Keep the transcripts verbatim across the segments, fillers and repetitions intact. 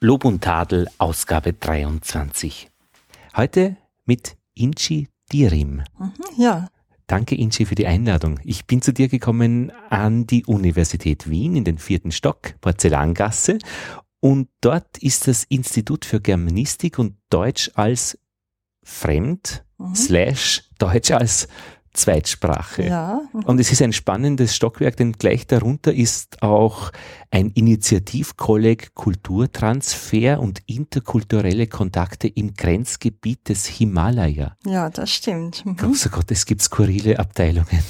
Lob und Tadel, Ausgabe dreiundzwanzig. Heute mit Inci Dirim. Mhm, ja. Danke, Inci, für die Einladung. Ich bin zu dir gekommen an die Universität Wien in den vierten Stock, Porzellangasse. Und dort ist das Institut für Germanistik und Deutsch als Fremd, mhm. slash Deutsch als Zweitsprache. Ja. Mhm. Und es ist ein spannendes Stockwerk, denn gleich darunter ist auch ein Initiativkolleg Kulturtransfer und interkulturelle Kontakte im Grenzgebiet des Himalaya. Ja, das stimmt. Mhm. Großer Gott, es gibt skurrile Abteilungen.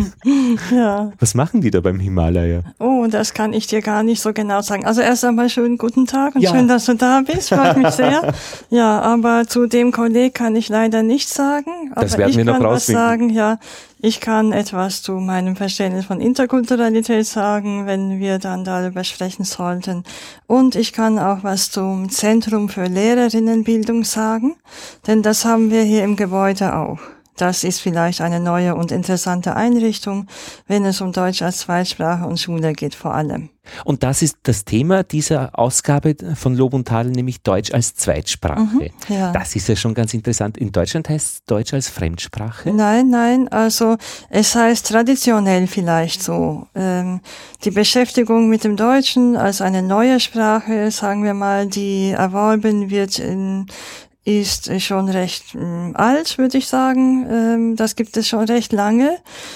Ja. Was machen die da beim Himalaya? Oh, das kann ich dir gar nicht so genau sagen. Also erst einmal schönen guten Tag und ja. schön, dass du da bist. Freut mich sehr. Ja, aber zu dem Kolleg kann ich leider nichts sagen. Aber das werden ich wir noch kann was rausfinden. sagen, ja. Ich kann etwas zu meinem Verständnis von Interkulturalität sagen, wenn wir dann darüber sprechen sollten. Und ich kann auch was zum Zentrum für Lehrerinnenbildung sagen, denn das haben wir hier im Gebäude auch. Das ist vielleicht eine neue und interessante Einrichtung, wenn es um Deutsch als Zweitsprache und Schule geht vor allem. Und das ist das Thema dieser Ausgabe von Lob und Tadel, nämlich Deutsch als Zweitsprache. Mhm, ja. Das ist ja schon ganz interessant. In Deutschland heißt es Deutsch als Fremdsprache? Nein, nein, also es heißt traditionell vielleicht so. Ähm, die Beschäftigung mit dem Deutschen als eine neue Sprache, sagen wir mal, die erworben wird in ist schon recht äh, alt, würde ich sagen. Ähm, das gibt es schon recht lange.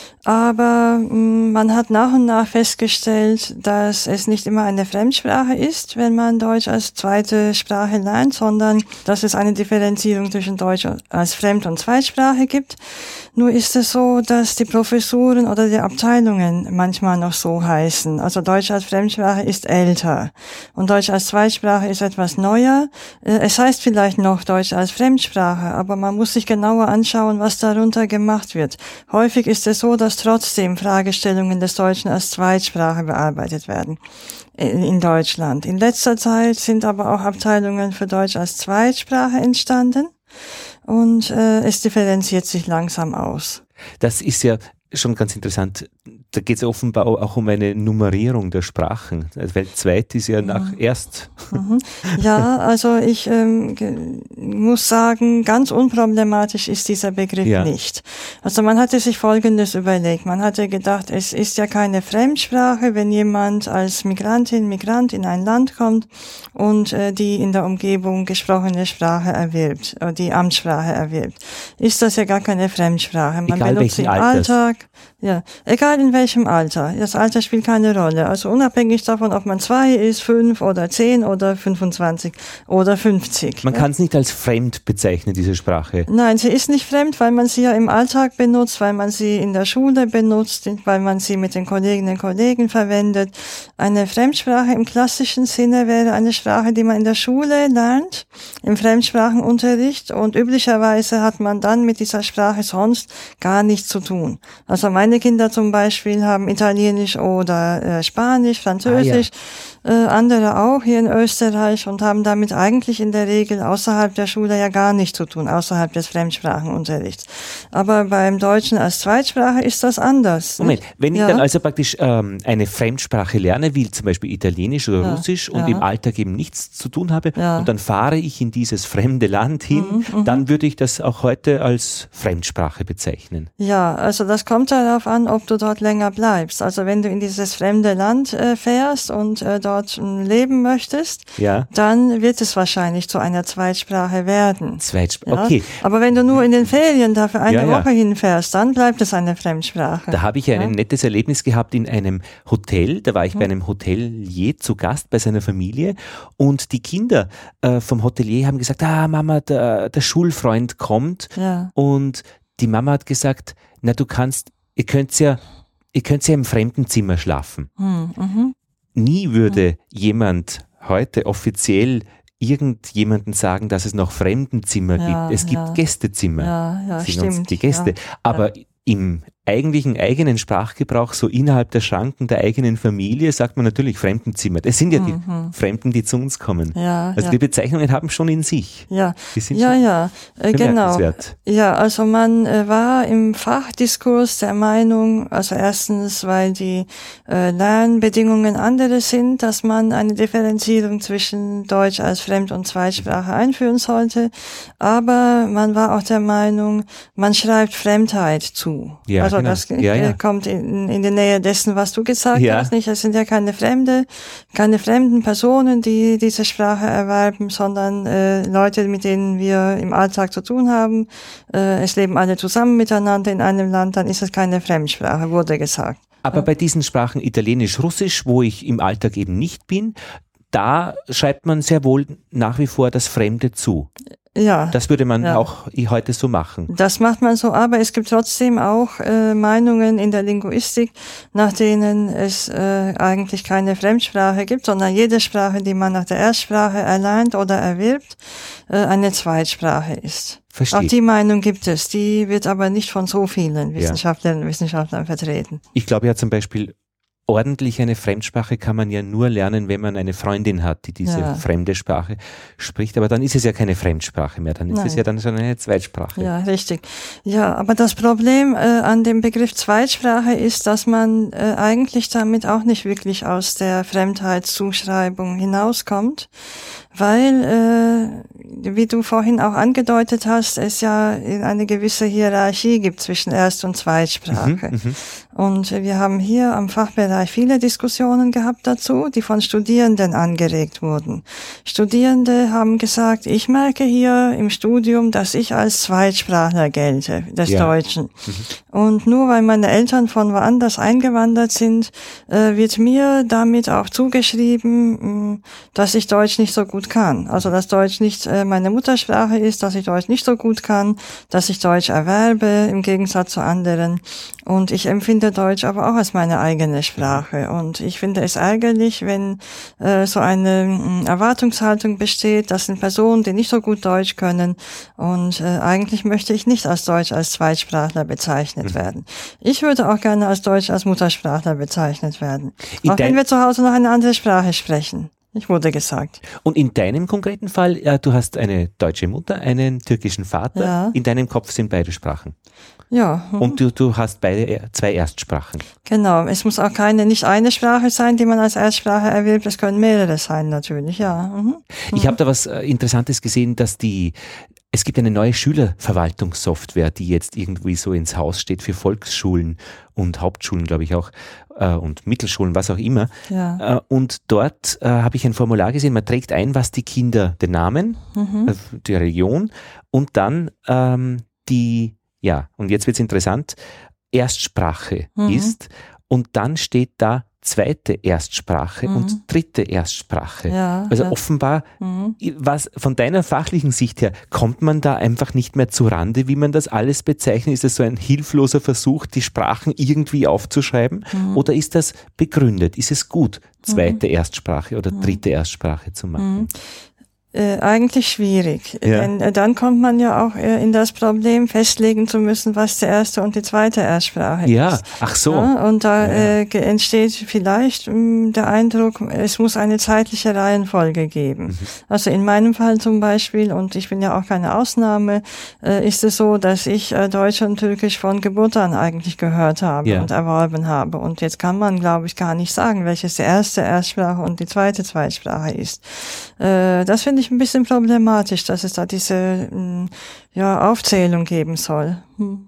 Aber mh, man hat nach und nach festgestellt, dass es nicht immer eine Fremdsprache ist, wenn man Deutsch als zweite Sprache lernt, sondern dass es eine Differenzierung zwischen Deutsch als Fremd- und Zweitsprache gibt. Nur ist es so, dass die Professuren oder die Abteilungen manchmal noch so heißen. Also Deutsch als Fremdsprache ist älter und Deutsch als Zweitsprache ist etwas neuer. Es heißt vielleicht noch Deutsch als Fremdsprache, aber man muss sich genauer anschauen, was darunter gemacht wird. Häufig ist es so, dass trotzdem Fragestellungen des Deutschen als Zweitsprache bearbeitet werden in Deutschland. In letzter Zeit sind aber auch Abteilungen für Deutsch als Zweitsprache entstanden und äh, es differenziert sich langsam aus. Das ist ja schon ganz interessant. Da geht es offenbar auch um eine Nummerierung der Sprachen, weil zweit ist ja nach mhm. erst. Mhm. Ja, also ich ähm, muss sagen, ganz unproblematisch ist dieser Begriff ja. nicht. Also man hatte sich Folgendes überlegt. Man hatte gedacht, es ist ja keine Fremdsprache, wenn jemand als Migrantin, Migrant in ein Land kommt und äh, die in der Umgebung gesprochene Sprache erwirbt, oder die Amtssprache erwirbt. Ist das ja gar keine Fremdsprache. Man egal benutzt sie im Alltag. Ja, egal in welchem Alter. Das Alter spielt keine Rolle. Also unabhängig davon, ob man zwei ist, fünf oder zehn oder fünfundzwanzig oder fünfzig. Man ja. kann es nicht als fremd bezeichnen, diese Sprache. Nein, sie ist nicht fremd, weil man sie ja im Alltag benutzt, weil man sie in der Schule benutzt, weil man sie mit den Kolleginnen und Kollegen verwendet. Eine Fremdsprache im klassischen Sinne wäre eine Sprache, die man in der Schule lernt, im Fremdsprachenunterricht, und üblicherweise hat man dann mit dieser Sprache sonst gar nichts zu tun. Also meine Kinder zum Beispiel haben Italienisch oder äh, Spanisch, Französisch, ah, ja. äh, andere auch hier in Österreich und haben damit eigentlich in der Regel außerhalb der Schule ja gar nichts zu tun, außerhalb des Fremdsprachenunterrichts. Aber beim Deutschen als Zweitsprache ist das anders. Moment, nicht? wenn ich ja? dann also praktisch ähm, eine Fremdsprache lernen will, zum Beispiel Italienisch oder ja. Russisch, und ja. im Alltag eben nichts zu tun habe, ja. und dann fahre ich in dieses fremde Land hin, mhm, dann würde ich das auch heute als Fremdsprache bezeichnen. Ja, also das kommt darauf an, ob du dort länger bleibst. Also wenn du in dieses fremde Land äh, fährst und äh, dort äh, leben möchtest, ja. dann wird es wahrscheinlich zu einer Zweitsprache werden. Zweitsprache, ja? okay. Aber wenn du nur in den Ferien da für eine ja, ja. Woche hinfährst, dann bleibt es eine Fremdsprache. Da habe ich ja ein ja? nettes Erlebnis gehabt in einem Hotel. Da war ich hm. bei einem Hotelier zu Gast bei seiner Familie, und die Kinder äh, vom Hotelier haben gesagt, ah Mama, der, der Schulfreund kommt, ja. und die Mama hat gesagt, na du kannst, ihr könnt ja, ihr könnt ja im Fremdenzimmer schlafen. Hm, mhm. Nie würde hm. jemand heute offiziell irgendjemanden sagen, dass es noch Fremdenzimmer ja, gibt. Es gibt ja. Gästezimmer. Ja, ja, sind stimmt. uns die Gäste. Ja. Aber ja. im eigentlichen eigenen Sprachgebrauch, so innerhalb der Schranken der eigenen Familie, sagt man natürlich Fremdenzimmer. Das sind ja die mhm. Fremden, die zu uns kommen. Ja, also ja. die Bezeichnungen haben schon in sich. Ja, die sind ja, ja, äh, genau. bemerkenswert. Ja, also man äh, war im Fachdiskurs der Meinung, also erstens, weil die äh, Lernbedingungen andere sind, dass man eine Differenzierung zwischen Deutsch als Fremd- und Zweitsprache einführen sollte. Aber man war auch der Meinung, man schreibt Fremdheit zu. Ja, also genau. das ja, ja. kommt in, in die Nähe dessen, was du gesagt ja. hast. Nicht, es sind ja keine Fremde, keine fremden Personen, die diese Sprache erwerben, sondern äh, Leute, mit denen wir im Alltag zu tun haben. Äh, es leben alle zusammen miteinander in einem Land, dann ist es keine Fremdsprache, wurde gesagt. Aber bei diesen Sprachen Italienisch, Russisch, wo ich im Alltag eben nicht bin, da schreibt man sehr wohl nach wie vor das Fremde zu. Ja. Das würde man ja. auch heute so machen. Das macht man so, aber es gibt trotzdem auch äh, Meinungen in der Linguistik, nach denen es äh, eigentlich keine Fremdsprache gibt, sondern jede Sprache, die man nach der Erstsprache erlernt oder erwirbt, äh, eine Zweitsprache ist. Verstehe. Auch die Meinung gibt es, die wird aber nicht von so vielen Wissenschaftlerinnen und Wissenschaftlern vertreten. Ich glaube ja zum Beispiel, ordentlich eine Fremdsprache kann man ja nur lernen, wenn man eine Freundin hat, die diese ja. fremde Sprache spricht. Aber dann ist es ja keine Fremdsprache mehr, dann ist Nein. es ja dann schon eine Zweitsprache. Ja, richtig. Ja, aber das Problem äh, an dem Begriff Zweitsprache ist, dass man äh, eigentlich damit auch nicht wirklich aus der Fremdheitszuschreibung hinauskommt, weil, äh, wie du vorhin auch angedeutet hast, es ja eine gewisse Hierarchie gibt zwischen Erst- und Zweitsprache. Mhm, und wir haben hier am Fachbereich viele Diskussionen gehabt dazu, die von Studierenden angeregt wurden. Studierende haben gesagt, ich merke hier im Studium, dass ich als Zweitsprachler gelte, des ja. Deutschen. Mhm. Und nur weil meine Eltern von woanders eingewandert sind, äh, wird mir damit auch zugeschrieben, mh, dass ich Deutsch nicht so gut kann. Also dass Deutsch nicht äh, meine Muttersprache ist, dass ich Deutsch nicht so gut kann, dass ich Deutsch erwerbe im Gegensatz zu anderen. Und ich empfinde Deutsch aber auch als meine eigene Sprache. Und ich finde es ärgerlich, wenn äh, so eine mh, Erwartungshaltung besteht, das sind Personen, die nicht so gut Deutsch können. Und äh, eigentlich möchte ich nicht als Deutsch als Zweitsprachler bezeichnet mhm. werden. Ich würde auch gerne als Deutsch als Muttersprachler bezeichnet werden. In auch wenn wir zu Hause noch eine andere Sprache sprechen. Ich wurde gesagt. Und in deinem konkreten Fall, ja, du hast eine deutsche Mutter, einen türkischen Vater. Ja. In deinem Kopf sind beide Sprachen. Ja. Mhm. Und du, du hast beide zwei Erstsprachen. Genau. Es muss auch keine, nicht eine Sprache sein, die man als Erstsprache erwirbt. Es können mehrere sein, natürlich, ja. Mhm. Ich mhm. habe da was Interessantes gesehen, dass die, es gibt eine neue Schülerverwaltungssoftware, die jetzt irgendwie so ins Haus steht für Volksschulen und Hauptschulen, glaube ich auch, äh, und Mittelschulen, was auch immer. Ja. Äh, und dort äh, habe ich ein Formular gesehen, man trägt ein, was die Kinder, den Namen, mhm. äh, die Religion und dann ähm, die, ja, und jetzt wird's interessant, Erstsprache mhm. ist und dann steht da zweite Erstsprache mhm. und dritte Erstsprache. Ja, also ja. offenbar, mhm. was von deiner fachlichen Sicht her, kommt man da einfach nicht mehr zu Rande, wie man das alles bezeichnet? Ist es so ein hilfloser Versuch, die Sprachen irgendwie aufzuschreiben? Mhm. Oder ist das begründet? Ist es gut, zweite mhm. Erstsprache oder dritte Erstsprache zu machen? Mhm. Äh, eigentlich schwierig, ja. denn äh, dann kommt man ja auch äh, in das Problem, festlegen zu müssen, was die erste und die zweite Erstsprache ja. ist. Ach so. Ja, und da ja. äh, entsteht vielleicht mh, der Eindruck, es muss eine zeitliche Reihenfolge geben. Mhm. Also in meinem Fall zum Beispiel, und ich bin ja auch keine Ausnahme, äh, ist es so, dass ich äh, Deutsch und Türkisch von Geburt an eigentlich gehört habe ja. und erworben habe. Und jetzt kann man, glaube ich, gar nicht sagen, welches die erste Erstsprache und die zweite Zweitsprache ist. Äh, das finde ich ein bisschen problematisch, dass es da diese ja, Aufzählung geben soll. Hm.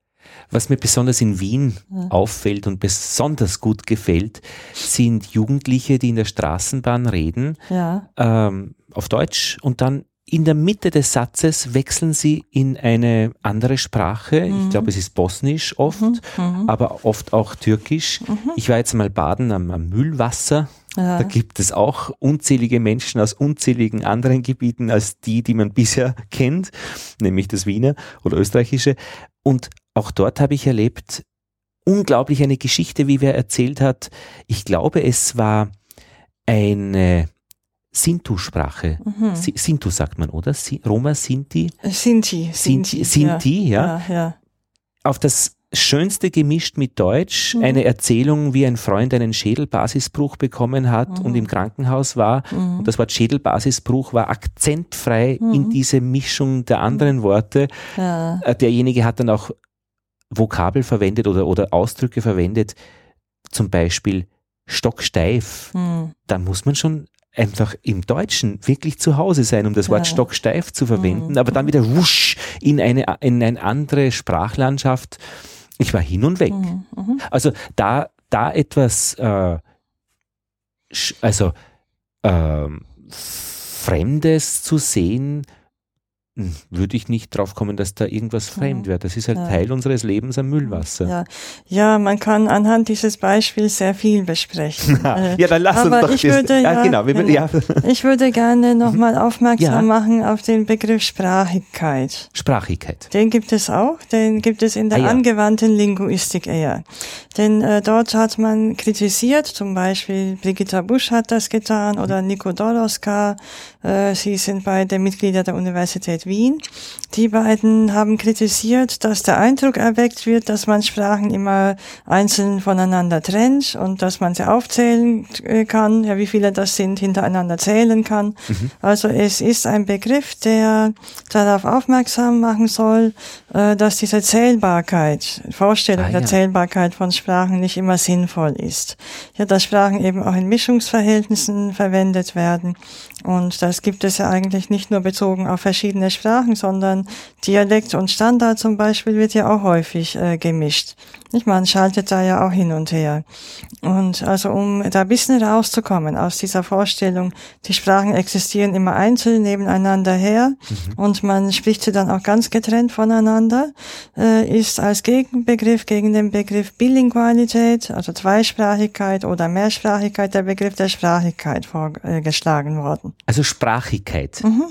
Was mir besonders in Wien ja. auffällt und besonders gut gefällt, sind Jugendliche, die in der Straßenbahn reden, ja. ähm, auf Deutsch und dann in der Mitte des Satzes wechseln sie in eine andere Sprache. Mhm. Ich glaube, es ist Bosnisch oft, mhm. aber oft auch Türkisch. Mhm. Ich war jetzt mal baden am, am Mühlwasser. Ja. Da gibt es auch unzählige Menschen aus unzähligen anderen Gebieten als die, die man bisher kennt, nämlich das Wiener oder Österreichische. Und auch dort habe ich erlebt, unglaublich eine Geschichte, wie wer erzählt hat. Ich glaube, es war eine Sintu-Sprache. Mhm. Sintu sagt man, oder? Roma, Sinti? Sinti. Sinti, Sinti ja. Ja, ja. Auf das Schönste gemischt mit Deutsch, mhm. eine Erzählung, wie ein Freund einen Schädelbasisbruch bekommen hat mhm. und im Krankenhaus war. Mhm. Und das Wort Schädelbasisbruch war akzentfrei mhm. in diese Mischung der anderen mhm. Worte. Ja. Derjenige hat dann auch Vokabel verwendet oder, oder Ausdrücke verwendet, zum Beispiel stocksteif. Mhm. Da muss man schon einfach im Deutschen wirklich zu Hause sein, um das Wort ja. stocksteif zu verwenden, mhm. aber dann wieder wusch in eine, in eine andere Sprachlandschaft. Ich war hin und weg. Mhm. Mhm. Also da, da etwas äh, also äh, Fremdes zu sehen, würde ich nicht drauf kommen, dass da irgendwas fremd wäre. Das ist halt ja. Teil unseres Lebens am Müllwasser. Ja. ja, man kann anhand dieses Beispiels sehr viel besprechen. ja, dann lass Aber uns doch ich würde, ja, ja, genau, genau. Ja. Ich würde gerne nochmal aufmerksam ja. machen auf den Begriff Sprachigkeit. Sprachigkeit. Den gibt es auch, den gibt es in der ah, ja. angewandten Linguistik eher. Denn äh, dort hat man kritisiert, zum Beispiel Brigitta Busch hat das getan oder Nico Doroska, äh, sie sind beide Mitglieder der Universität Wien. Die beiden haben kritisiert, dass der Eindruck erweckt wird, dass man Sprachen immer einzeln voneinander trennt und dass man sie aufzählen kann, ja, wie viele das sind, hintereinander zählen kann. Mhm. Also es ist ein Begriff, der darauf aufmerksam machen soll, äh, dass diese Zählbarkeit, Vorstellung ah, ja. der Zählbarkeit von Sprachen nicht immer sinnvoll ist. Ja, dass Sprachen eben auch in Mischungsverhältnissen verwendet werden. Und das gibt es ja eigentlich nicht nur bezogen auf verschiedene Sprachen, sondern Dialekt und Standard zum Beispiel wird ja auch häufig äh, gemischt. Nicht? Man schaltet da ja auch hin und her. Und also um da ein bisschen rauszukommen aus dieser Vorstellung, die Sprachen existieren immer einzeln nebeneinander her mhm. und man spricht sie dann auch ganz getrennt voneinander, äh, ist als Gegenbegriff gegen den Begriff Bilingualität, also Zweisprachigkeit oder Mehrsprachigkeit, der Begriff der Sprachigkeit vorgeschlagen äh, worden. Also Sprachigkeit. Mhm.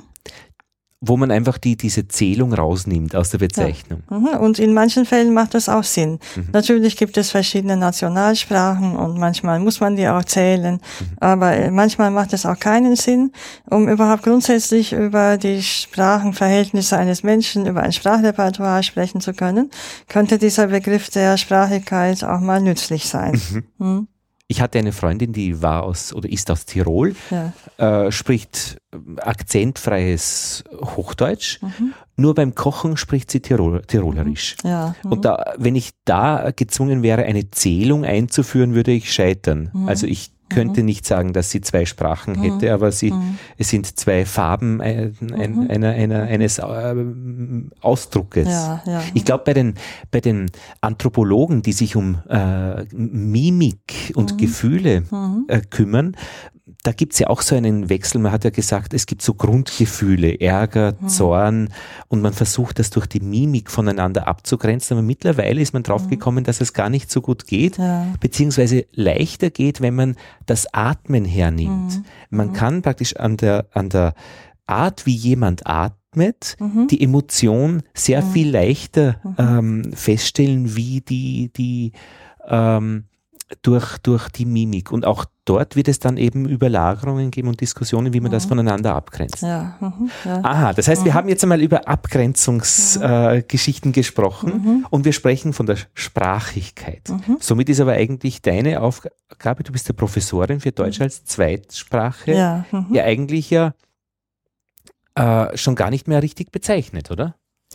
Wo man einfach die, diese Zählung rausnimmt aus der Bezeichnung. Ja. Und in manchen Fällen macht das auch Sinn. Mhm. Natürlich gibt es verschiedene Nationalsprachen und manchmal muss man die auch zählen, mhm. aber manchmal macht es auch keinen Sinn, um überhaupt grundsätzlich über die Sprachenverhältnisse eines Menschen, über ein Sprachrepertoire sprechen zu können, könnte dieser Begriff der Sprachigkeit auch mal nützlich sein. Mhm. Mhm. Ich hatte eine Freundin, die war aus oder ist aus Tirol, ja. äh, spricht akzentfreies Hochdeutsch. Mhm. Nur beim Kochen spricht sie Tirol, Tirolerisch. Mhm. Ja. Mhm. Und da, wenn ich da gezwungen wäre, eine Zählung einzuführen, würde ich scheitern. Mhm. Also ich könnte mhm. nicht sagen, dass sie zwei Sprachen mhm. hätte, aber sie, mhm. es sind zwei Farben ein, ein, mhm. einer, einer, eines äh, Ausdruckes. Ja, ja. Ich glaube, bei den, bei den Anthropologen, die sich um äh, Mimik und mhm. Gefühle mhm. äh, kümmern, da gibt es ja auch so einen Wechsel. Man hat ja gesagt, es gibt so Grundgefühle, Ärger, mhm. Zorn und man versucht das durch die Mimik voneinander abzugrenzen. Aber mittlerweile ist man drauf mhm. gekommen, dass es gar nicht so gut geht, ja. beziehungsweise leichter geht, wenn man das Atmen hernimmt. Mhm. Man mhm. kann praktisch an der, an der Art, wie jemand atmet, mhm. die Emotion sehr mhm. viel leichter mhm. ähm, feststellen, wie die, die ähm, durch, durch die Mimik. Und auch dort wird es dann eben Überlagerungen geben und Diskussionen, wie man mhm. das voneinander abgrenzt. Ja. Mhm. Ja. Aha, das heißt, mhm. wir haben jetzt einmal über Abgrenzungsgeschichten mhm. äh, gesprochen mhm. und wir sprechen von der Sprachigkeit. Mhm. Somit ist aber eigentlich deine Aufgabe, du bist ja Professorin für Deutsch mhm. als Zweitsprache, ja, mhm. ja eigentlich ja äh, schon gar nicht mehr richtig bezeichnet, oder?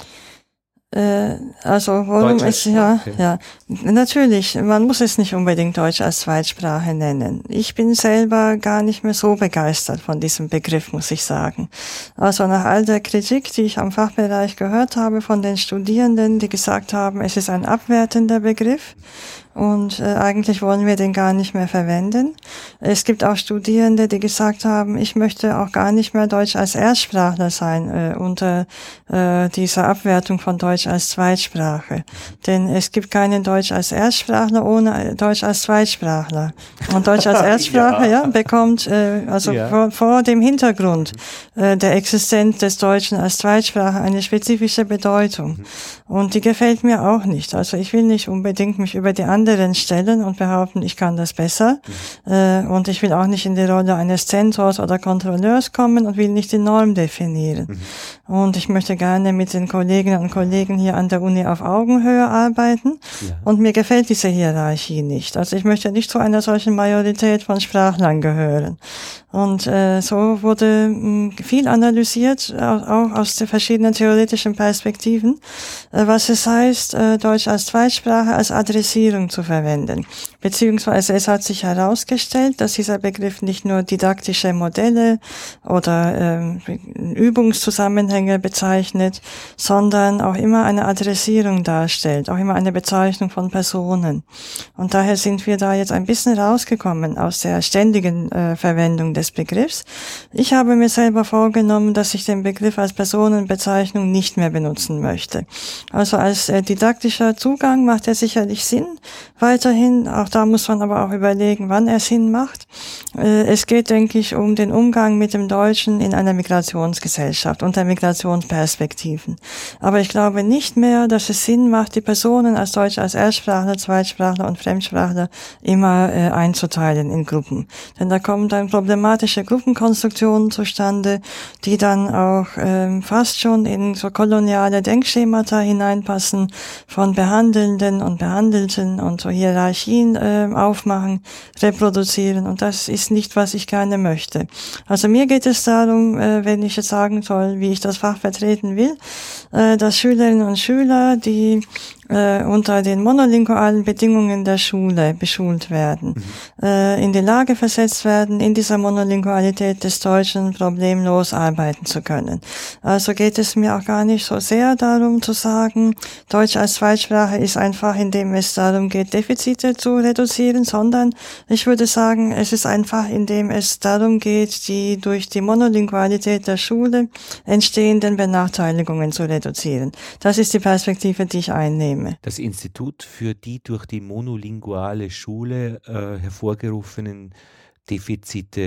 Also worum es ja, okay. ja, natürlich, man muss es nicht unbedingt Deutsch als Zweitsprache nennen. Ich bin selber gar nicht mehr so begeistert von diesem Begriff, muss ich sagen. Also nach all der Kritik, die ich am Fachbereich gehört habe von den Studierenden, die gesagt haben, es ist ein abwertender Begriff. Und äh, eigentlich wollen wir den gar nicht mehr verwenden. Es gibt auch Studierende, die gesagt haben, ich möchte auch gar nicht mehr Deutsch als Erstsprachler sein äh, unter äh, dieser Abwertung von Deutsch als Zweitsprache. Denn es gibt keinen Deutsch als Erstsprachler ohne Deutsch als Zweitsprachler. Und Deutsch als Erstsprache ja. ja, bekommt äh, also ja. vor, vor dem Hintergrund äh, der Existenz des Deutschen als Zweitsprache eine spezifische Bedeutung. Und die gefällt mir auch nicht. Also ich will nicht unbedingt mich über die anderen anderen stellen und behaupten, ich kann das besser. Mhm. Äh, und ich will auch nicht in die Rolle eines Zensors oder Kontrolleurs kommen und will nicht die Norm definieren. Mhm. Und ich möchte gerne mit den Kolleginnen und Kollegen hier an der Uni auf Augenhöhe arbeiten. Ja. Und mir gefällt diese Hierarchie nicht. Also ich möchte nicht zu einer solchen Majorität von Sprachlern gehören. Und äh, so wurde mh, viel analysiert, auch aus den verschiedenen theoretischen Perspektiven, äh, was es heißt, äh, Deutsch als Zweitsprache als Adressierung zu verwenden. Beziehungsweise es hat sich herausgestellt, dass dieser Begriff nicht nur didaktische Modelle oder ähm, Übungszusammenhänge bezeichnet, sondern auch immer eine Adressierung darstellt, auch immer eine Bezeichnung von Personen. Und daher sind wir da jetzt ein bisschen rausgekommen aus der ständigen äh, Verwendung des Begriffs. Ich habe mir selber vorgenommen, dass ich den Begriff als Personenbezeichnung nicht mehr benutzen möchte. Also als äh, didaktischer Zugang macht er sicherlich Sinn, weiterhin. Auch da muss man aber auch überlegen, wann er Sinn macht. Äh, es geht, denke ich, um den Umgang mit dem Deutschen in einer Migrationsgesellschaft unter Migrationsperspektiven. Aber ich glaube nicht mehr, dass es Sinn macht, die Personen als Deutsch als Erstsprachler, Zweitsprachler und Fremdsprachler immer äh, einzuteilen in Gruppen. Denn da kommen dann problematische Gruppenkonstruktionen zustande, die dann auch ähm, fast schon in so koloniale Denkschemata hineinpassen, von Behandelnden und Behandelten und so Hierarchien äh, aufmachen, reproduzieren. Und das ist nicht, was ich gerne möchte. Also mir geht es darum, äh, wenn ich jetzt sagen soll, wie ich das Fach vertreten will, äh, dass Schülerinnen und Schüler, die äh, unter den monolingualen Bedingungen der Schule beschult werden, mhm. äh, in die Lage versetzt werden, in dieser Monolingualität des Deutschen problemlos arbeiten zu können. Also geht es mir auch gar nicht so sehr darum zu sagen, Deutsch als Zweitsprache ist einfach, indem es darum geht, Defizite zu reduzieren, sondern ich würde sagen, es ist einfach, indem es darum geht, die durch die Monolingualität der Schule entstehenden Benachteiligungen zu reduzieren. Das ist die Perspektive, die ich einnehme. Das Institut für die durch die monolinguale Schule äh, hervorgerufenen Defizite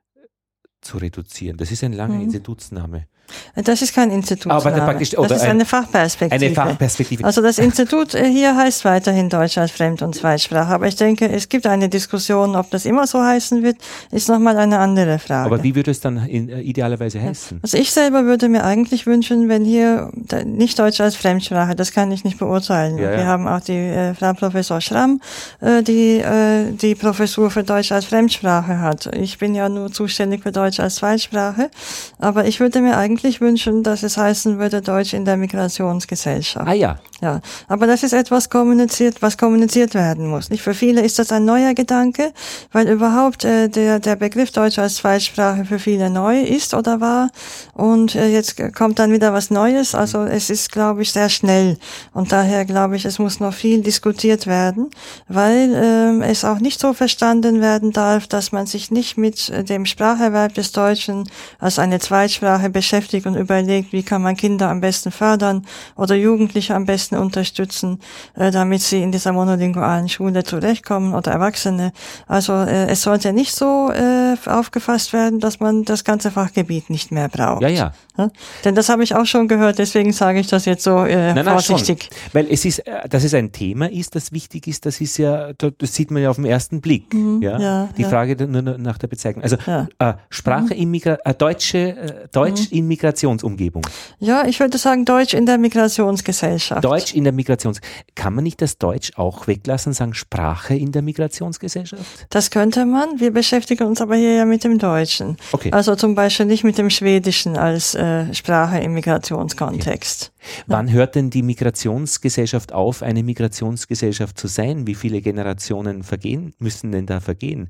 zu reduzieren. Das ist ein langer mhm. Institutsname. Das ist kein Institutsname. Aber praktisch, oder das ist eine Fachperspektive. Eine Fachperspektive. Also das Institut hier heißt weiterhin Deutsch als Fremd- und Zweitsprache. Aber ich denke, es gibt eine Diskussion, ob das immer so heißen wird, ist nochmal eine andere Frage. Aber wie würde es dann in, äh, idealerweise heißen? Also ich selber würde mir eigentlich wünschen, wenn hier nicht Deutsch als Fremdsprache, das kann ich nicht beurteilen. Ja, ja. Wir haben auch die äh, Frau Professor Schramm, äh, die äh, die Professur für Deutsch als Fremdsprache hat. Ich bin ja nur zuständig für Deutsch als Zweitsprache. Aber ich würde mir eigentlich eigentlich wünschen, dass es heißen würde Deutsch in der Migrationsgesellschaft. Ah ja. Ja, aber das ist etwas kommuniziert, was kommuniziert werden muss. Nicht für viele ist das ein neuer Gedanke, weil überhaupt äh, der der Begriff Deutsch als Zweitsprache für viele neu ist oder war und äh, jetzt kommt dann wieder was Neues. Also es ist, glaube ich, sehr schnell und daher glaube ich, es muss noch viel diskutiert werden, weil äh, es auch nicht so verstanden werden darf, dass man sich nicht mit äh, dem Spracherwerb des Deutschen als eine Zweitsprache beschäftigt und überlegt, wie kann man Kinder am besten fördern oder Jugendliche am besten unterstützen, äh, damit sie in dieser monolingualen Schule zurechtkommen oder Erwachsene. Also äh, es sollte nicht so äh, aufgefasst werden, dass man das ganze Fachgebiet nicht mehr braucht. Ja, ja. Ja? Denn das habe ich auch schon gehört, deswegen sage ich das jetzt so äh, nein, nein, vorsichtig. Schon. Weil es ist, dass es ein Thema ist, das wichtig ist, das ist ja, das sieht man ja auf den ersten Blick. Mhm, ja? ja? Die ja. Frage nur nach der Bezeichnung. Also ja. äh, Sprache mhm. in Migra- äh, deutsche, äh, Deutsch mhm. in Migrationsumgebung. Ja, ich würde sagen Deutsch in der Migrationsgesellschaft. Deutsch in der Migrations... Kann man nicht das Deutsch auch weglassen und sagen Sprache in der Migrationsgesellschaft? Das könnte man. Wir beschäftigen uns aber hier ja mit dem Deutschen. Okay. Also zum Beispiel nicht mit dem Schwedischen als äh, Sprache im Migrationskontext. Okay. Wann hört denn die Migrationsgesellschaft auf, eine Migrationsgesellschaft zu sein? Wie viele Generationen vergehen, müssen denn da vergehen?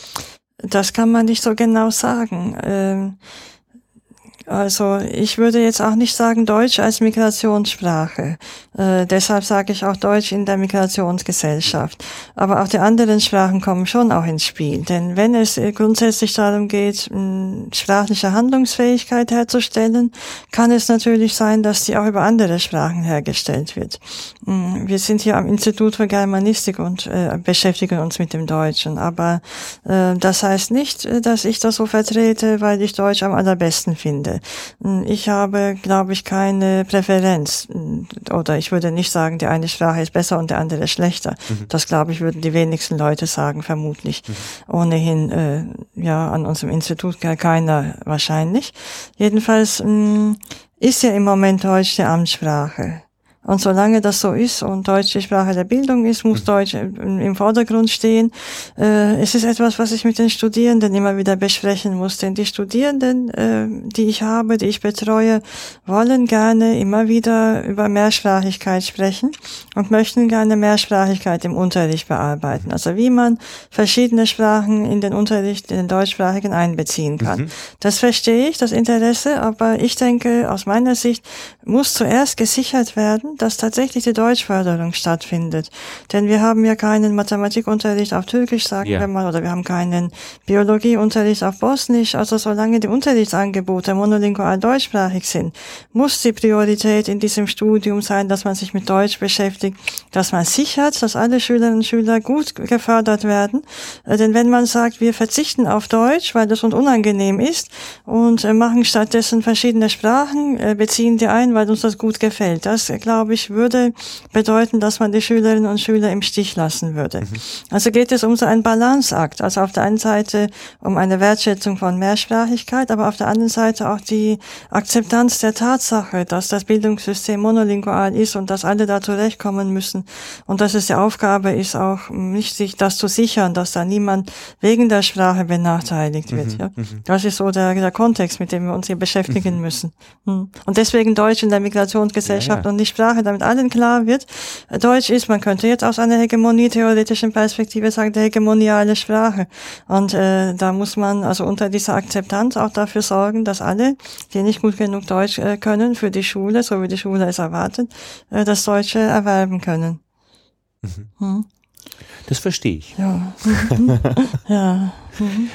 Das kann man nicht so genau sagen. Ähm, Also ich würde jetzt auch nicht sagen Deutsch als Migrationssprache. Äh, deshalb sage ich auch Deutsch in der Migrationsgesellschaft. Aber auch die anderen Sprachen kommen schon auch ins Spiel. Denn wenn es grundsätzlich darum geht, mh, sprachliche Handlungsfähigkeit herzustellen, kann es natürlich sein, dass die auch über andere Sprachen hergestellt wird. Mh, wir sind hier am Institut für Germanistik und äh, beschäftigen uns mit dem Deutschen. Aber äh, das heißt nicht, dass ich das so vertrete, weil ich Deutsch am allerbesten finde. Ich habe, glaube ich, keine Präferenz. Oder ich würde nicht sagen, die eine Sprache ist besser und die andere schlechter. Mhm. Das, glaube ich, würden die wenigsten Leute sagen, vermutlich. Mhm. Ohnehin, äh, ja, an unserem Institut keiner wahrscheinlich. Jedenfalls mh, ist ja im Moment Deutsch die Amtssprache. Und solange das so ist und Deutsch die Sprache der Bildung ist, muss Deutsch im Vordergrund stehen. Äh, es ist etwas, was ich mit den Studierenden immer wieder besprechen muss. Denn die Studierenden, äh, die ich habe, die ich betreue, wollen gerne immer wieder über Mehrsprachigkeit sprechen und möchten gerne Mehrsprachigkeit im Unterricht bearbeiten. Also wie man verschiedene Sprachen in den Unterricht, in den deutschsprachigen einbeziehen kann. Mhm. Das verstehe ich, das Interesse, aber ich denke, aus meiner Sicht muss zuerst gesichert werden, dass tatsächlich die Deutschförderung stattfindet. Denn wir haben ja keinen Mathematikunterricht auf Türkisch, sagen ja. wir mal, oder wir haben keinen Biologieunterricht auf Bosnisch. Also solange die Unterrichtsangebote monolingual deutschsprachig sind, muss die Priorität in diesem Studium sein, dass man sich mit Deutsch beschäftigt, dass man sichert, dass alle Schülerinnen und Schüler gut gefördert werden. Denn wenn man sagt, wir verzichten auf Deutsch, weil das uns unangenehm ist und machen stattdessen verschiedene Sprachen, beziehen die ein, weil uns das gut gefällt, das, glaube ich, würde bedeuten, dass man die Schülerinnen und Schüler im Stich lassen würde. Mhm. Also geht es um so einen Balanceakt. Also auf der einen Seite um eine Wertschätzung von Mehrsprachigkeit, aber auf der anderen Seite auch die Akzeptanz der Tatsache, dass das Bildungssystem monolingual ist und dass alle da zurechtkommen müssen und dass es die Aufgabe ist, auch nicht sich das zu sichern, dass da niemand wegen der Sprache benachteiligt wird. Mhm. Ja? Das ist so der, der Kontext, mit dem wir uns hier beschäftigen mhm. müssen. Und deswegen Deutsch in der Migrationsgesellschaft ja, ja. und die Sprache, damit allen klar wird, Deutsch ist, man könnte jetzt aus einer hegemonietheoretischen Perspektive sagen, die hegemoniale Sprache. Und äh, da muss man also unter dieser Akzeptanz auch dafür sorgen, dass alle, die nicht gut genug Deutsch äh, können, für die Schule, so wie die Schule es erwartet, äh, das Deutsche erwerben können. Mhm. Hm? Das verstehe ich. Ja. ja. Mhm.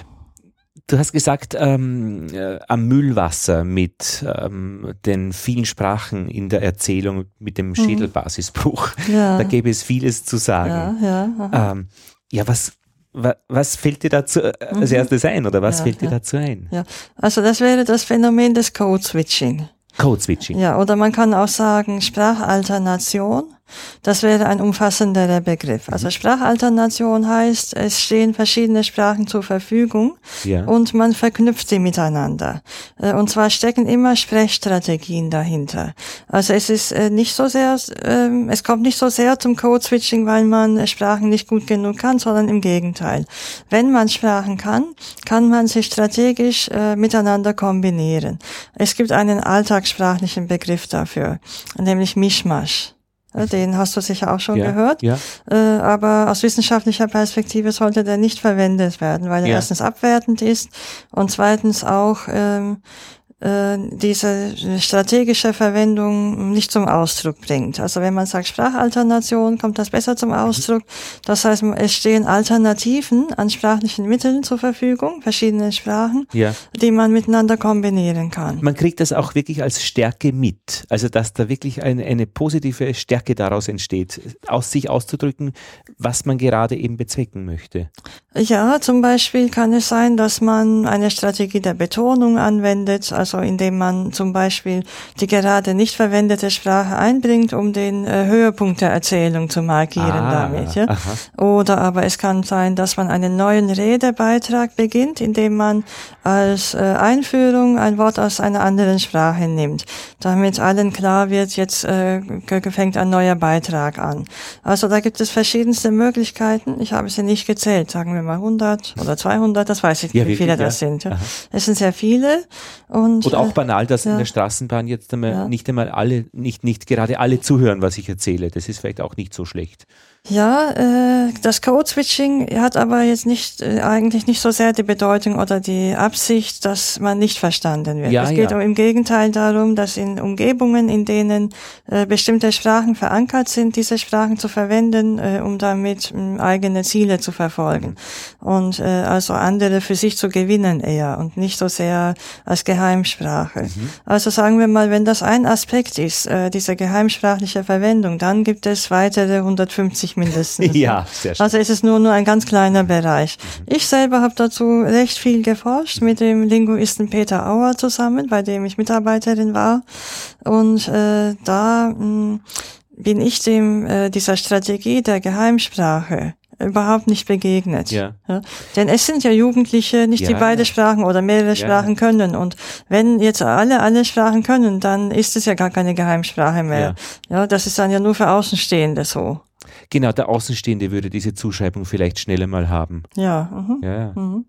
Du hast gesagt, ähm, äh, am Mühlwasser mit ähm, den vielen Sprachen in der Erzählung, mit dem Schädelbasisbruch, ja. da gäbe es vieles zu sagen. Ja, ja, ähm, ja was, wa, was fällt dir dazu als erstes ein oder was ja, fällt dir ja. dazu ein? Ja, also das wäre das Phänomen des Code-Switching. Code-Switching. Ja, oder man kann auch sagen Sprachalternation. Das wäre ein umfassenderer Begriff. Also Sprachalternation heißt, es stehen verschiedene Sprachen zur Verfügung ja. und man verknüpft sie miteinander. Und zwar stecken immer Sprechstrategien dahinter. Also es ist nicht so sehr, es kommt nicht so sehr zum Code-Switching, weil man Sprachen nicht gut genug kann, sondern im Gegenteil. Wenn man Sprachen kann, kann man sie strategisch miteinander kombinieren. Es gibt einen alltagssprachlichen Begriff dafür, nämlich Mischmasch. Den hast du sicher auch schon ja, gehört. Ja. Äh, aber aus wissenschaftlicher Perspektive sollte der nicht verwendet werden, weil er ja. erstens abwertend ist und zweitens auch ähm, äh, diese strategische Verwendung nicht zum Ausdruck bringt. Also wenn man sagt Sprachalternation, kommt das besser zum Ausdruck. Das heißt, es stehen Alternativen an sprachlichen Mitteln zur Verfügung, verschiedene Sprachen, ja. die man miteinander kombinieren kann. Man kriegt das auch wirklich als Stärke mit. Also dass da wirklich eine, eine positive Stärke daraus entsteht, aus sich auszudrücken, was man gerade eben bezwecken möchte. Ja, zum Beispiel kann es sein, dass man eine Strategie der Betonung anwendet, also indem man zum Beispiel die gerade nicht verwendete Sprache einbringt, um den äh, Höhepunkt der Erzählung zu markieren ah, damit. Ja? Oder aber es kann sein, dass man einen neuen Redebeitrag beginnt, indem man als äh, Einführung ein Wort aus einer anderen Sprache nimmt, damit allen klar wird, jetzt äh, fängt ein neuer Beitrag an. Also da gibt es verschiedenste Möglichkeiten. Ich habe sie nicht gezählt, sagen wir mal hundert oder zweihundert, das weiß ich nicht, ja, wie viele das ja. sind. Ja. Es sind sehr viele. Und, Oder auch banal, dass ja. in der Straßenbahn jetzt einmal ja. nicht einmal alle, nicht, nicht gerade alle zuhören, was ich erzähle. Das ist vielleicht auch nicht so schlecht. Ja, äh, das Code-Switching hat aber jetzt nicht äh, eigentlich nicht so sehr die Bedeutung oder die Absicht, dass man nicht verstanden wird. Ja, es geht ja. im Gegenteil darum, dass in Umgebungen, in denen äh, bestimmte Sprachen verankert sind, diese Sprachen zu verwenden, äh, um damit äh, eigene Ziele zu verfolgen. Mhm. Und äh, also andere für sich zu gewinnen eher und nicht so sehr als Geheimsprache. Mhm. Also sagen wir mal, wenn das ein Aspekt ist, äh, diese geheimsprachliche Verwendung, dann gibt es weitere hundertfünfzig dreißig mindestens. Ja, sehr schön. Also es ist nur, nur ein ganz kleiner Bereich. Ich selber habe dazu recht viel geforscht mit dem Linguisten Peter Auer zusammen, bei dem ich Mitarbeiterin war. Und äh, da mh, bin ich dem äh, dieser Strategie der Geheimsprache überhaupt nicht begegnet. Ja. Ja, denn es sind ja Jugendliche, nicht Ja, die beide ja. Sprachen oder mehrere Sprachen Ja. können. Und wenn jetzt alle alle Sprachen können, dann ist es ja gar keine Geheimsprache mehr. Ja, ja, das ist dann ja nur für Außenstehende so. Genau, der Außenstehende würde diese Zuschreibung vielleicht schneller mal haben. Ja. Mhm. Ja, ja. Mhm.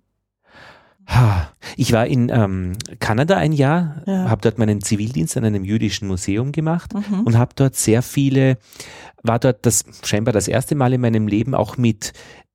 Ich war in ähm, Kanada ein Jahr, Ja. habe dort meinen Zivildienst an einem jüdischen Museum gemacht Mhm. und habe dort sehr viele, war dort das scheinbar das erste Mal in meinem Leben auch mit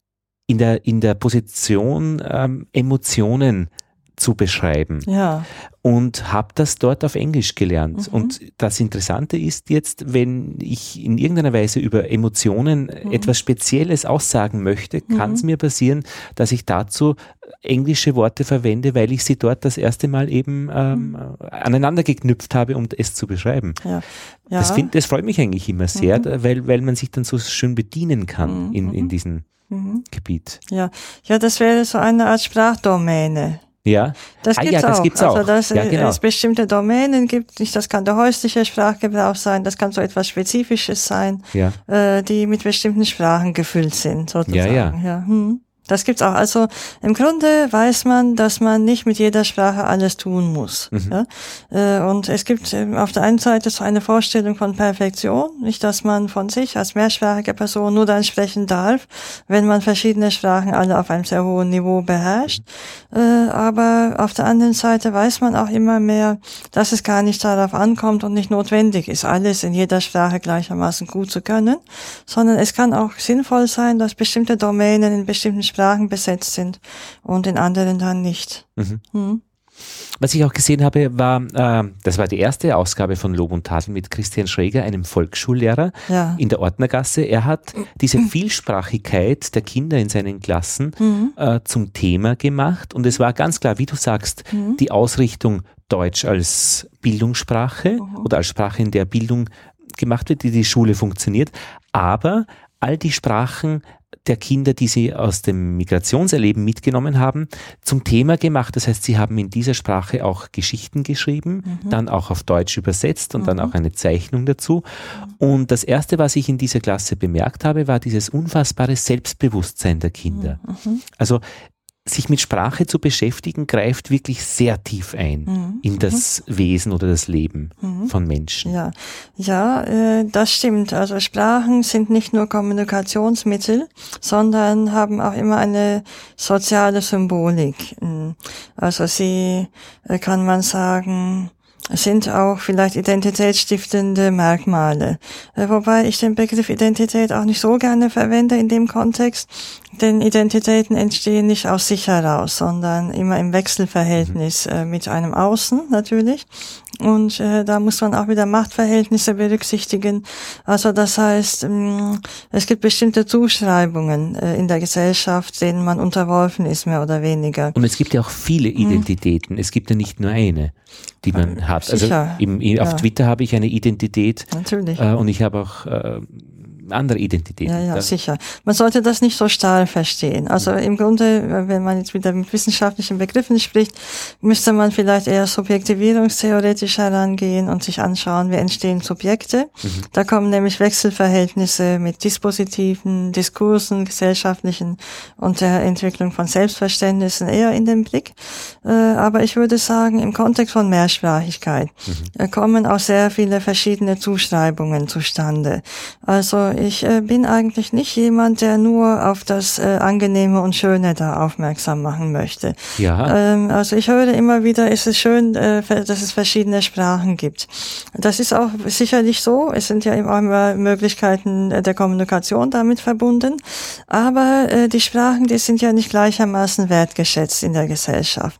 in der in der Position ähm, Emotionen zu beschreiben Ja. und habe das dort auf Englisch gelernt. Mhm. Und das Interessante ist jetzt, wenn ich in irgendeiner Weise über Emotionen Mhm. etwas Spezielles aussagen möchte, kann es Mhm. mir passieren, dass ich dazu englische Worte verwende, weil ich sie dort das erste Mal eben ähm, Mhm. aneinander geknüpft habe, um es zu beschreiben. Ja. Ja. Das, find, das freut mich eigentlich immer sehr, Mhm. weil, weil man sich dann so schön bedienen kann Mhm. in, in diesem Mhm. Gebiet. Ja. Ja, das wäre so eine Art Sprachdomäne. Ja, Das ah, gibt's ja, das auch. gibt's also, auch. dass Ja, genau. es bestimmte Domänen gibt. Nicht, das kann der häusliche Sprachgebrauch sein, das kann so etwas Spezifisches sein, Ja. äh, die mit bestimmten Sprachen gefüllt sind, sozusagen. Ja, ja. ja hm. Das gibt's auch. Also im Grunde weiß man, dass man nicht mit jeder Sprache alles tun muss. Mhm. Ja? Äh, Und es gibt ähm, auf der einen Seite so eine Vorstellung von Perfektion, nicht, dass man von sich als mehrsprachige Person nur dann sprechen darf, wenn man verschiedene Sprachen alle auf einem sehr hohen Niveau beherrscht. Äh, Aber auf der anderen Seite weiß man auch immer mehr, dass es gar nicht darauf ankommt und nicht notwendig ist, alles in jeder Sprache gleichermaßen gut zu können, sondern es kann auch sinnvoll sein, dass bestimmte Domänen in bestimmten Sprachen besetzt sind und in anderen dann nicht. Mhm. Hm. Was ich auch gesehen habe, war, äh, das war die erste Ausgabe von Lob und Tadel mit Christian Schräger, einem Volksschullehrer Ja. in der Ordnergasse. Er hat diese Vielsprachigkeit der Kinder in seinen Klassen Mhm. äh, zum Thema gemacht und es war ganz klar, wie du sagst, Mhm. die Ausrichtung Deutsch als Bildungssprache Mhm. oder als Sprache, in der Bildung gemacht wird, die die Schule funktioniert, aber all die Sprachen der Kinder, die sie aus dem Migrationserleben mitgenommen haben, zum Thema gemacht. Das heißt, sie haben in dieser Sprache auch Geschichten geschrieben, Mhm. dann auch auf Deutsch übersetzt und Mhm. dann auch eine Zeichnung dazu. Und das Erste, was ich in dieser Klasse bemerkt habe, war dieses unfassbare Selbstbewusstsein der Kinder. Mhm. Also sich mit Sprache zu beschäftigen, greift wirklich sehr tief ein Mhm. in das Wesen oder das Leben Mhm. von Menschen. Ja, ja, äh, das stimmt. Also Sprachen sind nicht nur Kommunikationsmittel, sondern haben auch immer eine soziale Symbolik. Mm. Also sie, äh, kann man sagen, sind auch vielleicht identitätsstiftende Merkmale. Äh, Wobei ich den Begriff Identität auch nicht so gerne verwende in dem Kontext, denn Identitäten entstehen nicht aus sich heraus, sondern immer im Wechselverhältnis äh, mit einem Außen natürlich. Und äh, da muss man auch wieder Machtverhältnisse berücksichtigen. Also das heißt, mh, es gibt bestimmte Zuschreibungen äh, in der Gesellschaft, denen man unterworfen ist, mehr oder weniger. Und es gibt ja auch viele Identitäten. Es gibt ja nicht nur eine, die man hat. Also Sicher. im, im, auf Ja. Twitter habe ich eine Identität Natürlich. äh, und ich habe auch äh, andere Identitäten. Ja, ja, Da- sicher. Man sollte das nicht so starr verstehen. Also im Grunde, wenn man jetzt wieder mit wissenschaftlichen Begriffen spricht, müsste man vielleicht eher subjektivierungstheoretisch herangehen und sich anschauen, wie entstehen Subjekte. Mhm. Da kommen nämlich Wechselverhältnisse mit Dispositiven, Diskursen, gesellschaftlichen und der Entwicklung von Selbstverständnissen eher in den Blick. Äh, aber ich würde sagen, im Kontext von Mehrsprachigkeit äh, kommen auch sehr viele verschiedene Zuschreibungen zustande. Also ich äh, bin eigentlich nicht jemand, der nur auf das äh, Angenehme und Schöne da aufmerksam machen möchte. Ja, Ähm, also ich höre immer wieder, es ist schön, äh, dass es verschiedene Sprachen gibt. Das ist auch sicherlich so. Es sind ja immer immer Möglichkeiten der Kommunikation damit verbunden. Aber äh, die Sprachen, die sind ja nicht gleichermaßen wertgeschätzt in der Gesellschaft.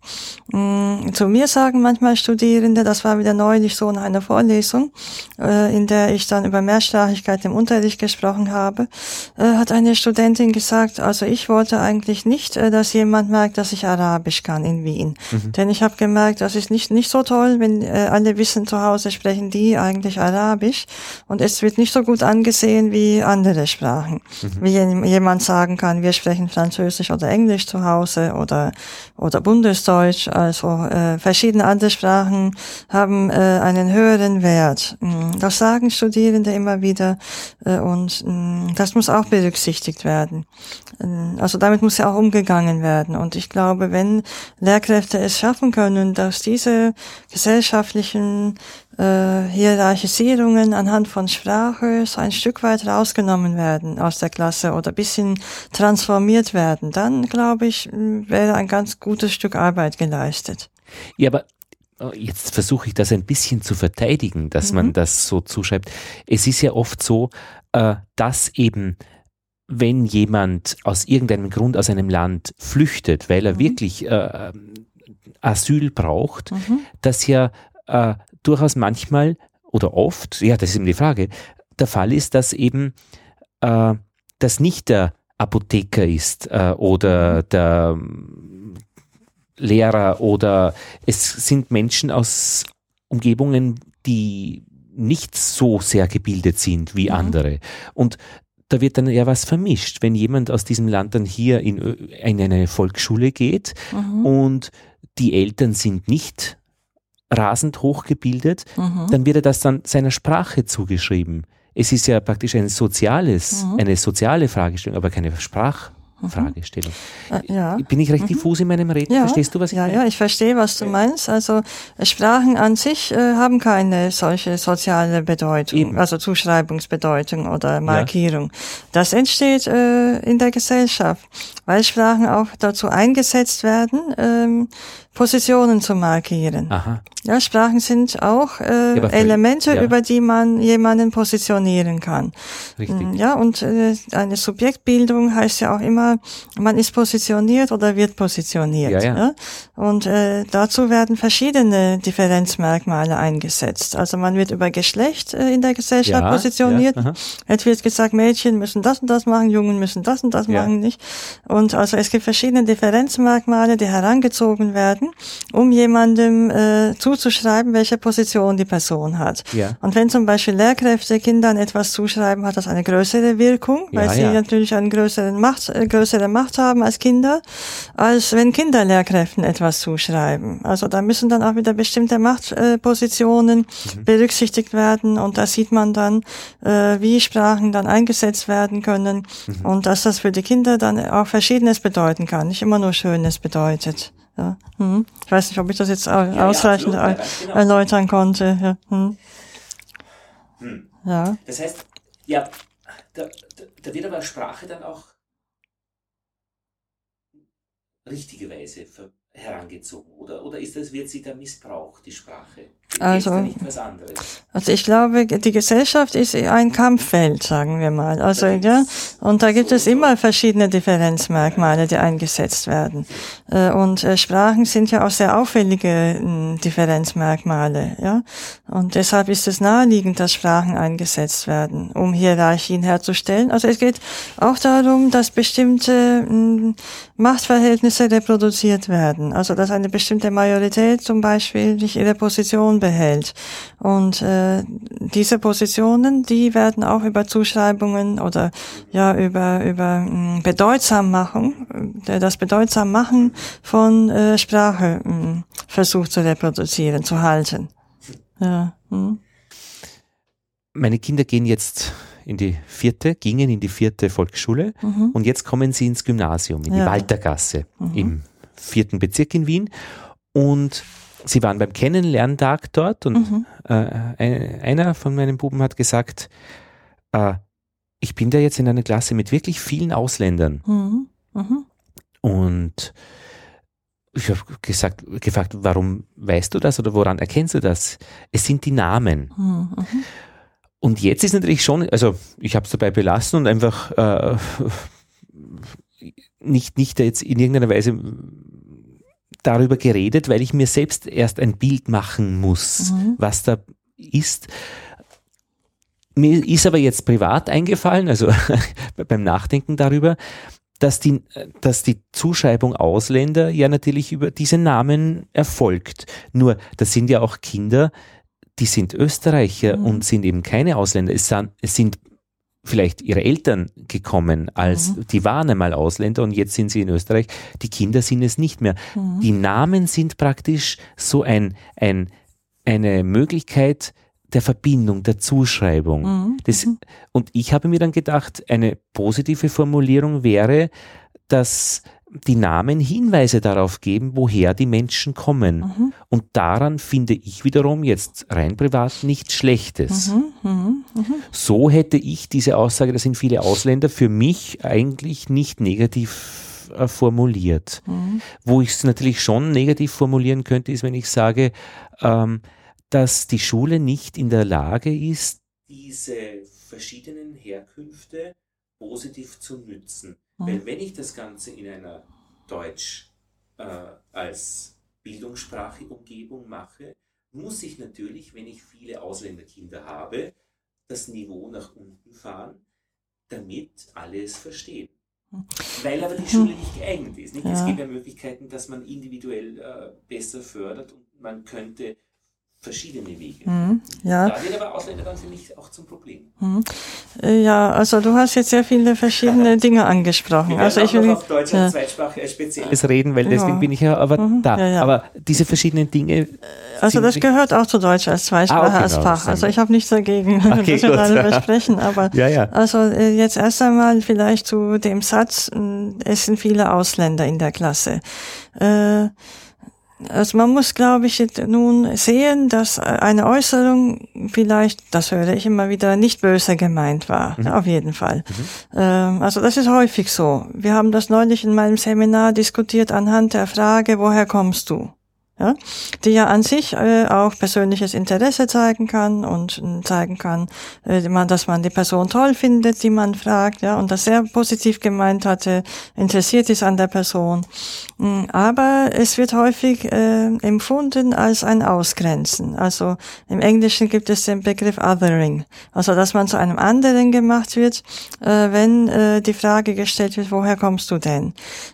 Mm, zu mir sagen manchmal Studierende, das war wieder neulich so in einer Vorlesung, äh, in der ich dann über Mehrsprachigkeit im Unterricht gesprochen habe, äh, hat eine Studentin gesagt, also ich wollte eigentlich nicht, äh, dass jemand merkt, dass ich Arabisch kann in Wien. Mhm. Denn ich habe gemerkt, das ist nicht nicht so toll, wenn äh, alle wissen, zu Hause sprechen die eigentlich Arabisch und es wird nicht so gut angesehen wie andere Sprachen. Mhm. Wie jemand sagen kann, wir sprechen Französisch oder Englisch zu Hause oder oder Bundesdeutsch, also äh, verschiedene andere Sprachen haben äh, einen höheren Wert. Das sagen Studierende immer wieder äh, und äh, das muss auch berücksichtigt werden. Äh, also damit muss ja auch umgegangen werden und ich glaube, wenn Lehrkräfte es schaffen können, dass diese gesellschaftlichen äh, Hierarchisierungen anhand von Sprache so ein Stück weit rausgenommen werden aus der Klasse oder ein bisschen transformiert werden, dann glaube ich, wäre ein ganz gutes Stück Arbeit geleistet. Ja, aber jetzt versuche ich das ein bisschen zu verteidigen, dass mhm. man das so zuschreibt. Es ist ja oft so, äh, dass eben, wenn jemand aus irgendeinem Grund aus einem Land flüchtet, weil er mhm. wirklich äh, Asyl braucht, mhm. dass ja äh, durchaus manchmal oder oft, ja, das ist eben die Frage, der Fall ist, dass eben äh, das nicht der Apotheker ist äh, oder der Lehrer oder es sind Menschen aus Umgebungen, die nicht so sehr gebildet sind wie mhm. andere. Und da wird dann ja was vermischt, wenn jemand aus diesem Land dann hier in, in eine Volksschule geht mhm. und die Eltern sind nicht rasend hochgebildet, mhm. dann wird er das dann seiner Sprache zugeschrieben. Es ist ja praktisch ein soziales, mhm. eine soziale Fragestellung, aber keine Sprachfragestellung. Mhm. Äh, ja. Bin ich recht mhm. diffus in meinem Reden? Ja. Verstehst du, was ich ja, meine? Ja, ich verstehe, was du meinst. Also Sprachen an sich äh, haben keine solche soziale Bedeutung, Eben. also Zuschreibungsbedeutung oder Markierung. Ja. Das entsteht äh, in der Gesellschaft, weil Sprachen auch dazu eingesetzt werden, ähm, Positionen zu markieren. Aha. Ja, Sprachen sind auch äh, ja, Elemente, ja. über die man jemanden positionieren kann. Richtig. Ja, und äh, eine Subjektbildung heißt ja auch immer, man ist positioniert oder wird positioniert. Ja, ja. Ja? Und äh, dazu werden verschiedene Differenzmerkmale eingesetzt. Also man wird über Geschlecht äh, in der Gesellschaft ja, positioniert. Ja, es wird gesagt, Mädchen müssen das und das machen, Jungen müssen das und das ja. machen nicht. Und also es gibt verschiedene Differenzmerkmale, die herangezogen werden, um jemandem äh, zuzuschreiben, welche Position die Person hat. Ja. Und wenn zum Beispiel Lehrkräfte Kindern etwas zuschreiben, hat das eine größere Wirkung, weil ja, sie ja. natürlich eine größere Macht, äh, größere Macht haben als Kinder, als wenn Kinder Lehrkräften etwas zuschreiben. Also da müssen dann auch wieder bestimmte Machtpositionen äh, mhm. berücksichtigt werden und da sieht man dann, äh, wie Sprachen dann eingesetzt werden können mhm. und dass das für die Kinder dann auch Verschiedenes bedeuten kann, nicht immer nur Schönes bedeutet. Ja, hm. Ich weiß nicht, ob ich das jetzt ja, ausreichend ja, absolut, genau. erläutern konnte. Ja. Hm. Hm. Ja. Das heißt, ja, da, da wird aber Sprache dann auch richtigerweise herangezogen, oder? Oder ist das, wird sie da missbraucht, die Sprache? Also, da nicht was anderes? Also ich glaube, die Gesellschaft ist ein Kampffeld, sagen wir mal. Also ja, und da gibt so es immer verschiedene Differenzmerkmale, die eingesetzt werden. Und Sprachen sind ja auch sehr auffällige Differenzmerkmale, ja. Und deshalb ist es naheliegend, dass Sprachen eingesetzt werden, um Hierarchien herzustellen. Also es geht auch darum, dass bestimmte Machtverhältnisse reproduziert werden. Also dass eine bestimmte Majorität zum Beispiel nicht ihre Position behält. Und äh, diese Positionen, die werden auch über Zuschreibungen oder ja über über mh, Bedeutsammachung, äh, das Bedeutsammachen von äh, Sprache mh, versucht zu reproduzieren, zu halten. Ja. Mh. Meine Kinder gehen jetzt in die vierte, gingen in die vierte Volksschule mhm. und jetzt kommen sie ins Gymnasium, in die ja. Waltergasse mhm. im vierten Bezirk in Wien und sie waren beim Kennenlerntag dort und mhm. äh, einer von meinen Buben hat gesagt, äh, ich bin da jetzt in einer Klasse mit wirklich vielen Ausländern. Mhm. Mhm. Und ich habe gesagt, gefragt, warum weißt du das oder woran erkennst du das? Es sind die Namen. Mhm. Und jetzt ist natürlich schon, also ich habe es dabei belassen und einfach äh, nicht, nicht jetzt in irgendeiner Weise darüber geredet, weil ich mir selbst erst ein Bild machen muss, mhm. was da ist. mir ist aber jetzt privat eingefallen, also beim Nachdenken darüber, dass die, dass die Zuschreibung Ausländer ja natürlich über diese Namen erfolgt. Nur, das sind ja auch Kinder, die sind Österreicher mhm. und sind eben keine Ausländer. Es sind, es sind vielleicht ihre Eltern gekommen, als mhm. die waren einmal Ausländer und jetzt sind sie in Österreich. Die Kinder sind es nicht mehr. Mhm. Die Namen sind praktisch so ein, ein, eine Möglichkeit der Verbindung, der Zuschreibung. Mhm. Das, und ich habe mir dann gedacht, eine positive Formulierung wäre, dass die Namen Hinweise darauf geben, woher die Menschen kommen. Mhm. Und daran finde ich wiederum jetzt rein privat nichts Schlechtes. Mhm. Mhm. Mhm. So hätte ich diese Aussage, das sind viele Ausländer, für mich eigentlich nicht negativ äh, formuliert. Mhm. Wo ich es natürlich schon negativ formulieren könnte, ist, wenn ich sage, ähm, dass die Schule nicht in der Lage ist, diese verschiedenen Herkünfte positiv zu nützen. Mhm. Weil wenn ich das Ganze in einer Deutsch äh, als Bildungssprache Umgebung mache, muss ich natürlich, wenn ich viele Ausländerkinder habe, das Niveau nach unten fahren, damit alle es verstehen. Weil aber die Schule nicht geeignet ist. Nicht? Ja. Es gibt ja Möglichkeiten, dass man individuell äh, besser fördert und man könnte verschiedene Wege. Mhm, ja. Da wird aber Ausländer dann für mich auch zum Problem. Mhm. Ja, also du hast jetzt sehr viele verschiedene Dinge angesprochen. Wir also ich will noch auf Deutsch ja. als Zweitsprache als Spezielles reden, weil deswegen ja. bin ich ja aber mhm, da. Ja, ja. Aber diese verschiedenen Dinge. Also das gehört auch zu Deutsch als Zweitsprache, ah, okay, als Fach. Genau. Also ich habe nichts dagegen, okay, dass wir alle besprechen. Aber ja, ja. also jetzt erst einmal vielleicht zu dem Satz, es sind viele Ausländer in der Klasse. Äh, Also man muss, glaube ich, nun sehen, dass eine Äußerung vielleicht, das höre ich immer wieder, nicht böse gemeint war. Mhm. Auf jeden Fall. Mhm. Ähm, also das ist häufig so. Wir haben das neulich in meinem Seminar diskutiert anhand der Frage, woher kommst du? Ja, die ja an sich äh, auch persönliches Interesse zeigen kann und äh, zeigen kann, äh, man, dass man die Person toll findet, die man fragt, ja, und das sehr positiv gemeint hatte, interessiert ist an der Person. Aber es wird häufig äh, empfunden als ein Ausgrenzen. Also im Englischen gibt es den Begriff Othering, also dass man zu einem anderen gemacht wird, äh, wenn äh, die Frage gestellt wird, woher kommst du denn?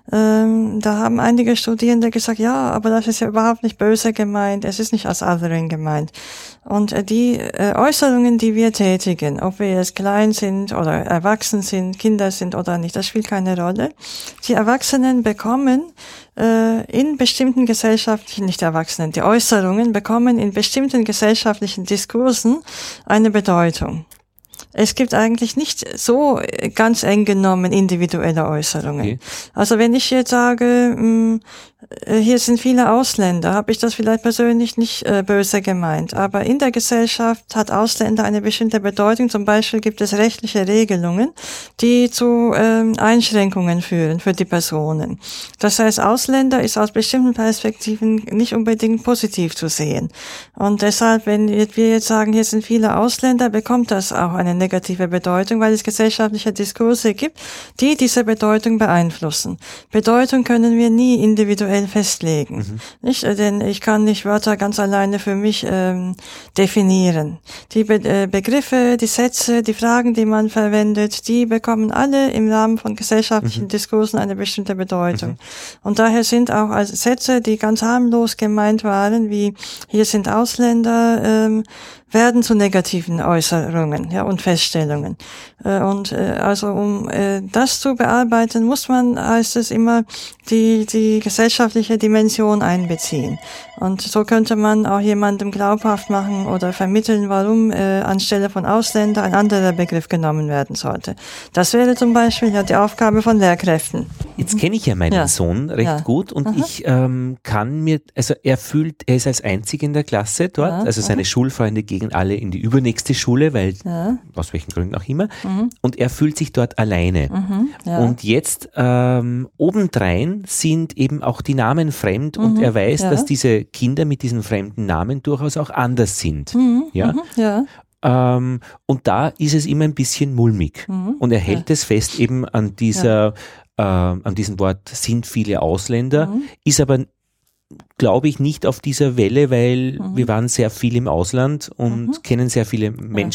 Ähm, da haben einige Studierende gesagt, ja, aber das ist ja überhaupt nicht böse gemeint, es ist nicht als Othering gemeint. Und äh, die äh, Äußerungen, die wir tätigen, ob wir jetzt klein sind oder erwachsen sind, Kinder sind oder nicht, das spielt keine Rolle. Die Erwachsenen bekommen äh, in bestimmten gesellschaftlichen, nicht Erwachsenen, die Äußerungen bekommen in bestimmten gesellschaftlichen Diskursen eine Bedeutung. Es gibt eigentlich nicht so ganz eng genommen individuelle Äußerungen. Okay. Also wenn ich jetzt sage, mh, hier sind viele Ausländer, habe ich das vielleicht persönlich nicht äh, böse gemeint. Aber in der Gesellschaft hat Ausländer eine bestimmte Bedeutung. Zum Beispiel gibt es rechtliche Regelungen, die zu ähm, Einschränkungen führen für die Personen. Das heißt, Ausländer ist aus bestimmten Perspektiven nicht unbedingt positiv zu sehen. Und deshalb, wenn wir jetzt sagen, hier sind viele Ausländer, bekommt das auch eine negative Bedeutung, weil es gesellschaftliche Diskurse gibt, die diese Bedeutung beeinflussen. Bedeutung können wir nie individuell festlegen. Mhm. Nicht, denn ich kann nicht Wörter ganz alleine für mich ähm, definieren. Die Be- äh, Begriffe, die Sätze, die Fragen, die man verwendet, die bekommen alle im Rahmen von gesellschaftlichen mhm. Diskursen eine bestimmte Bedeutung. Mhm. Und daher sind auch als Sätze, die ganz harmlos gemeint waren, wie hier sind Ausländer, ähm, werden zu negativen Äußerungen, ja, und Feststellungen. Äh, und äh, also um äh, das zu bearbeiten, muss man, heißt es immer, die die gesellschaftliche Dimension einbeziehen. Und so könnte man auch jemandem glaubhaft machen oder vermitteln, warum äh, anstelle von Ausländer ein anderer Begriff genommen werden sollte. Das wäre zum Beispiel ja die Aufgabe von Lehrkräften. Jetzt kenne ich ja meinen ja. Sohn recht ja. gut und Aha. ich ähm, kann mir, also er fühlt, er ist als einziger in der Klasse dort, ja. also seine Aha. Schulfreunde gehen alle in die übernächste Schule, weil, ja. aus welchen Gründen auch immer, mhm. und er fühlt sich dort alleine. Mhm. Ja. Und jetzt ähm, obendrein sind eben auch die Namen fremd mhm. und er weiß, ja. dass diese Kinder mit diesen fremden Namen durchaus auch anders sind. Mhm. Ja. Mhm. ja. Ähm, und da ist es immer ein bisschen mulmig. Mhm. Und er hält ja. es fest eben an dieser, ja. äh, an diesem Wort sind viele Ausländer, mhm. ist aber, glaube ich, nicht auf dieser Welle, weil mhm. wir waren sehr viel im Ausland und mhm. kennen sehr viele Menschen,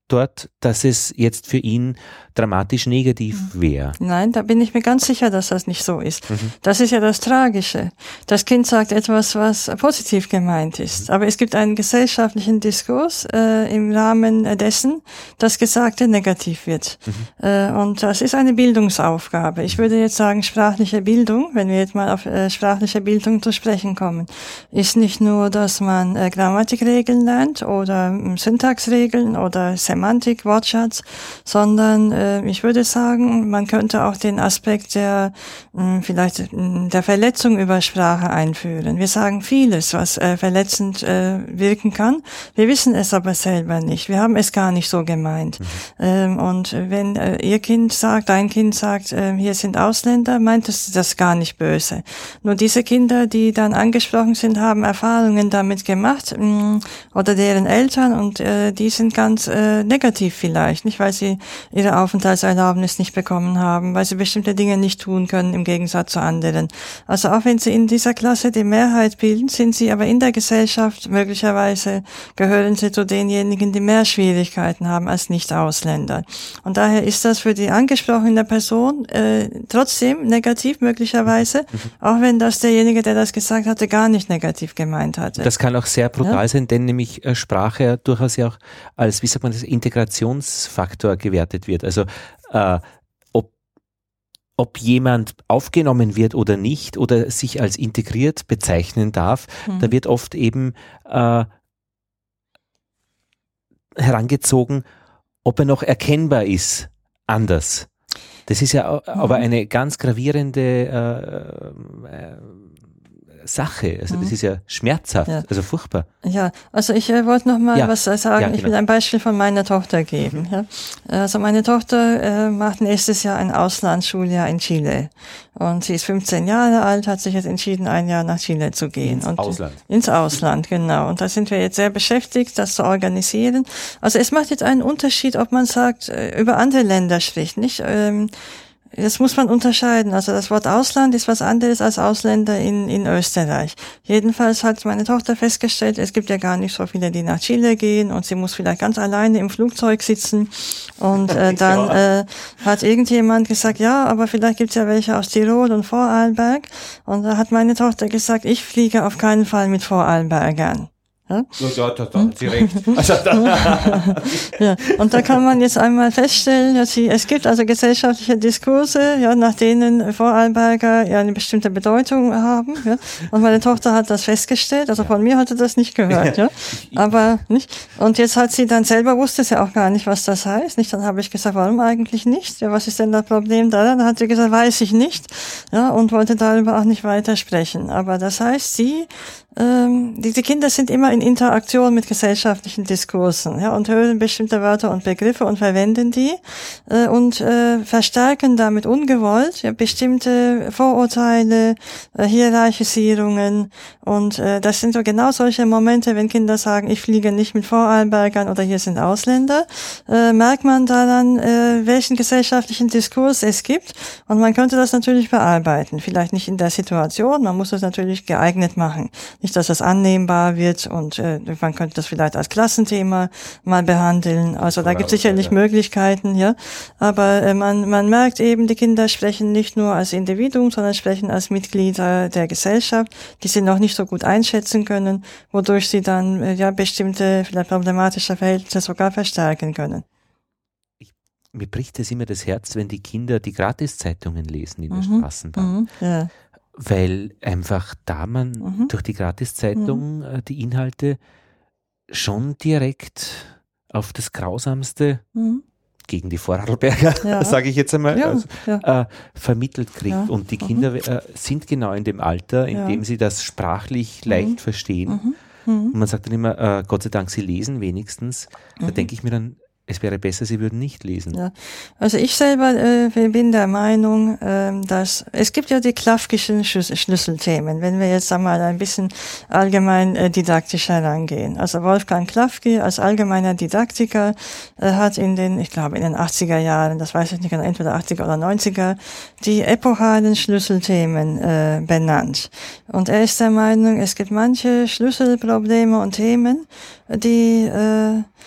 dort, dass es jetzt für ihn dramatisch negativ wäre. Nein, da bin ich mir ganz sicher, dass das nicht so ist. Mhm. Das ist ja das Tragische. Das Kind sagt etwas, was positiv gemeint ist. Mhm. Aber es gibt einen gesellschaftlichen Diskurs äh, im Rahmen dessen, dass Gesagte negativ wird. Mhm. Äh, und das ist eine Bildungsaufgabe. Ich würde jetzt sagen, sprachliche Bildung, wenn wir jetzt mal auf äh, sprachliche Bildung zu sprechen kommen, ist nicht nur, dass man äh, Grammatikregeln lernt oder äh, Syntaxregeln oder Semantik, Wortschatz, sondern äh, ich würde sagen, man könnte auch den Aspekt der mh, vielleicht mh, der Verletzung über Sprache einführen. Wir sagen vieles, was äh, verletzend äh, wirken kann. Wir wissen es aber selber nicht. Wir haben es gar nicht so gemeint. Mhm. Ähm, und wenn äh, Ihr Kind sagt, dein Kind sagt, äh, hier sind Ausländer, meint es das gar nicht böse. Nur diese Kinder, die dann angesprochen sind, haben Erfahrungen damit gemacht mh, oder deren Eltern und äh, die sind ganz äh, negativ vielleicht, nicht weil sie ihre Aufenthaltserlaubnis nicht bekommen haben, weil sie bestimmte Dinge nicht tun können im Gegensatz zu anderen. Also auch wenn sie in dieser Klasse die Mehrheit bilden, sind sie aber in der Gesellschaft, möglicherweise gehören sie zu denjenigen, die mehr Schwierigkeiten haben als Nicht-Ausländer. Und daher ist das für die angesprochene Person äh, trotzdem negativ möglicherweise, mhm. auch wenn das derjenige, der das gesagt hatte, gar nicht negativ gemeint hatte. Das kann auch sehr brutal ja? sein, denn nämlich äh, Sprache ja durchaus ja auch als, wie sagt man das, Integrationsfaktor gewertet wird. Also äh, ob, ob jemand aufgenommen wird oder nicht oder sich als integriert bezeichnen darf, mhm. da wird oft eben äh, herangezogen, ob er noch erkennbar ist, anders. Das ist ja mhm. aber eine ganz gravierende äh, äh, Sache. Also das ist ja schmerzhaft, ja. also furchtbar. Ja, also ich äh, wollte noch mal ja. was sagen. Ja, genau. Ich will ein Beispiel von meiner Tochter geben. Ja. Also meine Tochter äh, macht nächstes Jahr ein Auslandsschuljahr in Chile. Und sie ist fünfzehn Jahre alt, hat sich jetzt entschieden, ein Jahr nach Chile zu gehen. Ins und, Ausland. Ins Ausland, genau. Und da sind wir jetzt sehr beschäftigt, das zu organisieren. Also es macht jetzt einen Unterschied, ob man sagt, über andere Länder spricht, nicht? Ähm, Das muss man unterscheiden. Also das Wort Ausland ist was anderes als Ausländer in, in Österreich. Jedenfalls hat meine Tochter festgestellt, es gibt ja gar nicht so viele, die nach Chile gehen und sie muss vielleicht ganz alleine im Flugzeug sitzen. Und äh, dann ja. äh, hat irgendjemand gesagt, ja, aber vielleicht gibt's ja welche aus Tirol und Vorarlberg. Und da hat meine Tochter gesagt, ich fliege auf keinen Fall mit Vorarlbergern. Ja? Ja, da, da, direkt. Also, da. Ja, und da kann man jetzt einmal feststellen, dass sie, es gibt also gesellschaftliche Diskurse, ja, nach denen Vorarlberger ja eine bestimmte Bedeutung haben, ja. Und meine Tochter hat das festgestellt, also von mir hatte das nicht gehört, ja. Aber, nicht? Und jetzt hat sie dann selber, wusste sie auch gar nicht, was das heißt, nicht? Dann habe ich gesagt, warum eigentlich nicht? Ja, was ist denn das Problem daran? Dann hat sie gesagt, weiß ich nicht, ja, und wollte darüber auch nicht weiter sprechen. Aber das heißt, sie, ähm, diese Kinder sind immer in Interaktion mit gesellschaftlichen Diskursen, ja, und hören bestimmte Wörter und Begriffe und verwenden die äh, und äh, verstärken damit ungewollt ja, bestimmte Vorurteile, äh, Hierarchisierungen und äh, das sind so genau solche Momente, wenn Kinder sagen, ich fliege nicht mit Vorarlbergern oder hier sind Ausländer, äh, merkt man daran, äh, welchen gesellschaftlichen Diskurs es gibt und man könnte das natürlich bearbeiten, vielleicht nicht in der Situation, man muss es natürlich geeignet machen. Nicht, dass das annehmbar wird und äh, man könnte das vielleicht als Klassenthema mal behandeln. Also da gibt es sicherlich ja. Möglichkeiten, ja. Aber äh, man man merkt eben, die Kinder sprechen nicht nur als Individuum, sondern sprechen als Mitglieder der Gesellschaft, die sie noch nicht so gut einschätzen können, wodurch sie dann äh, ja bestimmte vielleicht problematische Verhältnisse sogar verstärken können. Ich, mir bricht es immer das Herz, wenn die Kinder die Gratiszeitungen lesen in der mhm. Straßenbahn. Mhm. Ja. Weil einfach da man mhm. durch die Gratiszeitung mhm. die Inhalte schon direkt auf das Grausamste mhm. gegen die Vorarlberger, ja. sage ich jetzt einmal, ja, also, ja. Äh, vermittelt kriegt. Ja. Und die Kinder mhm. äh, sind genau in dem Alter, in ja. dem sie das sprachlich mhm. leicht verstehen. Mhm. Mhm. Und man sagt dann immer, äh, Gott sei Dank, sie lesen wenigstens. Da mhm. denke ich mir dann, es wäre besser, sie würden nicht lesen. Ja, also ich selber äh, bin der Meinung, äh, dass es gibt ja die Klafkischen Schlüsselthemen, wenn wir jetzt einmal ein bisschen allgemein äh, didaktisch herangehen. Also Wolfgang Klafki als allgemeiner Didaktiker äh, hat in den, ich glaube in den achtziger Jahren, das weiß ich nicht genau, entweder achtziger oder neunziger, die epochalen Schlüsselthemen äh, benannt. Und er ist der Meinung, es gibt manche Schlüsselprobleme und Themen, die äh,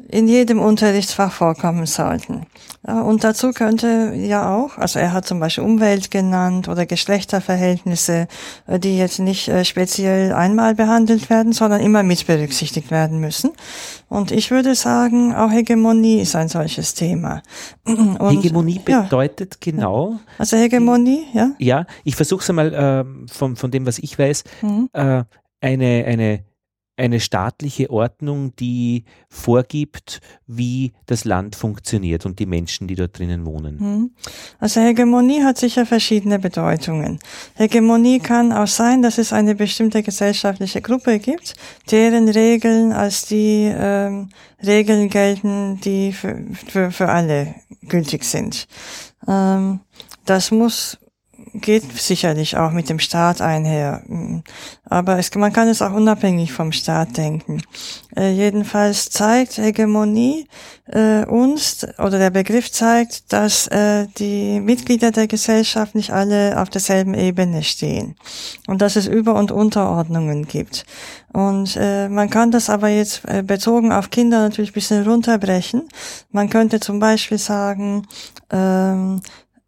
in jedem Unterrichtsfach vorkommen sollten. Ja, und dazu könnte ja auch, also er hat zum Beispiel Umwelt genannt oder Geschlechterverhältnisse, die jetzt nicht äh, speziell einmal behandelt werden, sondern immer mit berücksichtigt werden müssen. Und ich würde sagen, auch Hegemonie ist ein solches Thema. Und, Hegemonie bedeutet ja, genau... Also Hegemonie, ja? Ja, ich versuche es einmal äh, von, von dem, was ich weiß, mhm. äh, eine, eine eine staatliche Ordnung, die vorgibt, wie das Land funktioniert und die Menschen, die dort drinnen wohnen. Also Hegemonie hat sicher verschiedene Bedeutungen. Hegemonie kann auch sein, dass es eine bestimmte gesellschaftliche Gruppe gibt, deren Regeln als die ähm, Regeln gelten, die für, für, für alle gültig sind. Ähm, das muss geht sicherlich auch mit dem Staat einher. Aber es, man kann es auch unabhängig vom Staat denken. Äh, jedenfalls zeigt Hegemonie äh, uns, oder der Begriff zeigt, dass äh, die Mitglieder der Gesellschaft nicht alle auf derselben Ebene stehen und dass es Über- und Unterordnungen gibt. Und äh, man kann das aber jetzt äh, bezogen auf Kinder natürlich ein bisschen runterbrechen. Man könnte zum Beispiel sagen, ähm,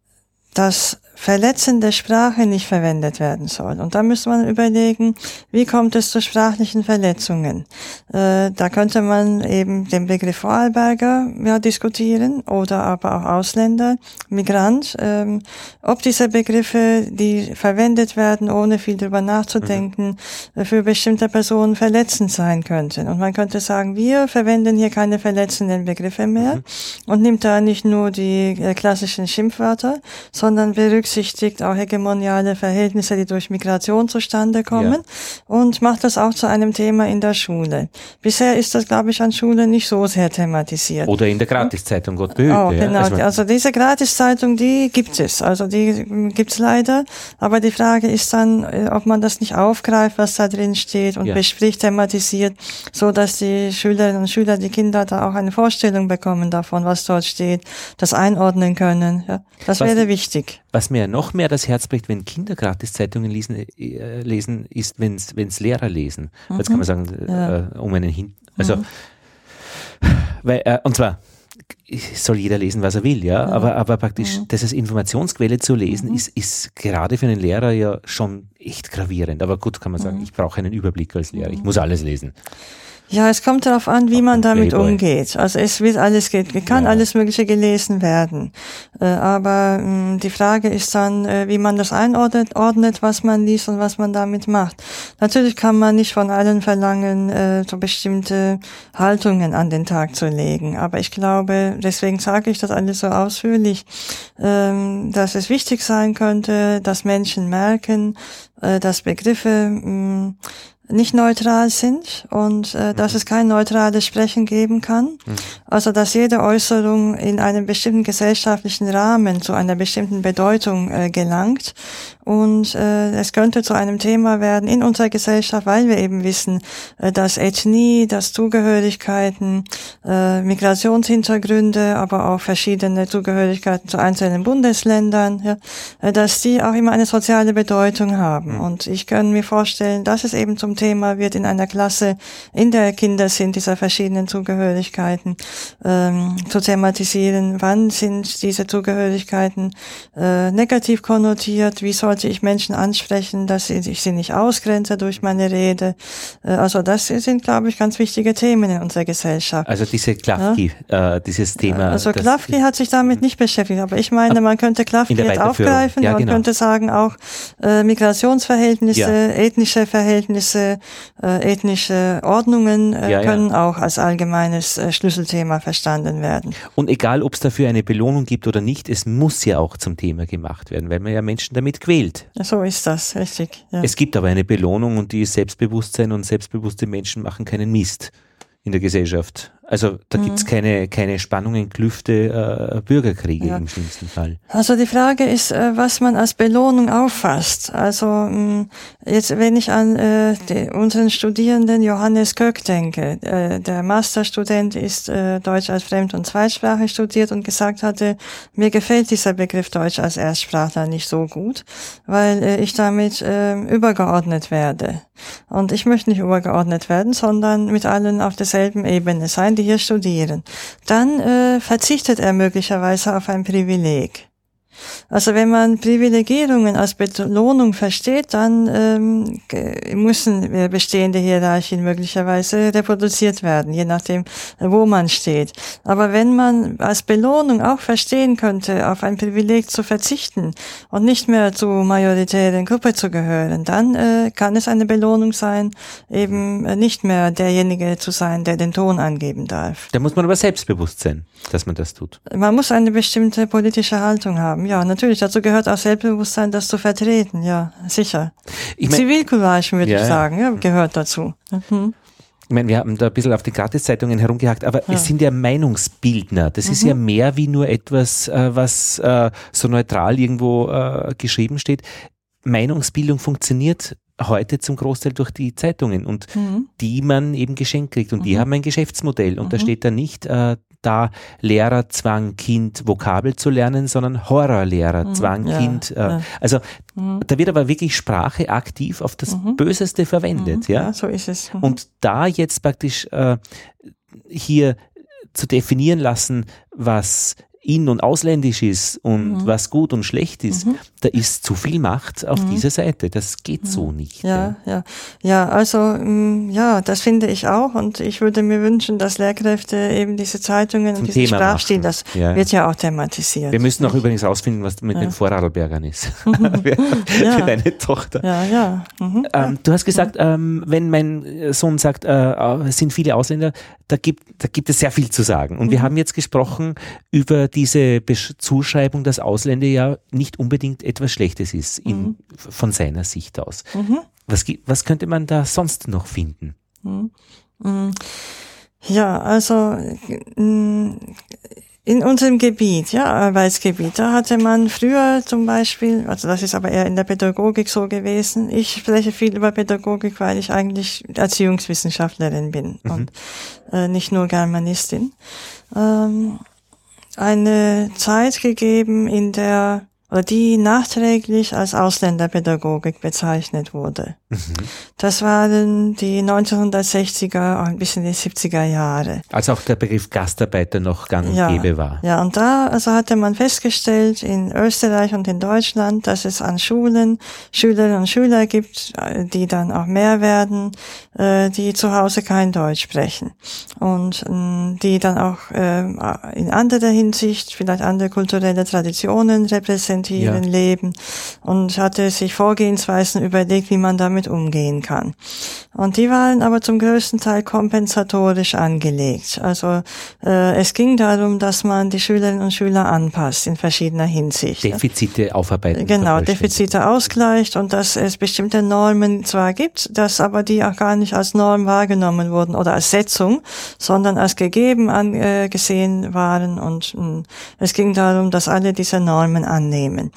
dass verletzende Sprache nicht verwendet werden soll. Und da müsste man überlegen, wie kommt es zu sprachlichen Verletzungen? Äh, da könnte man eben den Begriff Vorarlberger ja, diskutieren oder aber auch Ausländer, Migrant, ähm, ob diese Begriffe, die verwendet werden, ohne viel drüber nachzudenken, mhm. für bestimmte Personen verletzend sein könnten. Und man könnte sagen, wir verwenden hier keine verletzenden Begriffe mehr mhm. und nimmt da nicht nur die äh, klassischen Schimpfwörter, sondern berücksichtigt berücksichtigt auch hegemoniale Verhältnisse, die durch Migration zustande kommen, ja. und macht das auch zu einem Thema in der Schule. Bisher ist das, glaube ich, an Schulen nicht so sehr thematisiert. Oder in der Gratiszeitung, Gott behüte. Oh, genau. Ja. Also, also diese Gratiszeitung, die gibt es. Also die gibt's leider. Aber die Frage ist dann, ob man das nicht aufgreift, was da drin steht und ja. bespricht, thematisiert, so dass die Schülerinnen und Schüler, die Kinder da auch eine Vorstellung bekommen davon, was dort steht, das einordnen können. Ja. Das was, wäre wichtig. Was mir noch mehr das Herz bricht, wenn Kinder Gratiszeitungen lesen, äh, lesen ist, wenn es Lehrer lesen. Mhm. Jetzt kann man sagen, ja. äh, um einen hin. Also, mhm. weil, äh, und zwar, soll jeder lesen, was er will, ja, ja. aber aber praktisch, mhm. das als Informationsquelle zu lesen, mhm. ist, ist gerade für einen Lehrer ja schon echt gravierend. Aber gut, kann man sagen, mhm. ich brauche einen Überblick als Lehrer, ich muss alles lesen. Ja, es kommt darauf an, wie man damit umgeht. Also es wird alles, kann ja. alles Mögliche gelesen werden. Äh, aber mh, die Frage ist dann, äh, wie man das einordnet, ordnet, was man liest und was man damit macht. Natürlich kann man nicht von allen verlangen, äh, so bestimmte Haltungen an den Tag zu legen. Aber ich glaube, deswegen sage ich das alles so ausführlich, ähm, dass es wichtig sein könnte, dass Menschen merken, äh, dass Begriffe mh, nicht neutral sind und äh, mhm. dass es kein neutrales Sprechen geben kann. Mhm. Also dass jede Äußerung in einem bestimmten gesellschaftlichen Rahmen zu einer bestimmten Bedeutung äh, gelangt. Und äh, es könnte zu einem Thema werden in unserer Gesellschaft, weil wir eben wissen, äh, dass Ethnie, dass Zugehörigkeiten, äh, Migrationshintergründe, aber auch verschiedene Zugehörigkeiten zu einzelnen Bundesländern, ja, äh, dass die auch immer eine soziale Bedeutung haben. Mhm. Und ich kann mir vorstellen, dass es eben zum Thema wird in einer Klasse, in der Kinder sind dieser verschiedenen Zugehörigkeiten, ähm, zu thematisieren. Wann sind diese Zugehörigkeiten äh, negativ konnotiert? Wie soll sollte ich Menschen ansprechen, dass ich sie nicht ausgrenze durch meine Rede. Also das sind, glaube ich, ganz wichtige Themen in unserer Gesellschaft. Also diese Klafki, ja? äh, dieses Thema. Also Klafki hat sich damit nicht beschäftigt, aber ich meine, man könnte Klafki jetzt aufgreifen, ja, man genau. könnte sagen auch äh, Migrationsverhältnisse, ja. ethnische Verhältnisse, äh, ethnische Ordnungen äh, ja, können ja. auch als allgemeines äh, Schlüsselthema verstanden werden. Und egal, ob es dafür eine Belohnung gibt oder nicht, es muss ja auch zum Thema gemacht werden, weil man ja Menschen damit quält. So ist das, richtig. Ja. Es gibt aber eine Belohnung und die ist Selbstbewusstsein und selbstbewusste Menschen machen keinen Mist in der Gesellschaft. Also da mhm. gibt's keine keine Spannungen, Klüfte, äh, Bürgerkriege ja. im schlimmsten Fall. Also die Frage ist, äh, was man als Belohnung auffasst. Also mh, jetzt, wenn ich an äh, die, unseren Studierenden Johannes Köck denke, äh, der Masterstudent ist äh, Deutsch als Fremd- und Zweitsprache studiert und gesagt hatte, mir gefällt dieser Begriff Deutsch als Erstsprachler nicht so gut, weil äh, ich damit äh, übergeordnet werde. Und ich möchte nicht übergeordnet werden, sondern mit allen auf derselben Ebene sein, die hier studieren, dann äh, verzichtet er möglicherweise auf ein Privileg. Also wenn man Privilegierungen als Belohnung versteht, dann ähm, müssen äh, bestehende Hierarchien möglicherweise reproduziert werden, je nachdem, wo man steht. Aber wenn man als Belohnung auch verstehen könnte, auf ein Privileg zu verzichten und nicht mehr zur majoritären Gruppe zu gehören, dann äh, kann es eine Belohnung sein, eben nicht mehr derjenige zu sein, der den Ton angeben darf. Da muss man aber selbstbewusst sein, dass man das tut. Man muss eine bestimmte politische Haltung haben. Ja, natürlich. Dazu gehört auch Selbstbewusstsein, das zu vertreten. Ja, sicher. Ich mein, Zivilcourage, würde ja, ich sagen, ja, gehört dazu. Mhm. Ich meine, wir haben da ein bisschen auf die Gratiszeitungen herumgehackt, aber ja. es sind ja Meinungsbildner. Das mhm. ist ja mehr wie nur etwas, was äh, so neutral irgendwo äh, geschrieben steht. Meinungsbildung funktioniert heute zum Großteil durch die Zeitungen und mhm. die man eben geschenkt kriegt und mhm. die haben ein Geschäftsmodell und mhm. da steht da nicht äh, da Lehrer zwang Kind Vokabel zu lernen, sondern Horrorlehrer mhm. zwang ja, Kind. Äh, ja. Also mhm. da wird aber wirklich Sprache aktiv auf das mhm. Böseste verwendet. Mhm. Ja? Ja, so ist es. Mhm. Und da jetzt praktisch äh, hier zu definieren lassen, was in- und ausländisch ist und mhm. was gut und schlecht ist, mhm. da ist zu viel Macht auf mhm. dieser Seite. Das geht mhm. so nicht. Ja, ja, ja, also ja, das finde ich auch und ich würde mir wünschen, dass Lehrkräfte eben diese Zeitungen Zum und diesen Thema Sprachstil, machen. das ja. wird ja auch thematisiert. Wir müssen auch nicht? übrigens rausfinden, was mit ja. den Vorarlbergern ist. ja. Für deine Tochter. Ja, ja. Mhm. Ähm, du hast gesagt, ähm, wenn mein Sohn sagt, äh, es sind viele Ausländer, da gibt, da gibt es sehr viel zu sagen. Und mhm. wir haben jetzt gesprochen über diese Besch- Zuschreibung, dass Ausländer ja nicht unbedingt etwas Schlechtes ist, in, mhm. von seiner Sicht aus. Mhm. Was, was könnte man da sonst noch finden? Mhm. Ja, also in unserem Gebiet, ja, Arbeitsgebiet, da hatte man früher zum Beispiel, also das ist aber eher in der Pädagogik so gewesen, ich spreche viel über Pädagogik, weil ich eigentlich Erziehungswissenschaftlerin bin mhm. und äh, nicht nur Germanistin. Ähm, eine Zeit gegeben, in der, oder die nachträglich als Ausländerpädagogik bezeichnet wurde. Mhm. Das waren die neunzehnhundertsechziger, auch ein bisschen die siebziger Jahre. Als auch der Begriff Gastarbeiter noch gang und ja, gäbe war. Ja, und da also hatte man festgestellt in Österreich und in Deutschland, dass es an Schulen Schülerinnen und Schüler gibt, die dann auch mehr werden, die zu Hause kein Deutsch sprechen und die dann auch in anderer Hinsicht vielleicht andere kulturelle Traditionen repräsentieren, ja. leben und hatte sich Vorgehensweisen überlegt, wie man damit umgehen kann. Und die waren aber zum größten Teil kompensatorisch angelegt. Also äh, es ging darum, dass man die Schülerinnen und Schüler anpasst in verschiedener Hinsicht. Defizite aufarbeiten. Genau, Defizite ausgleicht und dass es bestimmte Normen zwar gibt, dass aber die auch gar nicht als Norm wahrgenommen wurden oder als Setzung, sondern als gegeben angesehen waren und mh, es ging darum, dass alle diese Normen annehmen.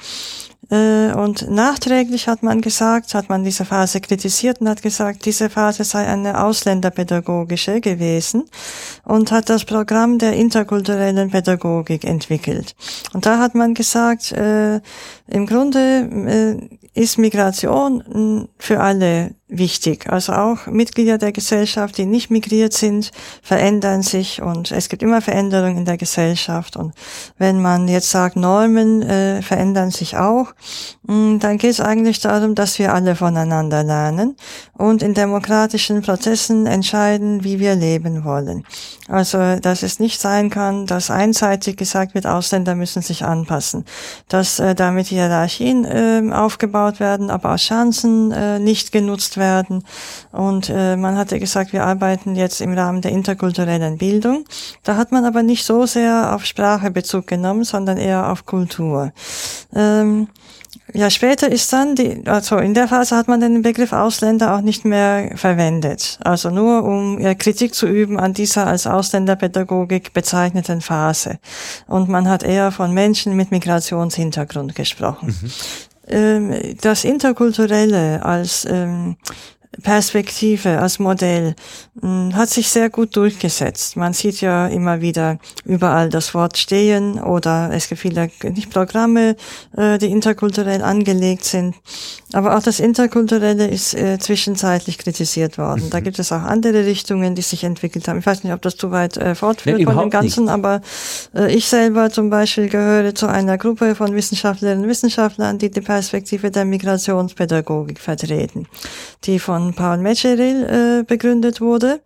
Und nachträglich hat man gesagt, hat man diese Phase kritisiert und hat gesagt, diese Phase sei eine ausländerpädagogische gewesen und hat das Programm der interkulturellen Pädagogik entwickelt. Und da hat man gesagt, äh, im Grunde äh, ist Migration für alle wichtig. Also auch Mitglieder der Gesellschaft, die nicht migriert sind, verändern sich und es gibt immer Veränderungen in der Gesellschaft. Und wenn man jetzt sagt, Normen äh, verändern sich auch, mh, dann geht es eigentlich darum, dass wir alle voneinander lernen und in demokratischen Prozessen entscheiden, wie wir leben wollen. Also, dass es nicht sein kann, dass einseitig gesagt wird, Ausländer müssen sich anpassen, dass äh, damit Hierarchien äh, aufgebaut werden, aber auch Chancen äh, nicht genutzt werden. Und äh, man hatte gesagt, wir arbeiten jetzt im Rahmen der interkulturellen Bildung. Da hat man aber nicht so sehr auf Sprache Bezug genommen, sondern eher auf Kultur. Ähm, Ja, später ist dann die, also in der Phase hat man den Begriff Ausländer auch nicht mehr verwendet. Also nur um ja, Kritik zu üben an dieser als Ausländerpädagogik bezeichneten Phase. Und man hat eher von Menschen mit Migrationshintergrund gesprochen. Mhm. Ähm, das Interkulturelle als ähm, Perspektive als Modell mh, hat sich sehr gut durchgesetzt. Man sieht ja immer wieder überall das Wort stehen oder es gibt viele nicht Programme, äh, die interkulturell angelegt sind. Aber auch das Interkulturelle ist äh, zwischenzeitlich kritisiert worden. Mhm. Da gibt es auch andere Richtungen, die sich entwickelt haben. Ich weiß nicht, ob das zu weit äh, fortführt nee, von dem Ganzen, nicht. aber äh, ich selber zum Beispiel gehöre zu einer Gruppe von Wissenschaftlerinnen und Wissenschaftlern, die die Perspektive der Migrationspädagogik vertreten, die von Paul Meceril äh, begründet wurde.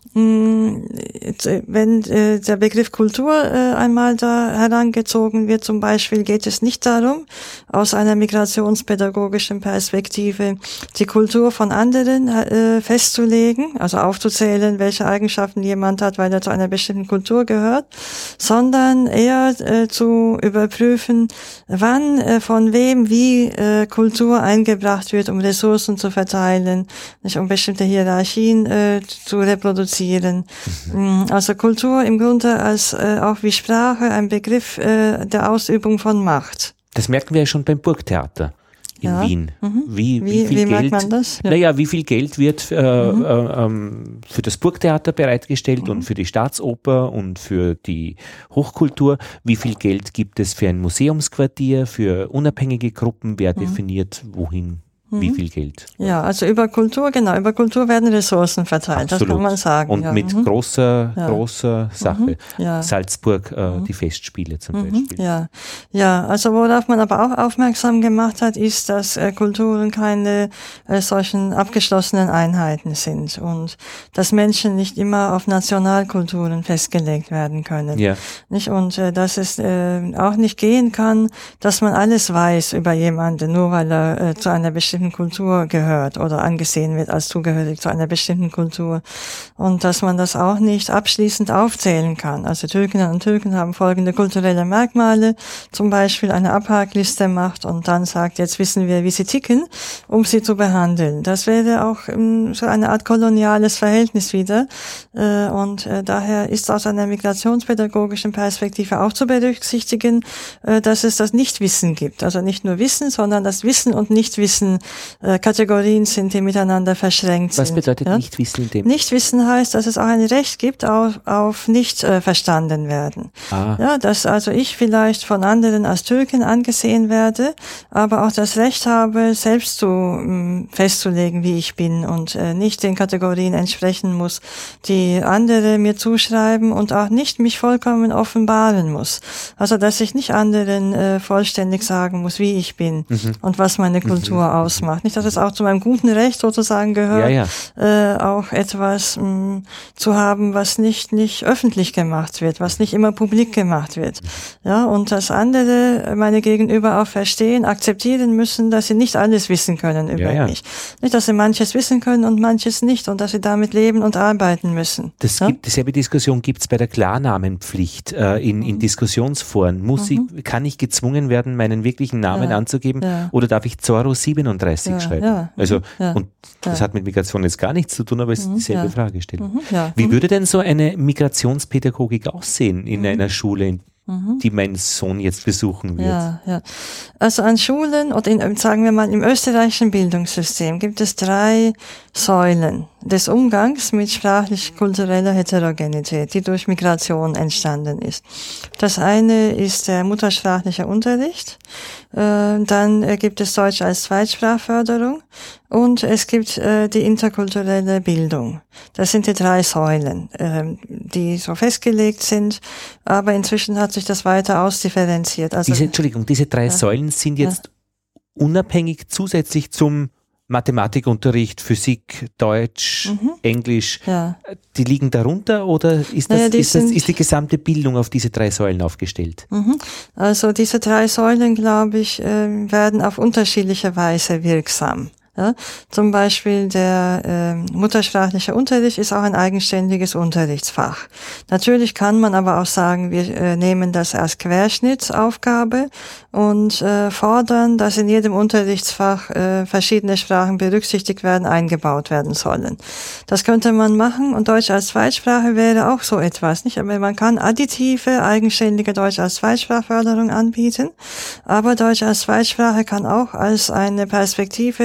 Wenn äh, der Begriff Kultur äh, einmal da herangezogen wird, zum Beispiel, geht es nicht darum, aus einer migrationspädagogischen Perspektive die Kultur von anderen äh, festzulegen, also aufzuzählen, welche Eigenschaften jemand hat, weil er zu einer bestimmten Kultur gehört, sondern eher äh, zu überprüfen, wann, äh, von wem, wie äh, Kultur eingebracht wird, um Ressourcen zu verteilen, nicht um bestimmte Hierarchien äh, zu reproduzieren. Mhm. Also Kultur im Grunde als äh, auch wie Sprache ein Begriff äh, der Ausübung von Macht. Das merken wir ja schon beim Burgtheater in ja. Wien. Mhm. Wie, wie, wie, viel wie Geld, merkt man das? Ja. Naja, wie viel Geld wird äh, mhm. äh, ähm, für das Burgtheater bereitgestellt mhm. und für die Staatsoper und für die Hochkultur? Wie viel Geld gibt es für ein Museumsquartier, für unabhängige Gruppen? Wer mhm. definiert wohin? Wie viel Geld? Ja, also über Kultur, genau, über Kultur werden Ressourcen verteilt, Absolut. Das kann man sagen. Und ja. mit mhm. großer, ja. großer Sache. Mhm. Ja. Salzburg, äh, mhm. die Festspiele zum mhm. Beispiel. Ja, ja, also worauf man aber auch aufmerksam gemacht hat, ist, dass äh, Kulturen keine äh, solchen abgeschlossenen Einheiten sind und dass Menschen nicht immer auf Nationalkulturen festgelegt werden können. Ja. Nicht? Und äh, dass es äh, auch nicht gehen kann, dass man alles weiß über jemanden, nur weil er äh, zu einer bestimmten Kultur gehört oder angesehen wird als zugehörig zu einer bestimmten Kultur und dass man das auch nicht abschließend aufzählen kann. Also Türkinnen und Türken haben folgende kulturelle Merkmale, zum Beispiel eine Abhakliste macht und dann sagt, jetzt wissen wir, wie sie ticken, um sie zu behandeln. Das wäre auch um, so eine Art koloniales Verhältnis wieder äh, und äh, daher ist aus einer migrationspädagogischen Perspektive auch zu berücksichtigen, äh, dass es das Nichtwissen gibt. Also nicht nur Wissen, sondern das Wissen und Nichtwissen Kategorien sind, die miteinander verschränkt sind. Was bedeutet ja? Nichtwissen in dem? Nichtwissen heißt, dass es auch ein Recht gibt auf, auf nicht äh, verstanden werden. Ah. Ja, dass also ich vielleicht von anderen als Türkin angesehen werde, aber auch das Recht habe, selbst zu mh, festzulegen, wie ich bin und äh, nicht den Kategorien entsprechen muss, die andere mir zuschreiben und auch nicht mich vollkommen offenbaren muss. Also, dass ich nicht anderen äh, vollständig sagen muss, wie ich bin mhm. und was meine Kultur mhm. ausmacht. Macht. Nicht, dass es auch zu meinem guten Recht sozusagen gehört, ja, ja. Äh, auch etwas mh, zu haben, was nicht nicht öffentlich gemacht wird, was nicht immer publik gemacht wird. Ja, und das andere, meine Gegenüber auch verstehen, akzeptieren müssen, dass sie nicht alles wissen können über ja, ja. mich. Nicht, dass sie manches wissen können und manches nicht und dass sie damit leben und arbeiten müssen. Das ja? gibt, dieselbe Diskussion gibt es bei der Klarnamenpflicht äh, in, in Diskussionsforen. Muss mhm. ich, kann ich gezwungen werden, meinen wirklichen Namen ja. anzugeben ja. oder darf ich Zorro siebenunddreißig Ja, schreiben. Ja, also, ja, und das ja. hat mit Migration jetzt gar nichts zu tun, aber es ist dieselbe ja. Fragestellung. Mhm, ja. Wie würde denn so eine Migrationspädagogik aussehen in mhm. einer Schule, die mein Sohn jetzt besuchen wird? Ja, ja. Also an Schulen oder in, sagen wir mal im österreichischen Bildungssystem gibt es drei Säulen des Umgangs mit sprachlich-kultureller Heterogenität, die durch Migration entstanden ist. Das eine ist der muttersprachliche Unterricht, äh, dann äh, gibt es Deutsch als Zweitsprachförderung und es gibt äh, die interkulturelle Bildung. Das sind die drei Säulen, äh, die so festgelegt sind, aber inzwischen hat sich das weiter ausdifferenziert. Also, diese, Entschuldigung, diese drei ja. Säulen sind jetzt ja. unabhängig zusätzlich zum Mathematikunterricht, Physik, Deutsch, mhm. Englisch, ja. die liegen darunter oder ist, das, naja, ist, das, ist die gesamte Bildung auf diese drei Säulen aufgestellt? Mhm. Also diese drei Säulen, glaube ich, werden auf unterschiedliche Weise wirksam. Ja, zum Beispiel der äh, muttersprachliche Unterricht ist auch ein eigenständiges Unterrichtsfach. Natürlich kann man aber auch sagen, wir äh, nehmen das als Querschnittsaufgabe und äh, fordern, dass in jedem Unterrichtsfach äh, verschiedene Sprachen berücksichtigt werden, eingebaut werden sollen. Das könnte man machen und Deutsch als Zweitsprache wäre auch so etwas, nicht? Aber man kann additive, eigenständige Deutsch als Zweitsprachförderung anbieten, aber Deutsch als Zweitsprache kann auch als eine Perspektive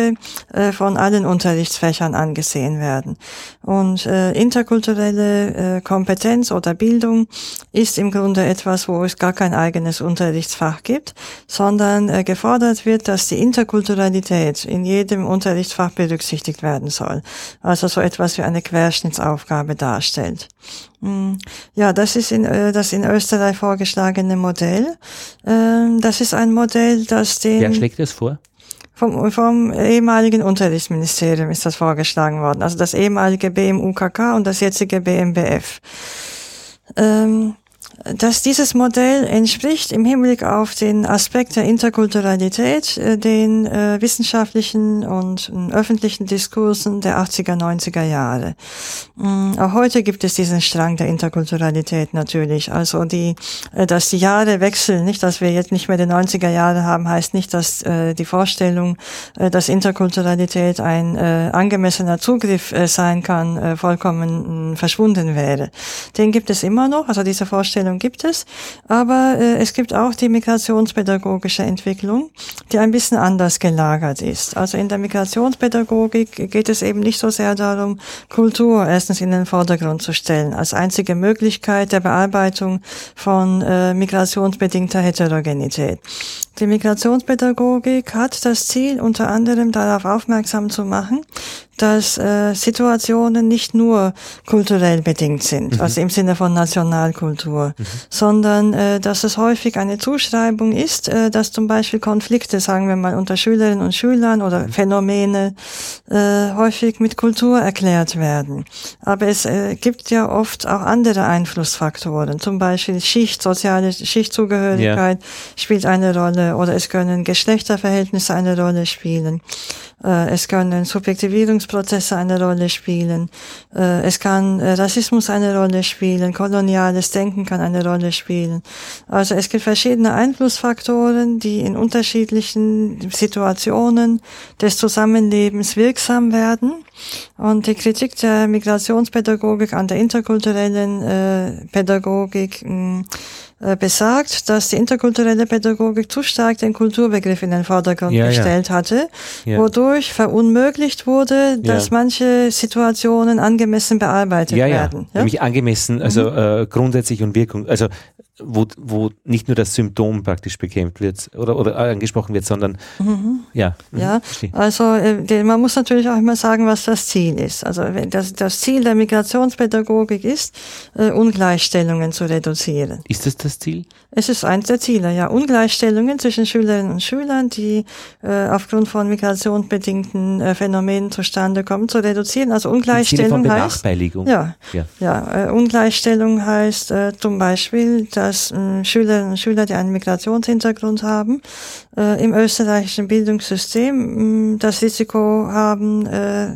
äh, von allen Unterrichtsfächern angesehen werden. Und äh, interkulturelle äh, Kompetenz oder Bildung ist im Grunde etwas, wo es gar kein eigenes Unterrichtsfach gibt, sondern äh, gefordert wird, dass die Interkulturalität in jedem Unterrichtsfach berücksichtigt werden soll. Also so etwas wie eine Querschnittsaufgabe darstellt. Ja, das ist in, das in Österreich vorgeschlagene Modell. Das ist ein Modell, das den... Wer schlägt das vor? Vom, vom ehemaligen Unterrichtsministerium ist das vorgeschlagen worden. Also das ehemalige B M U K K und das jetzige B M B F. Ähm, dass dieses Modell entspricht im Hinblick auf den Aspekt der Interkulturalität äh, den äh, wissenschaftlichen und äh, öffentlichen Diskursen der achtziger, neunziger Jahre. Ähm, auch heute gibt es diesen Strang der Interkulturalität natürlich. Also die, äh, dass die Jahre wechseln, nicht, dass wir jetzt nicht mehr die neunziger Jahre haben, heißt nicht, dass äh, die Vorstellung, äh, dass Interkulturalität ein äh, angemessener Zugriff äh, sein kann, äh, vollkommen äh, verschwunden wäre. Den gibt es immer noch, also diese Vorstellung gibt es, aber äh, es gibt auch die migrationspädagogische Entwicklung, die ein bisschen anders gelagert ist. Also in der Migrationspädagogik geht es eben nicht so sehr darum, Kultur erstens in den Vordergrund zu stellen, als einzige Möglichkeit der Bearbeitung von äh, migrationsbedingter Heterogenität. Die Migrationspädagogik hat das Ziel, unter anderem darauf aufmerksam zu machen, dass äh, Situationen nicht nur kulturell bedingt sind, mhm. also im Sinne von Nationalkultur, mhm. sondern äh, dass es häufig eine Zuschreibung ist, äh, dass zum Beispiel Konflikte, sagen wir mal, unter Schülerinnen und Schülern oder mhm. Phänomene äh, häufig mit Kultur erklärt werden. Aber es äh, gibt ja oft auch andere Einflussfaktoren, zum Beispiel Schicht, soziale Schichtzugehörigkeit ja. spielt eine Rolle, oder es können Geschlechterverhältnisse eine Rolle spielen. Es können Subjektivierungsprozesse eine Rolle spielen. Es kann Rassismus eine Rolle spielen. Koloniales Denken kann eine Rolle spielen. Also es gibt verschiedene Einflussfaktoren, die in unterschiedlichen Situationen des Zusammenlebens wirksam werden. Und die Kritik der Migrationspädagogik an der interkulturellen äh, Pädagogik mh, äh, besagt, dass die interkulturelle Pädagogik zu stark den Kulturbegriff in den Vordergrund ja, gestellt ja. hatte, ja. wodurch verunmöglicht wurde, dass ja. manche Situationen angemessen bearbeitet ja, werden. Ja, nämlich angemessen, also mhm. äh, grundsätzlich und Wirkung, also wo, wo nicht nur das Symptom praktisch bekämpft wird oder, oder angesprochen wird, sondern mhm. ja. Ja, also äh, man muss natürlich auch immer sagen, was das Ziel ist. Also das, das Ziel der Migrationspädagogik ist, äh, Ungleichstellungen zu reduzieren. Ist das das Ziel? Es ist eins der Ziele, ja. Ungleichstellungen zwischen Schülerinnen und Schülern, die äh, aufgrund von migrationsbedingten äh, Phänomenen zustande kommen, zu reduzieren. Also Ungleichstellung heißt... Benachteiligung. Ja, ja. ja äh, Ungleichstellung heißt äh, zum Beispiel, dass äh, Schülerinnen und Schüler, die einen Migrationshintergrund haben, äh, im österreichischen Bildungssystem äh, das Risiko haben, äh,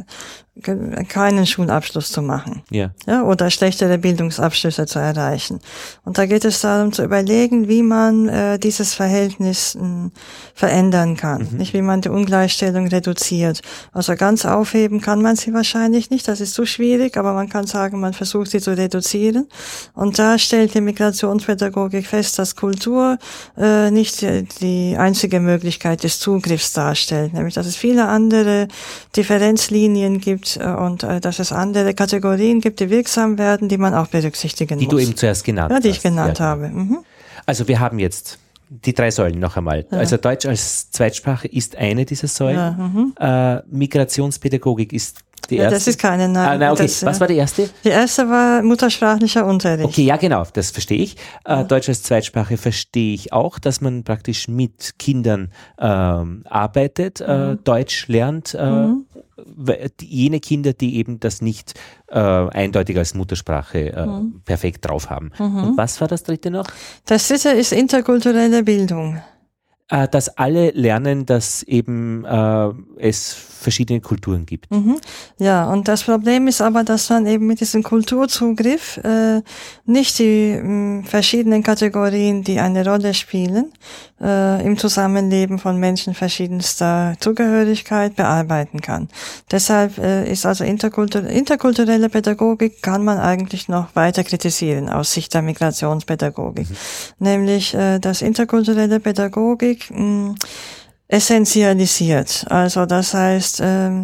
keinen Schulabschluss zu machen, ja. ja, oder schlechtere Bildungsabschlüsse zu erreichen. Und da geht es darum zu überlegen, wie man äh, dieses Verhältnis äh, verändern kann, mhm. nicht wie man die Ungleichstellung reduziert. Also ganz aufheben kann man sie wahrscheinlich nicht, das ist zu schwierig, aber man kann sagen, man versucht sie zu reduzieren. Und da stellt die Migrationspädagogik fest, dass Kultur äh, nicht die, die einzige Möglichkeit des Zugriffs darstellt, nämlich dass es viele andere Differenzlinien gibt, und äh, dass es andere Kategorien gibt, die wirksam werden, die man auch berücksichtigen die muss. Die du eben zuerst genannt hast. Ja, die ich genannt ja. habe. Mhm. Also wir haben jetzt die drei Säulen noch einmal. Ja. Also Deutsch als Zweitsprache ist eine dieser Säulen. Ja, mhm. äh, Migrationspädagogik ist die erste. Ja, das ist keine, nein. Ah, nein okay. Das, was war die erste? Die erste war muttersprachlicher Unterricht. Okay, ja genau, das verstehe ich. Äh, Deutsch als Zweitsprache verstehe ich auch, dass man praktisch mit Kindern ähm, arbeitet, mhm. äh, Deutsch lernt, äh, mhm. jene Kinder, die eben das nicht äh, eindeutig als Muttersprache äh, mhm. perfekt drauf haben. Mhm. Und was war das dritte noch? Das dritte ist interkulturelle Bildung. Äh, dass alle lernen, dass eben äh, es verschiedene Kulturen gibt. Mhm. Ja, und das Problem ist aber, dass man eben mit diesem Kulturzugriff äh, nicht die mh, verschiedenen Kategorien, die eine Rolle spielen, äh, im Zusammenleben von Menschen verschiedenster Zugehörigkeit bearbeiten kann. Deshalb äh, ist also interkultur interkulturelle Pädagogik kann man eigentlich noch weiter kritisieren aus Sicht der Migrationspädagogik. Mhm. Nämlich, äh, dass interkulturelle Pädagogik mh, essentialisiert. Also das heißt, ähm,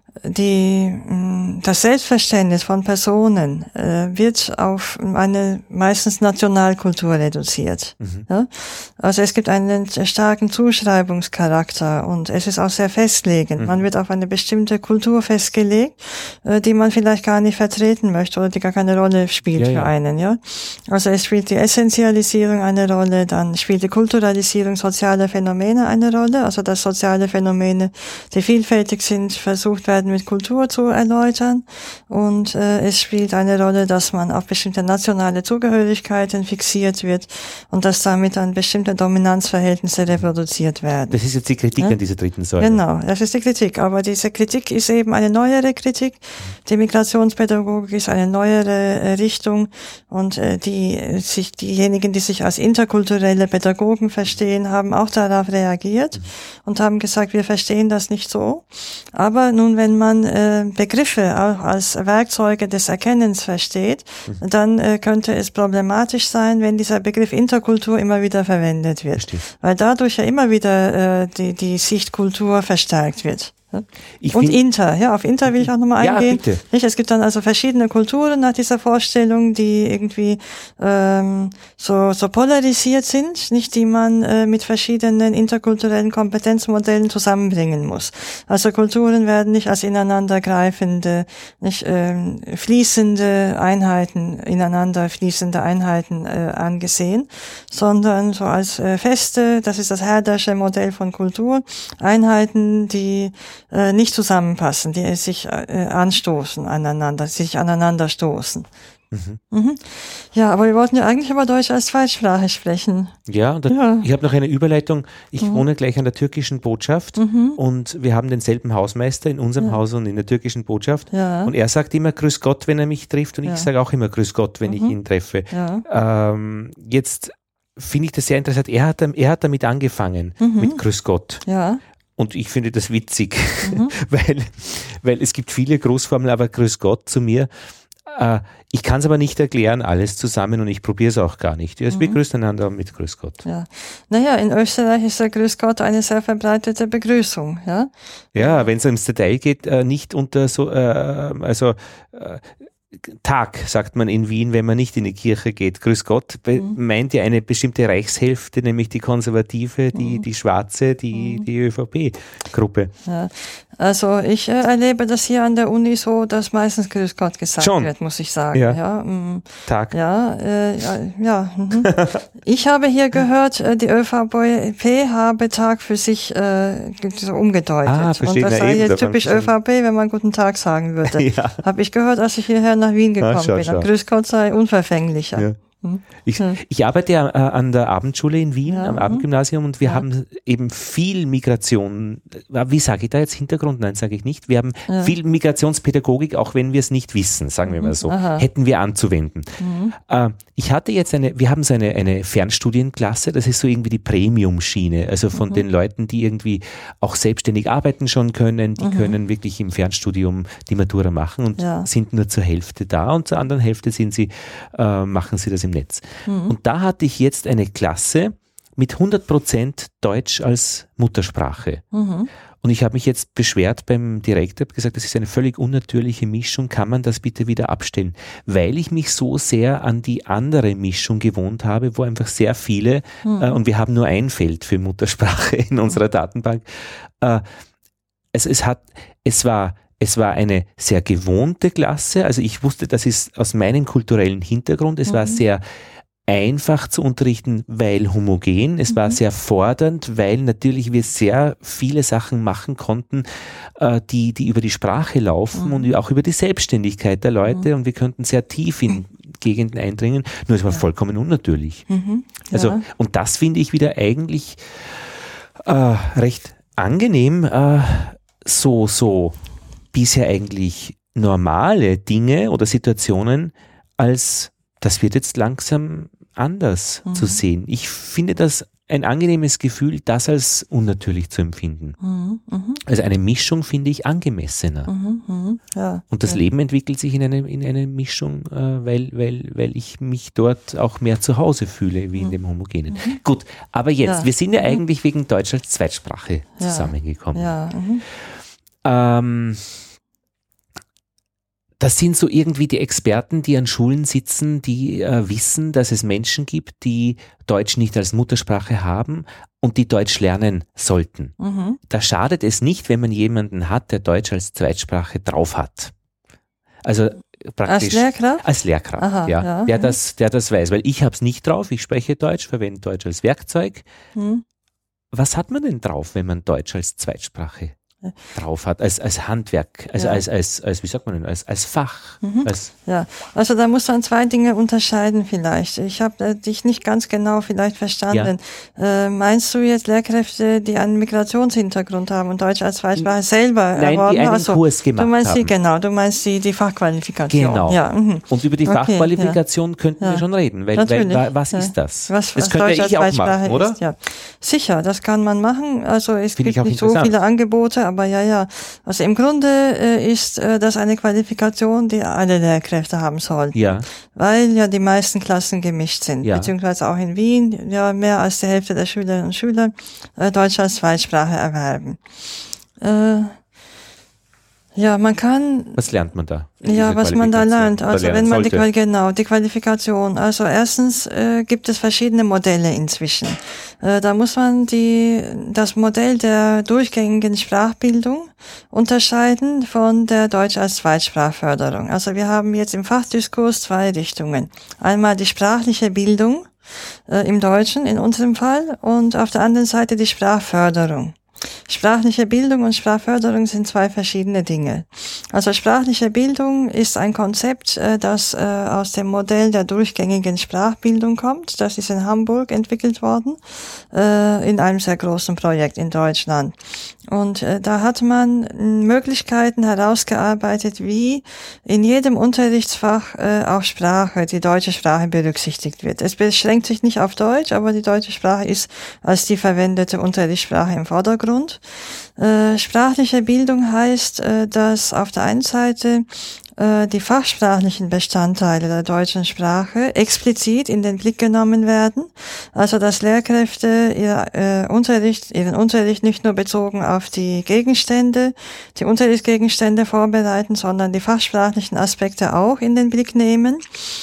die, das Selbstverständnis von Personen äh, wird auf eine meistens Nationalkultur reduziert. Mhm. Ja? Also es gibt einen starken Zuschreibungscharakter und es ist auch sehr festlegend. Mhm. Man wird auf eine bestimmte Kultur festgelegt, äh, die man vielleicht gar nicht vertreten möchte oder die gar keine Rolle spielt ja, für ja. einen. Ja? Also es spielt die Essentialisierung eine Rolle, dann spielt die Kulturalisierung sozialer Phänomene eine Rolle, also dass soziale Phänomene, die vielfältig sind, versucht werden mit Kultur zu erläutern und äh, es spielt eine Rolle, dass man auf bestimmte nationale Zugehörigkeiten fixiert wird und dass damit dann bestimmte Dominanzverhältnisse reproduziert werden. Das ist jetzt die Kritik ja? an dieser dritten Säule. Genau, das ist die Kritik, aber diese Kritik ist eben eine neuere Kritik. Die Migrationspädagogik ist eine neuere äh, Richtung und äh, die sich diejenigen, die sich als interkulturelle Pädagogen verstehen, haben auch darauf reagiert mhm. und haben gesagt, wir verstehen das nicht so, aber nun, wenn man äh, Begriffe auch als Werkzeuge des Erkennens versteht, mhm. dann äh, könnte es problematisch sein, wenn dieser Begriff Interkultur immer wieder verwendet wird. Verstehe. Weil dadurch ja immer wieder äh, die, die Sichtkultur verstärkt wird. Ich und Inter, ja, auf Inter will ich auch nochmal eingehen. Ja, bitte. Nicht? Es gibt dann also verschiedene Kulturen nach dieser Vorstellung, die irgendwie ähm, so, so polarisiert sind, nicht, die man äh, mit verschiedenen interkulturellen Kompetenzmodellen zusammenbringen muss. Also Kulturen werden nicht als ineinandergreifende, nicht ähm, fließende Einheiten, ineinander fließende Einheiten äh, angesehen, sondern so als äh, feste, das ist das Herdersche Modell von Kultur, Einheiten, die Äh, nicht zusammenpassen, die sich äh, anstoßen aneinander, sich aneinander stoßen. Mhm. Mhm. Ja, aber wir wollten ja eigentlich über Deutsch als Zweitsprache sprechen. Ja, das, ja. Ich habe noch eine Überleitung. Ich mhm. wohne gleich an der türkischen Botschaft mhm. und wir haben denselben Hausmeister in unserem ja. Haus und in der türkischen Botschaft. Ja. Und er sagt immer Grüß Gott, wenn er mich trifft und ja. ich sage auch immer Grüß Gott, wenn mhm. ich ihn treffe. Ja. Ähm, jetzt finde ich das sehr interessant. Er hat, er hat damit angefangen, mhm. mit Grüß Gott. Ja. Und ich finde das witzig, mhm. weil, weil es gibt viele Grußformeln, aber Grüß Gott zu mir. Äh, ich kann es aber nicht erklären, alles zusammen und ich probiere es auch gar nicht. Also mhm. wir grüßen einander mit Grüß Gott. Ja. Naja, in Österreich ist der Grüß Gott eine sehr verbreitete Begrüßung. Ja, ja wenn es ins Detail geht, äh, nicht unter so, äh, also äh, Tag, sagt man in Wien, wenn man nicht in die Kirche geht. Grüß Gott, mhm. meint ja eine bestimmte Reichshälfte, nämlich die Konservative, die, mhm. die Schwarze, die, mhm. die ÖVP-Gruppe. Ja. Also ich äh, erlebe das hier an der Uni so, dass meistens Grüß Gott gesagt Schon. wird, muss ich sagen. Ja, ja, mh. Tag. Ja, äh, ja. ja mhm. Ich habe hier gehört, äh, die ÖVP habe Tag für sich äh, so umgedeutet. Ah, und das sei jetzt typisch ÖVP, wenn man guten Tag sagen würde. Ja. Habe ich gehört, als ich hierher nach Wien gekommen ah, schau, bin. Schau. Grüß Gott sei unverfänglicher. Ja. Ich, ich arbeite ja an der Abendschule in Wien, ja, am Abendgymnasium und wir ja. haben eben viel Migration, wie sage ich da jetzt Hintergrund? Nein, sage ich nicht. Wir haben ja. viel Migrationspädagogik, auch wenn wir es nicht wissen, sagen wir mal so, Aha. hätten wir anzuwenden. Mhm. Äh, ich hatte jetzt eine, wir haben so eine, eine Fernstudienklasse, das ist so irgendwie die Premium-Schiene, also von mhm. den Leuten, die irgendwie auch selbstständig arbeiten schon können, die mhm. können wirklich im Fernstudium die Matura machen und ja. sind nur zur Hälfte da und zur anderen Hälfte sind sie, äh, machen sie das im Netz. Mhm. Und da hatte ich jetzt eine Klasse mit hundert Prozent Deutsch als Muttersprache. Mhm. Und ich habe mich jetzt beschwert beim Direktor, habe gesagt, das ist eine völlig unnatürliche Mischung, kann man das bitte wieder abstellen? Weil ich mich so sehr an die andere Mischung gewohnt habe, wo einfach sehr viele, mhm. äh, und wir haben nur ein Feld für Muttersprache in unserer Datenbank, äh, also es hat, es war Es war eine sehr gewohnte Klasse, also ich wusste, das ist aus meinem kulturellen Hintergrund, es mhm. war sehr einfach zu unterrichten, weil homogen, es mhm. war sehr fordernd, weil natürlich wir sehr viele Sachen machen konnten, äh, die, die über die Sprache laufen mhm. und auch über die Selbstständigkeit der Leute mhm. und wir könnten sehr tief in Gegenden eindringen, nur es war ja. vollkommen unnatürlich. Mhm. Ja. Also, und das finde ich wieder eigentlich äh, recht angenehm, äh, so, so bisher eigentlich normale Dinge oder Situationen als, das wird jetzt langsam anders mhm. zu sehen. Ich finde das ein angenehmes Gefühl, das als unnatürlich zu empfinden. Mhm, mh. Also eine Mischung finde ich angemessener. Mhm, mh. Ja, Und das ja. Leben entwickelt sich in eine, in eine Mischung, äh, weil, weil, weil ich mich dort auch mehr zu Hause fühle, wie in dem Homogenen. Mhm. Gut, aber jetzt, Ja. wir sind ja Mhm. eigentlich wegen Deutsch als Zweitsprache Ja. zusammengekommen. Ja, mhm. Ähm, Das sind so irgendwie die Experten, die an Schulen sitzen, die äh, wissen, dass es Menschen gibt, die Deutsch nicht als Muttersprache haben und die Deutsch lernen sollten. Mhm. Da schadet es nicht, wenn man jemanden hat, der Deutsch als Zweitsprache drauf hat. Also praktisch Als Lehrkraft? Als Lehrkraft, Aha, ja, ja, der mhm. das, der das weiß, weil ich habe es nicht drauf. Ich spreche Deutsch, verwende Deutsch als Werkzeug. Mhm. Was hat man denn drauf, wenn man Deutsch als Zweitsprache drauf hat, als, als Handwerk, also Ja. als, als, als, wie sagt man denn, als, als Fach. Mhm. Als, Ja, also da muss man zwei Dinge unterscheiden vielleicht. Ich habe äh, dich nicht ganz genau vielleicht verstanden. Äh, meinst du jetzt Lehrkräfte, die einen Migrationshintergrund haben und Deutsch als Zweitsprache selber Nein, erworben? die einen also, Kurs gemacht du meinst die, haben. genau, du meinst die, die Fachqualifikation. Genau. Ja, mhm. Und über die Okay, Fachqualifikation könnten ja. wir schon reden, weil, weil Natürlich, wa- was ja. ist das? Was, das was könnte Deutsch ich als auch Zweitsprache machen, oder? ist, ja. Sicher, das kann man machen. Also es Finde ich gibt auch nicht so interessant. viele Angebote, aber ja, ja. Also im Grunde äh, ist äh, das eine Qualifikation, die alle Lehrkräfte haben sollen. Ja, Weil ja die meisten Klassen gemischt sind, Ja. beziehungsweise auch in Wien ja mehr als die Hälfte der Schülerinnen und Schüler äh, Deutsch als Zweitsprache erwerben. Äh, ja, man kann was lernt man da? in ja, dieser was man da Qualifikation? lernt. Oder Also lernen wenn man die sollte? Qual- genau die Qualifikation. Also erstens äh, gibt es verschiedene Modelle inzwischen. Äh, da muss man die das Modell der durchgängigen Sprachbildung unterscheiden von der Deutsch als Zweitsprachförderung. Also wir haben jetzt im Fachdiskurs zwei Richtungen. Einmal die sprachliche Bildung äh, im Deutschen in unserem Fall und auf der anderen Seite die Sprachförderung. Sprachliche Bildung und Sprachförderung sind zwei verschiedene Dinge. Also sprachliche Bildung ist ein Konzept, äh, das äh, aus dem Modell der durchgängigen Sprachbildung kommt. Das ist in Hamburg entwickelt worden, äh, in einem sehr großen Projekt in Deutschland. Und äh, da hat man Möglichkeiten herausgearbeitet, wie in jedem Unterrichtsfach äh, auch Sprache, die deutsche Sprache berücksichtigt wird. Es beschränkt sich nicht auf Deutsch, aber die deutsche Sprache ist als die verwendete Unterrichtssprache im Vordergrund. Äh, sprachliche Bildung heißt, äh, dass auf der einen Seite äh, die fachsprachlichen Bestandteile der deutschen Sprache explizit in den Blick genommen werden. Also dass Lehrkräfte ihr, äh, Unterricht, ihren Unterricht nicht nur bezogen auf die Gegenstände, die Unterrichtsgegenstände vorbereiten, sondern die fachsprachlichen Aspekte auch in den Blick nehmen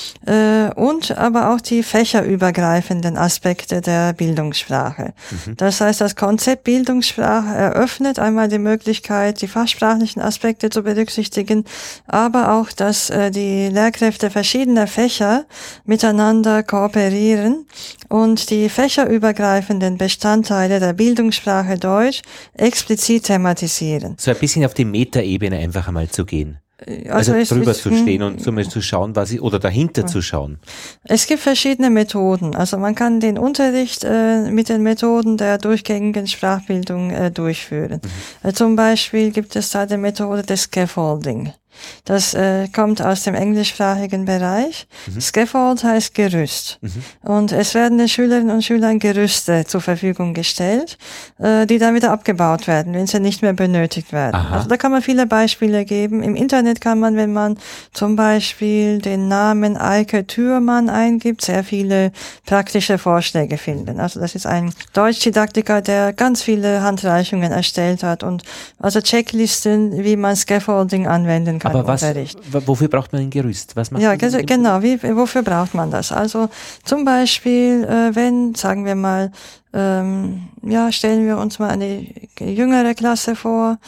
äh, und aber auch die fächerübergreifenden Aspekte der Bildungssprache. Mhm. Das heißt, das Konzept Bildungssprache eröffnet einmal die Möglichkeit, die fachsprachlichen Aspekte zu berücksichtigen, aber auch, dass äh, die Lehrkräfte verschiedener Fächer miteinander kooperieren und die fächerübergreifenden Bestandteile der Bildungssprache Deutsch explizit thematisieren. So ein bisschen auf die Metaebene einfach einmal zu gehen. Also, Also drüber ist, zu stehen und so mal zu schauen, was ich, oder dahinter ja. zu schauen. Es gibt verschiedene Methoden. Also man kann den Unterricht äh, mit den Methoden der durchgängigen Sprachbildung äh, durchführen. Mhm. Äh, zum Beispiel gibt es da die Methode des Scaffolding. Das äh, kommt aus dem englischsprachigen Bereich. Mhm. Scaffold heißt Gerüst. Mhm. Und es werden den Schülerinnen und Schülern Gerüste zur Verfügung gestellt, äh, die dann wieder abgebaut werden, wenn sie nicht mehr benötigt werden. Aha. Also da kann man viele Beispiele geben. Im Internet kann man, wenn man zum Beispiel den Namen Eike Thürmann eingibt, sehr viele praktische Vorschläge finden. Also das ist ein Deutschdidaktiker, der ganz viele Handreichungen erstellt hat und also Checklisten, wie man Scaffolding anwenden kann. Aber was, wofür braucht man ein Gerüst? Was macht ja, man ge- genau. Wie, wofür braucht man das? Also zum Beispiel, äh, wenn, sagen wir mal, ähm, ja, stellen wir uns mal eine jüngere Klasse vor,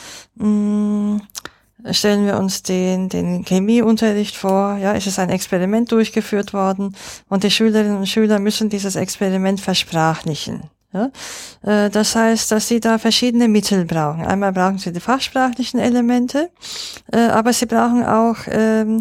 mh, stellen wir uns den, den Chemieunterricht vor, ja, es ist ein Experiment durchgeführt worden und die Schülerinnen und Schüler müssen dieses Experiment versprachlichen. Ja, äh, das heißt, dass sie da verschiedene Mittel brauchen. Einmal brauchen sie die fachsprachlichen Elemente, äh, aber sie brauchen auch ähm,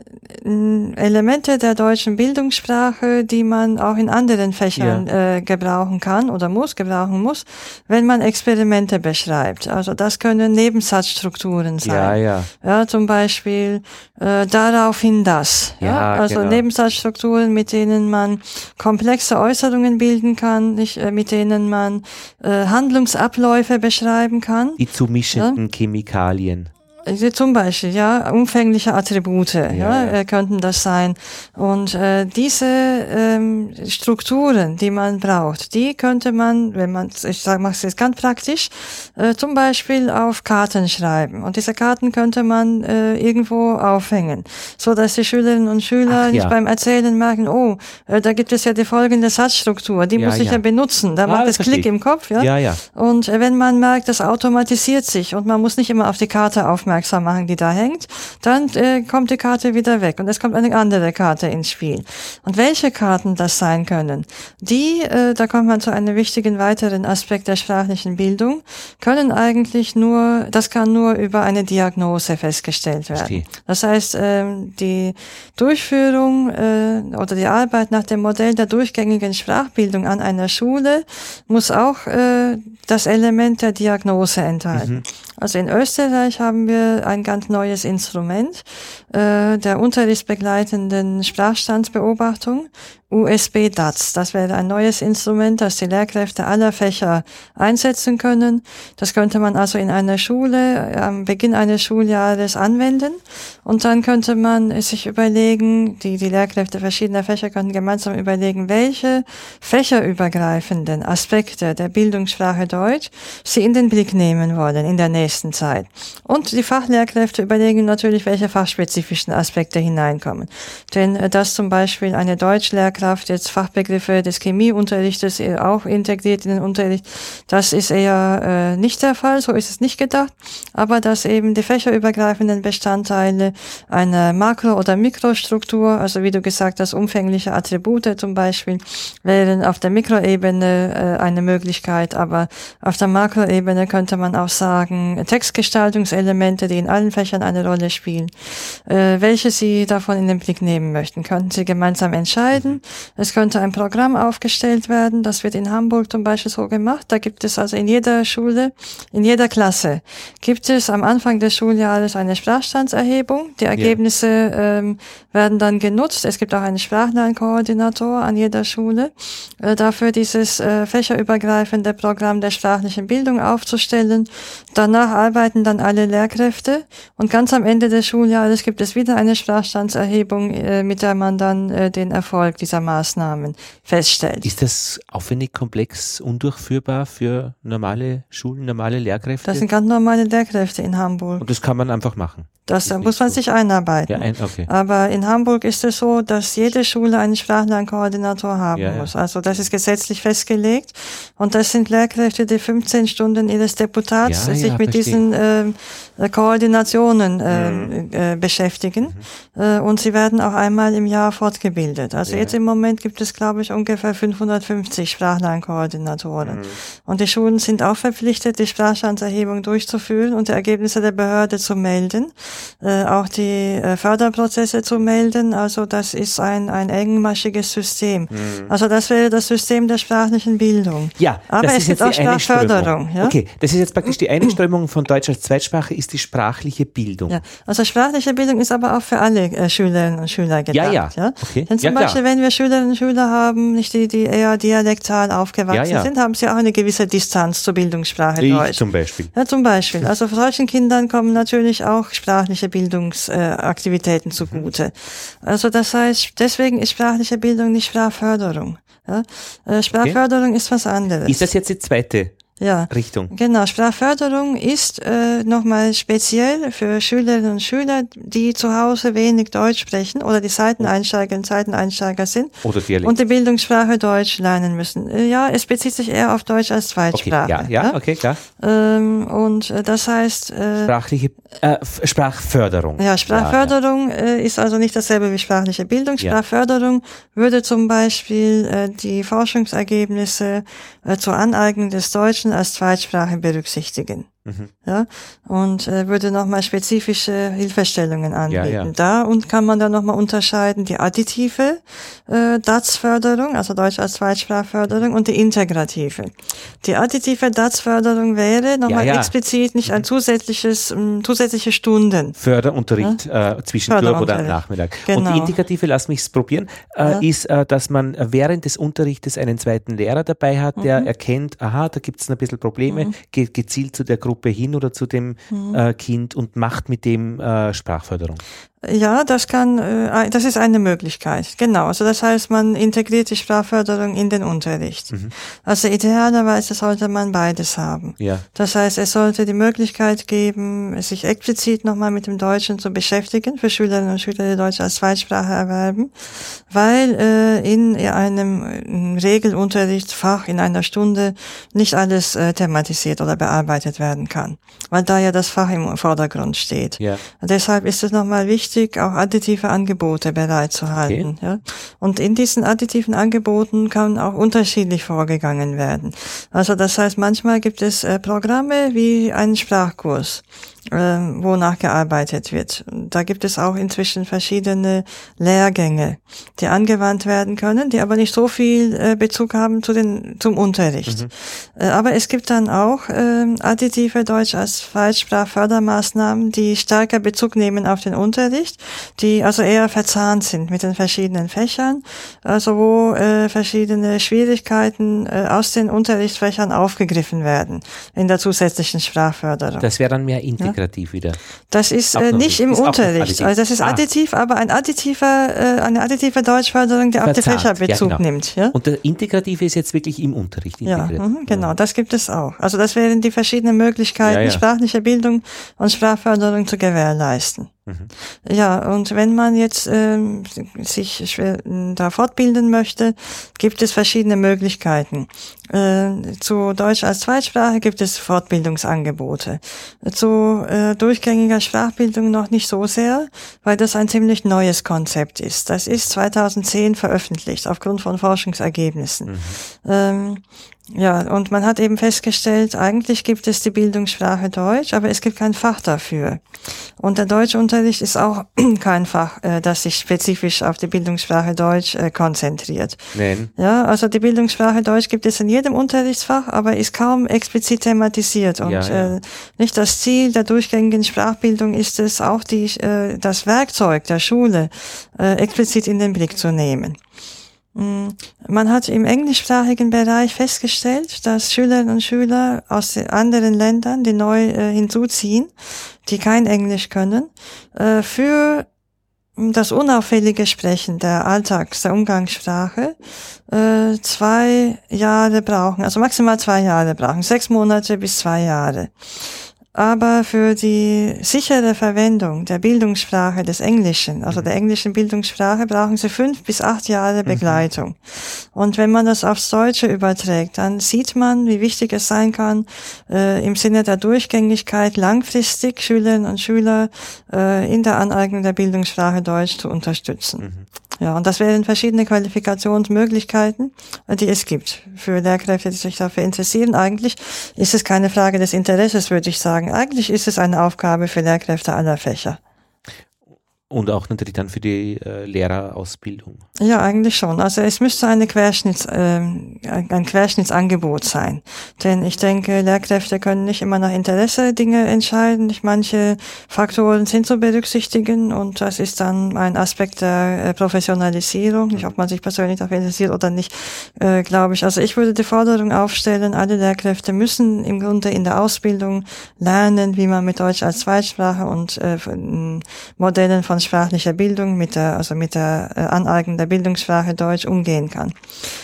Elemente der deutschen Bildungssprache, die man auch in anderen Fächern ja. äh, gebrauchen kann oder muss, gebrauchen muss, wenn man Experimente beschreibt. Also das können Nebensatzstrukturen sein. Ja, ja. Ja, zum Beispiel äh, daraufhin das. Ja, ja also genau. Nebensatzstrukturen, mit denen man komplexe Äußerungen bilden kann, nicht, äh, mit denen man äh, Handlungsabläufe beschreiben kann. Die zu mischenden ja? Chemikalien. Zum Beispiel, ja, umfängliche Attribute, ja, ja, ja. könnten das sein. Und äh, diese ähm, Strukturen, die man braucht, die könnte man, wenn man, ich sage, mache es jetzt ganz praktisch, äh, zum Beispiel auf Karten schreiben. Und diese Karten könnte man äh, irgendwo aufhängen, so dass die Schülerinnen und Schüler Ach, nicht ja. beim Erzählen merken, oh, äh, da gibt es ja die folgende Satzstruktur, die ja, muss ich ja, ja benutzen. Da ah, macht es Klick im Kopf, ja. ja, ja. Und äh, wenn man merkt, das automatisiert sich und man muss nicht immer auf die Karte aufmerksam aufmerksam machen, die da hängt, dann äh, kommt die Karte wieder weg und es kommt eine andere Karte ins Spiel. Und welche Karten das sein können, die, äh, da kommt man zu einem wichtigen weiteren Aspekt der sprachlichen Bildung, können eigentlich nur, das kann nur über eine Diagnose festgestellt werden. Verstehe. Das heißt, ähm, die Durchführung äh, oder die Arbeit nach dem Modell der durchgängigen Sprachbildung an einer Schule muss auch äh, das Element der Diagnose enthalten. Mhm. Also in Österreich haben wir ein ganz neues Instrument äh, der unterrichtsbegleitenden Sprachstandsbeobachtung, U S B D A Z. Das wäre ein neues Instrument, das die Lehrkräfte aller Fächer einsetzen können. Das könnte man also in einer Schule am Beginn eines Schuljahres anwenden und dann könnte man sich überlegen, die, die Lehrkräfte verschiedener Fächer könnten gemeinsam überlegen, welche fächerübergreifenden Aspekte der Bildungssprache Deutsch sie in den Blick nehmen wollen in der nächsten Zeit. Und die Fachlehrkräfte überlegen natürlich, welche fachspezifischen Aspekte hineinkommen. Denn äh, dass zum Beispiel eine Deutschlehrkraft jetzt Fachbegriffe des Chemieunterrichtes auch integriert in den Unterricht, das ist eher äh, nicht der Fall, so ist es nicht gedacht, aber dass eben die fächerübergreifenden Bestandteile einer Makro- oder Mikrostruktur, also wie du gesagt hast, umfängliche Attribute zum Beispiel, wären auf der Mikroebene äh, eine Möglichkeit, aber auf der Makroebene könnte man auch sagen, Textgestaltungselemente, die in allen Fächern eine Rolle spielen, äh, welche sie davon in den Blick nehmen möchten, könnten sie gemeinsam entscheiden. Es könnte ein Programm aufgestellt werden, das wird in Hamburg zum Beispiel so gemacht. Da gibt es also in jeder Schule, in jeder Klasse, gibt es am Anfang des Schuljahres eine Sprachstandserhebung. Die Ergebnisse yeah. ähm, werden dann genutzt. Es gibt auch einen Sprachlernkoordinator an jeder Schule, äh, dafür dieses äh, fächerübergreifende Programm der sprachlichen Bildung aufzustellen. Danach arbeiten dann alle Lehrkräfte und ganz am Ende des Schuljahres gibt es wieder eine Sprachstandserhebung, äh, mit der man dann äh, den Erfolg dieser Maßnahmen feststellt. Ist das aufwendig, komplex, undurchführbar für normale Schulen, normale Lehrkräfte? Das sind ganz normale Lehrkräfte in Hamburg. Und das kann man einfach machen? Das, da muss man so. sich einarbeiten. Ja, ein, okay. Aber in Hamburg ist es so, dass jede Schule einen Sprachlernkoordinator haben ja, muss. Ja. Also das ist gesetzlich festgelegt. Und das sind Lehrkräfte, die fünfzehn Stunden ihres Deputats ja, sich ja, mit verstehe. diesen äh, Koordinationen äh, mhm. äh, beschäftigen. Mhm. Äh, und sie werden auch einmal im Jahr fortgebildet. Also ja. jetzt im Moment gibt es, glaube ich, ungefähr fünfhundertfünfzig Sprachlernkoordinatoren. Mhm. Und die Schulen sind auch verpflichtet, die Sprachstandserhebung durchzuführen und die Ergebnisse der Behörde zu melden. Äh, auch die äh, Förderprozesse zu melden. Also das ist ein, ein engmaschiges System. Mhm. Also das wäre das System der sprachlichen Bildung. Ja, aber das es ist gibt jetzt auch Sprachförderung. Ja? Okay, das ist jetzt praktisch die eine Strömung von Deutsch als Zweitsprache, ist die sprachliche Bildung. Ja, also sprachliche Bildung ist aber auch für alle äh, Schülerinnen und Schüler gedacht. Ja, ja. ja? Okay. Denn zum ja, Beispiel, wenn wir Schülerinnen und Schüler haben, nicht die, die eher dialektal aufgewachsen ja, ja. sind, haben sie auch eine gewisse Distanz zur Bildungssprache ich Deutsch. Zum Beispiel. Ja, zum Beispiel. Also für solchen Kindern kommen natürlich auch sprachliche Bildungsaktivitäten äh, zugute. Also das heißt, deswegen ist sprachliche Bildung nicht Sprachförderung. Ja? Äh, Sprachförderung okay. ist was anderes. Ist das jetzt die zweite Ja, Richtung? Genau, Sprachförderung ist äh, nochmal speziell für Schülerinnen und Schüler, die zu Hause wenig Deutsch sprechen oder die Seiteneinsteigerinnen und Seiteneinsteiger sind oder Dialekt. und die Bildungssprache Deutsch lernen müssen. Äh, ja, es bezieht sich eher auf Deutsch als Zweitsprache. Okay, ja, ja, ja, okay, klar. Ähm, und äh, das heißt... Äh, Sprachliche äh, Sprachförderung. Ja, Sprachförderung ja, ja. Äh, ist also nicht dasselbe wie sprachliche Bildung. Sprachförderung ja. würde zum Beispiel äh, die Forschungsergebnisse äh, zur Aneignung des Deutschen als Zweitsprache berücksichtigen. Mhm. Ja, und äh, würde nochmal spezifische Hilfestellungen anbieten. Ja, ja. Da und kann man dann nochmal unterscheiden die additive äh, D A Z-Förderung, also Deutsch als Zweitsprachförderung, und die integrative. Die additive D A Z-Förderung wäre nochmal ja, ja. explizit nicht mhm. ein zusätzliches, um, zusätzliche Stunden. Förderunterricht ja? äh, zwischendurch oder am Nachmittag. Genau. Und die integrative, lass mich es probieren, äh, ja. ist, äh, dass man während des Unterrichtes einen zweiten Lehrer dabei hat, der mhm. erkennt, aha, da gibt es ein bisschen Probleme, mhm. geht gezielt zu der Gruppe hin oder zu dem mhm. äh, Kind und macht mit dem äh, Sprachförderung. Ja, das kann, äh, das ist eine Möglichkeit. Genau. Also das heißt, man integriert die Sprachförderung in den Unterricht. Mhm. Also idealerweise sollte man beides haben. Ja. Das heißt, es sollte die Möglichkeit geben, sich explizit nochmal mit dem Deutschen zu beschäftigen für Schülerinnen und Schüler, die Deutsch als Zweitsprache erwerben, weil äh, in einem Regelunterrichtsfach in einer Stunde nicht alles äh, thematisiert oder bearbeitet werden kann, weil da ja das Fach im Vordergrund steht. Ja. Deshalb ist es nochmal wichtig, auch additive Angebote bereitzuhalten. Okay. Ja. Und in diesen additiven Angeboten kann auch unterschiedlich vorgegangen werden. Also das heißt, manchmal gibt es äh, Programme wie einen Sprachkurs, äh, wo nachgearbeitet wird. Da gibt es auch inzwischen verschiedene Lehrgänge, die angewandt werden können, die aber nicht so viel äh, Bezug haben zu den zum Unterricht. Mhm. Äh, aber es gibt dann auch äh, additive Deutsch als Zweitsprachfördermaßnahmen, die stärker Bezug nehmen auf den Unterricht, die also eher verzahnt sind mit den verschiedenen Fächern, also wo äh, verschiedene Schwierigkeiten äh, aus den Unterrichtsfächern aufgegriffen werden in der zusätzlichen Sprachförderung. Das wäre dann mehr integrativ ja? wieder. Das ist äh, nicht im ist Unterricht, also das ist ah. additiv, aber ein additiver, äh, eine additive Deutschförderung, die verzahnt. Auf den Fächerbezug ja, genau. nimmt. Ja? Und der integrative ist jetzt wirklich im Unterricht integriert. Ja, mh, genau, das gibt es auch. Also das wären die verschiedenen Möglichkeiten, ja, ja. sprachliche Bildung und Sprachförderung zu gewährleisten. Mhm. Ja, und wenn man jetzt ähm, sich äh, da fortbilden möchte, gibt es verschiedene Möglichkeiten. Äh, zu Deutsch als Zweitsprache gibt es Fortbildungsangebote. Zu äh, durchgängiger Sprachbildung noch nicht so sehr, weil das ein ziemlich neues Konzept ist. Das ist zweitausendzehn veröffentlicht, aufgrund von Forschungsergebnissen. Mhm. Ähm, Ja, und man hat eben festgestellt, eigentlich gibt es die Bildungssprache Deutsch, aber es gibt kein Fach dafür. Und der Deutschunterricht ist auch kein Fach, äh, das sich spezifisch auf die Bildungssprache Deutsch äh, konzentriert. Nein. Ja, also die Bildungssprache Deutsch gibt es in jedem Unterrichtsfach, aber ist kaum explizit thematisiert. Und ja, ja. Äh, nicht das Ziel der durchgängigen Sprachbildung ist es, auch die, äh, das Werkzeug der Schule äh, explizit in den Blick zu nehmen. Man hat im englischsprachigen Bereich festgestellt, dass Schülerinnen und Schüler aus anderen Ländern, die neu äh, hinzuziehen, die kein Englisch können, äh, für das unauffällige Sprechen der Alltags-, der Umgangssprache äh, zwei Jahre brauchen, also maximal zwei Jahre brauchen, sechs Monate bis zwei Jahre. Aber für die sichere Verwendung der Bildungssprache des Englischen, also der englischen Bildungssprache, brauchen sie fünf bis acht Jahre Begleitung. Mhm. Und wenn man das aufs Deutsche überträgt, dann sieht man, wie wichtig es sein kann, äh, im Sinne der Durchgängigkeit langfristig Schülerinnen und Schüler äh, in der Aneignung der Bildungssprache Deutsch zu unterstützen. Mhm. Ja, und das wären verschiedene Qualifikationsmöglichkeiten, die es gibt für Lehrkräfte, die sich dafür interessieren. Eigentlich ist es keine Frage des Interesses, würde ich sagen. Eigentlich ist es eine Aufgabe für Lehrkräfte aller Fächer. Und auch natürlich dann für die äh, Lehrerausbildung. Ja, eigentlich schon. Also es müsste eine Querschnitts, äh, ein Querschnittsangebot sein. Denn ich denke, Lehrkräfte können nicht immer nach Interesse Dinge entscheiden. Nicht manche Faktoren sind zu berücksichtigen und das ist dann ein Aspekt der äh, Professionalisierung. Nicht, ob man sich persönlich dafür interessiert oder nicht, äh, glaube ich. Also ich würde die Forderung aufstellen, alle Lehrkräfte müssen im Grunde in der Ausbildung lernen, wie man mit Deutsch als Zweitsprache und äh, Modellen von sprachlicher Bildung mit der, also mit der äh, Aneignung der Bildungssprache Deutsch umgehen kann.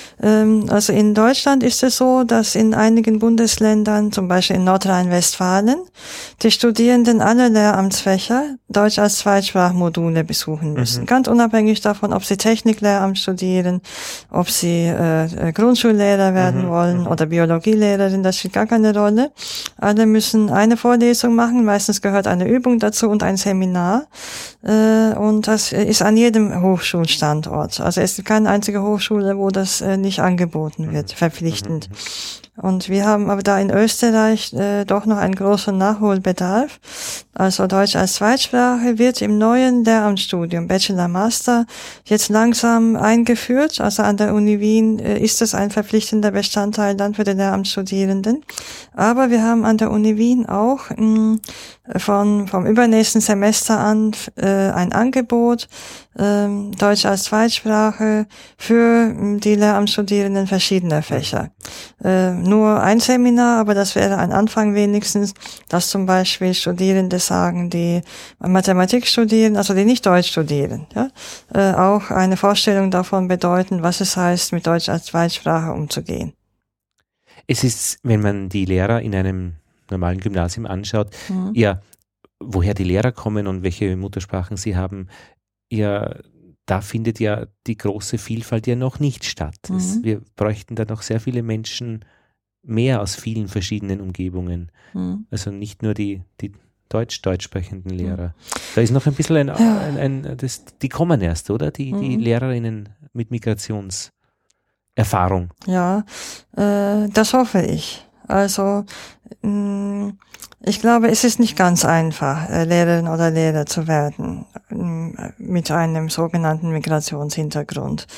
Also in Deutschland ist es so, dass in einigen Bundesländern, zum Beispiel in Nordrhein-Westfalen, die Studierenden aller Lehramtsfächer Deutsch als Zweitsprachmodule besuchen müssen. Mhm. Ganz unabhängig davon, ob sie Techniklehramt studieren, ob sie äh, Grundschullehrer werden mhm. wollen oder Biologielehrerin, das spielt gar keine Rolle. Alle müssen eine Vorlesung machen, meistens gehört eine Übung dazu und ein Seminar. Äh, und das ist an jedem Hochschulstandort. Also es gibt keine einzige Hochschule, wo das äh, nicht angeboten wird, verpflichtend. Und wir haben aber da in Österreich äh, doch noch einen großen Nachholbedarf. Also Deutsch als Zweitsprache wird im neuen Lehramtsstudium Bachelor Master jetzt langsam eingeführt. Also an der Uni Wien äh, ist es ein verpflichtender Bestandteil dann für die Lehramtsstudierenden. Aber wir haben an der Uni Wien auch mh, von vom übernächsten Semester an äh, ein Angebot, äh, Deutsch als Zweitsprache für mh, die Lehramtsstudierenden verschiedener Fächer. Äh, nur ein Seminar, aber das wäre ein Anfang wenigstens, dass zum Beispiel Studierende sagen, die Mathematik studieren, also die nicht Deutsch studieren, ja, äh, auch eine Vorstellung davon bedeuten, was es heißt, mit Deutsch als Zweitsprache umzugehen. Es ist, wenn man die Lehrer in einem normalen Gymnasium anschaut, mhm. ja, woher die Lehrer kommen und welche Muttersprachen sie haben, ja, da findet ja die große Vielfalt ja noch nicht statt. Mhm. Es, wir bräuchten da noch sehr viele Menschen mehr aus vielen verschiedenen Umgebungen. Mhm. Also nicht nur die, die deutsch-deutsch sprechenden Lehrer. Mhm. Da ist noch ein bisschen ein, ja. ein, ein das, die kommen erst, oder? Die, mhm. die Lehrerinnen mit Migrationserfahrung. Ja, äh, das hoffe ich. Also, mh, ich glaube, es ist nicht ganz einfach, Lehrerin oder Lehrer zu werden mit einem sogenannten Migrationshintergrund.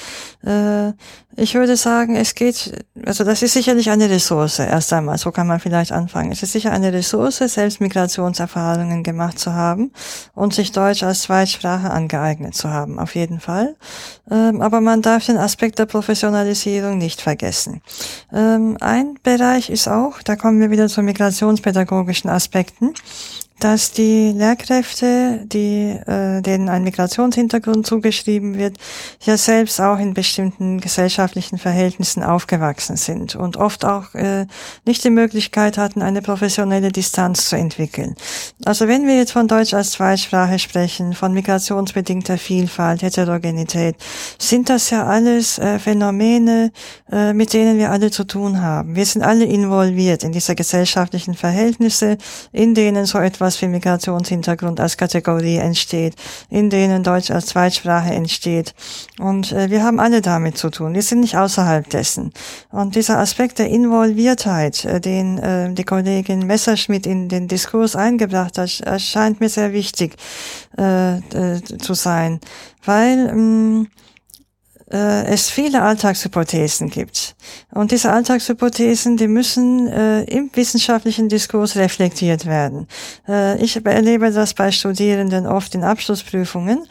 Ich würde sagen, es geht, also das ist sicherlich eine Ressource, erst einmal, so kann man vielleicht anfangen. Es ist sicher eine Ressource, selbst Migrationserfahrungen gemacht zu haben und sich Deutsch als Zweitsprache angeeignet zu haben, auf jeden Fall. Aber man darf den Aspekt der Professionalisierung nicht vergessen. Ein Bereich ist auch, da kommen wir wieder zu migrationspädagogischen Aspekten, dass die Lehrkräfte, die äh, denen ein Migrationshintergrund zugeschrieben wird, ja selbst auch in bestimmten gesellschaftlichen Verhältnissen aufgewachsen sind und oft auch äh, nicht die Möglichkeit hatten, eine professionelle Distanz zu entwickeln. Also wenn wir jetzt von Deutsch als Zweitsprache sprechen, von migrationsbedingter Vielfalt, Heterogenität, sind das ja alles äh, Phänomene, äh, mit denen wir alle zu tun haben. Wir sind alle involviert in diese gesellschaftlichen Verhältnisse, in denen so etwas wie Migrationshintergrund als Kategorie entsteht, in denen Deutsch als Zweitsprache entsteht. Und äh, wir haben alle damit zu tun. Wir sind nicht außerhalb dessen. Und dieser Aspekt der Involviertheit, äh, den äh, die Kollegin Messerschmidt in den Diskurs eingebracht hat, erscheint mir sehr wichtig äh, äh, zu sein, weil mh, äh, es viele Alltagshypothesen gibt. Und diese Alltagshypothesen, die müssen äh, im wissenschaftlichen Diskurs reflektiert werden. Äh, ich erlebe das bei Studierenden oft in Abschlussprüfungen,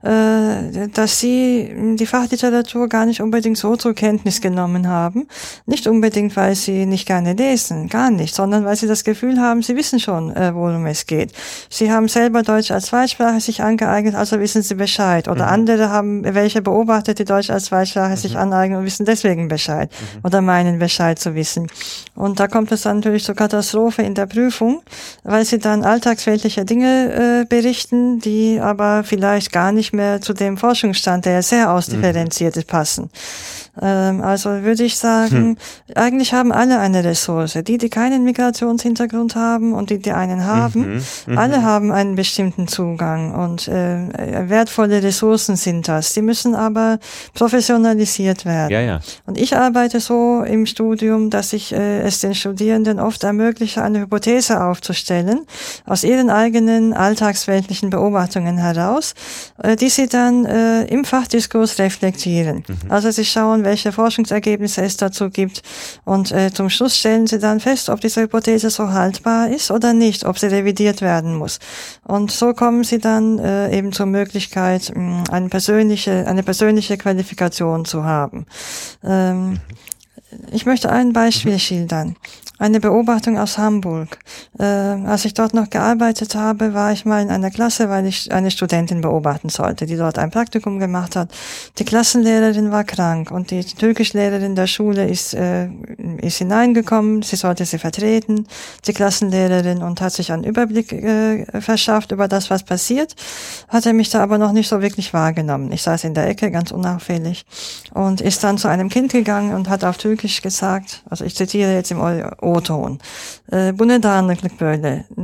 äh, dass sie die Fachliteratur gar nicht unbedingt so zur Kenntnis genommen haben. Nicht unbedingt, weil sie nicht gerne lesen, gar nicht, sondern weil sie das Gefühl haben, sie wissen schon, äh, worum es geht. Sie haben selber Deutsch als Zweitsprache sich angeeignet, also wissen sie Bescheid. Oder mhm. andere haben welche beobachtet, die Deutsch als Zweitsprache mhm. sich aneignen und wissen deswegen Bescheid. Mhm. Oder meinen Bescheid zu wissen. Und da kommt es dann natürlich zur Katastrophe in der Prüfung, weil sie dann alltagsweltliche Dinge äh, berichten, die aber vielleicht gar nicht mehr zu dem Forschungsstand, der sehr ausdifferenziert ist, passen. Ähm, also würde ich sagen, hm. eigentlich haben alle eine Ressource. Die, die keinen Migrationshintergrund haben und die, die einen haben, mhm. alle haben einen bestimmten Zugang und äh, wertvolle Ressourcen sind das. Die müssen aber professionalisiert werden. Ja, ja. Und ich arbeite so im Studium, dass ich äh, es den Studierenden oft ermögliche, eine Hypothese aufzustellen, aus ihren eigenen alltagsweltlichen Beobachtungen heraus, äh, die sie dann äh, im Fachdiskurs reflektieren. Mhm. Also sie schauen, welche Forschungsergebnisse es dazu gibt und äh, zum Schluss stellen sie dann fest, ob diese Hypothese so haltbar ist oder nicht, ob sie revidiert werden muss. Und so kommen sie dann äh, eben zur Möglichkeit, mh, eine persönliche, eine persönliche Qualifikation zu haben. Ähm, mhm. Ich möchte ein Beispiel mhm. schildern. Eine Beobachtung aus Hamburg. Äh, als ich dort noch gearbeitet habe, war ich mal in einer Klasse, weil ich eine Studentin beobachten sollte, die dort ein Praktikum gemacht hat. Die Klassenlehrerin war krank und die Türkischlehrerin der Schule ist, äh, ist hineingekommen, sie sollte sie vertreten, die Klassenlehrerin, und hat sich einen Überblick äh, verschafft über das, was passiert, hatte mich da aber noch nicht so wirklich wahrgenommen. Ich saß in der Ecke, ganz unauffällig, und ist dann zu einem Kind gegangen und hat auf Türkisch gesagt, also ich zitiere jetzt im O-Ton. Bu ne dağınıklık böyle?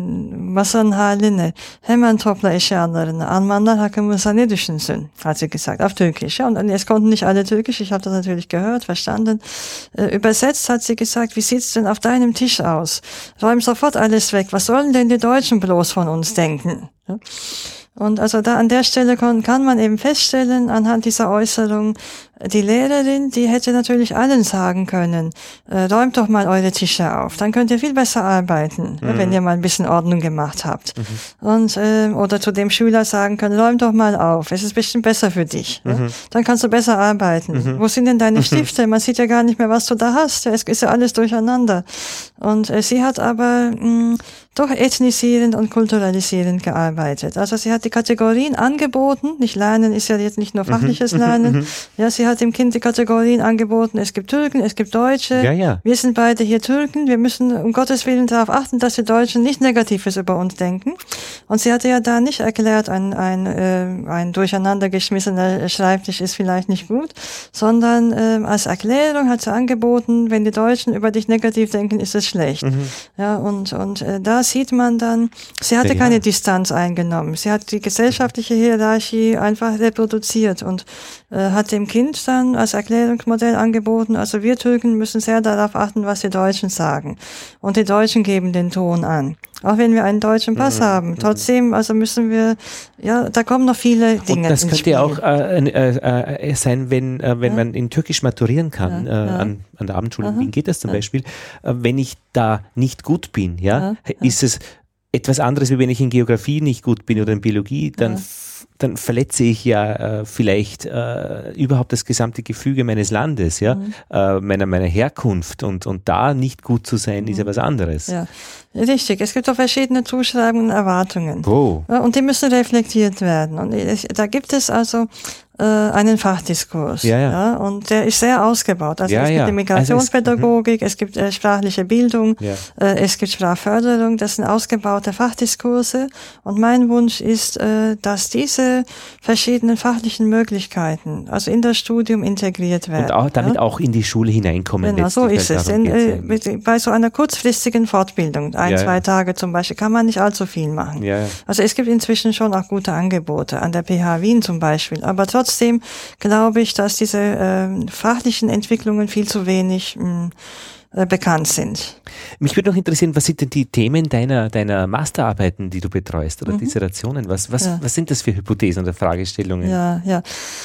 masanın haline hemen topla eşyalarını. Almanlar hakkımızda ne düşünsün, hat sie gesagt, auf Türkisch. Und es konnten nicht alle Türkisch, ich habe das natürlich gehört, verstanden. Äh, übersetzt hat sie gesagt, wie sieht's denn auf deinem Tisch aus? Räum sofort alles weg. Was sollen denn die Deutschen bloß von uns denken? Ja? Und also da an der Stelle kann, kann man eben feststellen, anhand dieser Äußerung, die Lehrerin, die hätte natürlich allen sagen können, äh, räumt doch mal eure Tische auf, dann könnt ihr viel besser arbeiten, mhm. wenn ihr mal ein bisschen Ordnung gemacht habt. Mhm. Und äh, oder zu dem Schüler sagen können, räum doch mal auf, es ist bestimmt besser für dich. Mhm. Ja? Dann kannst du besser arbeiten. Mhm. Wo sind denn deine mhm. Stifte? Man sieht ja gar nicht mehr, was du da hast. Ja, es ist ja alles durcheinander. Und äh, sie hat aber mh, doch ethnisierend und kulturalisierend gearbeitet. Also sie hat die Kategorien angeboten. Nicht Lernen ist ja jetzt nicht nur fachliches Lernen. Ja, sie hat dem Kind die Kategorien angeboten. Es gibt Türken, es gibt Deutsche. Ja, ja. Wir sind beide hier Türken. Wir müssen um Gottes Willen darauf achten, dass die Deutschen nicht Negatives über uns denken. Und sie hatte ja da nicht erklärt, ein, ein, äh, ein durcheinander geschmissener Schreibtisch ist vielleicht nicht gut, sondern äh, als Erklärung hat sie angeboten, wenn die Deutschen über dich negativ denken, ist es schlecht. Mhm. Ja, und, und äh, da sieht man dann, sie hatte ja, keine ja. Distanz eingenommen. Sie hat die gesellschaftliche Hierarchie einfach reproduziert und äh, hat dem Kind dann als Erklärungsmodell angeboten, also wir Türken müssen sehr darauf achten, was die Deutschen sagen. Und die Deutschen geben den Ton an. Auch wenn wir einen deutschen Pass mhm. haben. Trotzdem, also müssen wir, ja, da kommen noch viele Dinge. Und das könnte ja auch äh, äh, äh, sein, wenn, äh, wenn ja. man in Türkisch maturieren kann, ja, äh, ja. An, an der Abendschule in Wien geht das zum ja. Beispiel. Äh, wenn ich da nicht gut bin, ja, ja. ist es etwas anderes, wie wenn ich in Geografie nicht gut bin oder in Biologie, dann ja. dann verletze ich ja äh, vielleicht äh, überhaupt das gesamte Gefüge meines Landes, ja, mhm. äh, meiner, meiner Herkunft und, und da nicht gut zu sein, mhm. ist ja was anderes. Ja, richtig. Es gibt auch verschiedene Zuschreibungen und Erwartungen. Oh. Und die müssen reflektiert werden. Und da gibt es also äh, einen Fachdiskurs. Ja, ja. Ja, und der ist sehr ausgebaut. Also ja, es gibt ja. die Migrationspädagogik, also es, es gibt äh, sprachliche Bildung, ja. äh, es gibt Sprachförderung. Das sind ausgebaute Fachdiskurse. Und mein Wunsch ist, äh, dass diese verschiedenen fachlichen Möglichkeiten, also in das Studium integriert werden. Und auch, damit ja? auch in die Schule hineinkommen. Genau, so ist es. In, äh, bei so einer kurzfristigen Fortbildung, ein, ja, zwei ja. Tage zum Beispiel, kann man nicht allzu viel machen. Ja, ja. Also es gibt inzwischen schon auch gute Angebote, an der P H Wien zum Beispiel. Aber trotzdem glaube ich, dass diese äh, fachlichen Entwicklungen viel zu wenig mh, äh, bekannt sind. Mich würde noch interessieren, was sind denn die Themen deiner, deiner Masterarbeiten, die du betreust oder mhm. Dissertationen? Was, was, ja. was sind das für Hypothesen oder Fragestellungen? Ja, ja.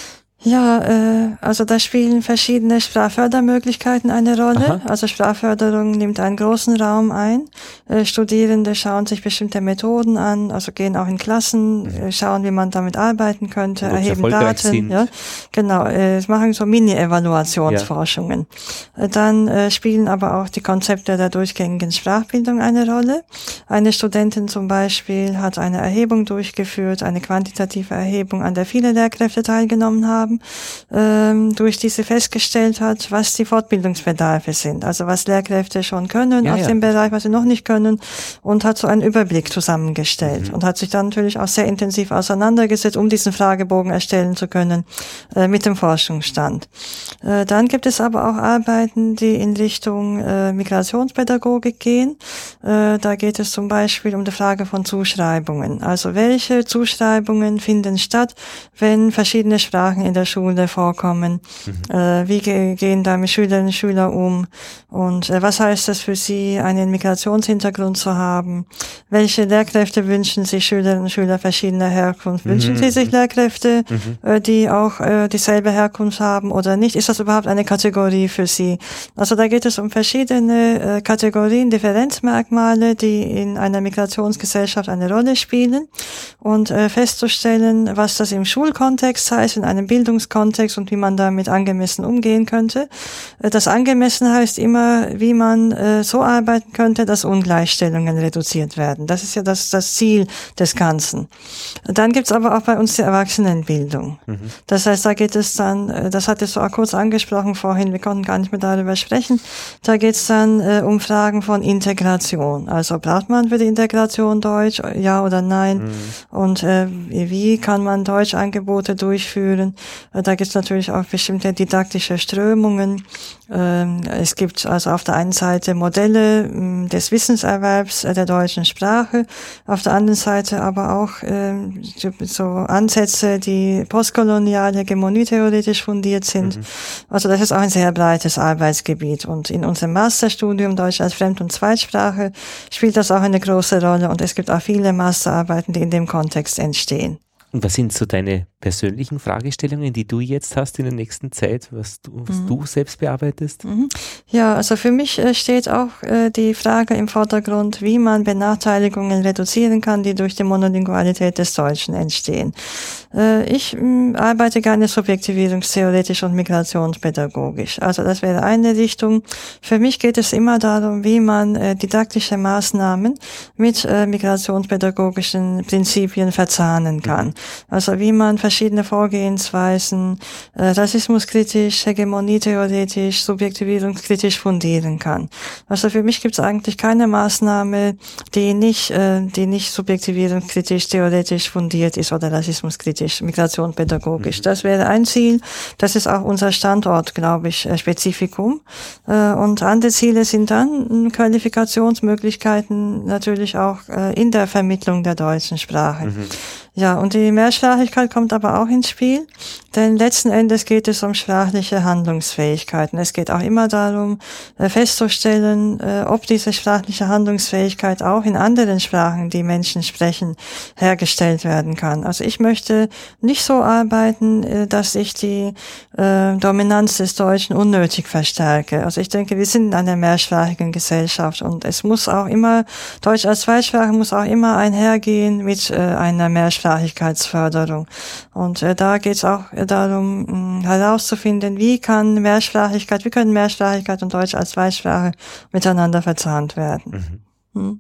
Ja, äh, also da spielen verschiedene Sprachfördermöglichkeiten eine Rolle. Aha. Also Sprachförderung nimmt einen großen Raum ein. Äh, Studierende schauen sich bestimmte Methoden an, also gehen auch in Klassen, mhm. äh, schauen, wie man damit arbeiten könnte, erheben Daten. Sind. Ja, genau, äh, machen so Mini-Evaluationsforschungen. Ja. Äh, dann äh, spielen aber auch die Konzepte der durchgängigen Sprachbildung eine Rolle. Eine Studentin zum Beispiel hat eine Erhebung durchgeführt, eine quantitative Erhebung, an der viele Lehrkräfte teilgenommen haben. Ähm, durch die sie festgestellt hat, was die Fortbildungsbedarfe sind, also was Lehrkräfte schon können ja, aus ja. dem Bereich, was sie noch nicht können, und hat so einen Überblick zusammengestellt mhm. und hat sich dann natürlich auch sehr intensiv auseinandergesetzt, um diesen Fragebogen erstellen zu können äh, mit dem Forschungsstand. Äh, dann gibt es aber auch Arbeiten, die in Richtung äh, Migrationspädagogik gehen. Äh, da geht es zum Beispiel um die Frage von Zuschreibungen. Also welche Zuschreibungen finden statt, wenn verschiedene Sprachen in der Schule vorkommen, mhm. äh, wie ge- gehen da mit Schülerinnen und Schülern um und äh, was heißt das für sie, einen Migrationshintergrund zu haben, welche Lehrkräfte wünschen sich Schülerinnen und Schüler verschiedener Herkunft, mhm. wünschen sie sich Lehrkräfte, mhm. äh, die auch äh, dieselbe Herkunft haben oder nicht, ist das überhaupt eine Kategorie für sie? Also da geht es um verschiedene äh, Kategorien, Differenzmerkmale, die in einer Migrationsgesellschaft eine Rolle spielen und äh, festzustellen, was das im Schulkontext heißt, in einem Bildungskontext und wie man damit angemessen umgehen könnte. Das angemessen heißt immer, wie man äh, so arbeiten könnte, dass Ungleichstellungen reduziert werden. Das ist ja das, das Ziel des Ganzen. Dann gibt's aber auch bei uns die Erwachsenenbildung. Mhm. Das heißt, da geht es dann, das hatte ich so auch kurz angesprochen vorhin, wir konnten gar nicht mehr darüber sprechen, da geht's dann äh, um Fragen von Integration. Also braucht man für die Integration Deutsch, ja oder nein? Mhm. Und äh, wie kann man Deutschangebote durchführen? Äh, da gibt es natürlich auch bestimmte didaktische Strömungen. Ähm, es gibt also auf der einen Seite Modelle mh, des Wissenserwerbs äh, der deutschen Sprache, auf der anderen Seite aber auch ähm, so Ansätze, die postkolonial, hegemonietheoretisch fundiert sind. Mhm. Also das ist auch ein sehr breites Arbeitsgebiet. Und in unserem Masterstudium Deutsch als Fremd- und Zweitsprache spielt das auch eine große Rolle. Und es gibt auch viele Masterarbeiten, die in dem Kontext entstehen. Und was sind so deine persönlichen Fragestellungen, die du jetzt hast in der nächsten Zeit, was du, was mhm. du selbst bearbeitest? Mhm. Ja, also für mich äh, steht auch äh, die Frage im Vordergrund, wie man Benachteiligungen reduzieren kann, die durch die Monolingualität des Deutschen entstehen. Äh, ich mh, arbeite gerne subjektivierungstheoretisch und migrationspädagogisch. Also das wäre eine Richtung. Für mich geht es immer darum, wie man äh, didaktische Maßnahmen mit äh, migrationspädagogischen Prinzipien verzahnen kann. Mhm. Also wie man verschiedene Vorgehensweisen äh, rassismuskritisch, hegemonietheoretisch, subjektivierungskritisch fundieren kann. Also für mich gibt es eigentlich keine Maßnahme, die nicht, äh, die nicht subjektivierungskritisch, theoretisch fundiert ist oder rassismuskritisch, migrationspädagogisch. Mhm. Das wäre ein Ziel. Das ist auch unser Standort, glaube ich, Spezifikum. Äh, und andere Ziele sind dann Qualifikationsmöglichkeiten natürlich auch äh, in der Vermittlung der deutschen Sprache. Mhm. Ja, und die Mehrsprachigkeit kommt aber auch ins Spiel, denn letzten Endes geht es um sprachliche Handlungsfähigkeiten. Es geht auch immer darum, festzustellen, ob diese sprachliche Handlungsfähigkeit auch in anderen Sprachen, die Menschen sprechen, hergestellt werden kann. Also ich möchte nicht so arbeiten, dass ich die äh, Dominanz des Deutschen unnötig verstärke. Also ich denke, wir sind in einer mehrsprachigen Gesellschaft und es muss auch immer, Deutsch als Zweitsprache muss auch immer einhergehen mit äh, einer Mehrsprachigkeitsförderung. Und äh, da geht es auch darum, mh, herauszufinden, wie kann Mehrsprachigkeit, wie können Mehrsprachigkeit und Deutsch als Zweitsprache miteinander verzahnt werden. Mhm. Hm?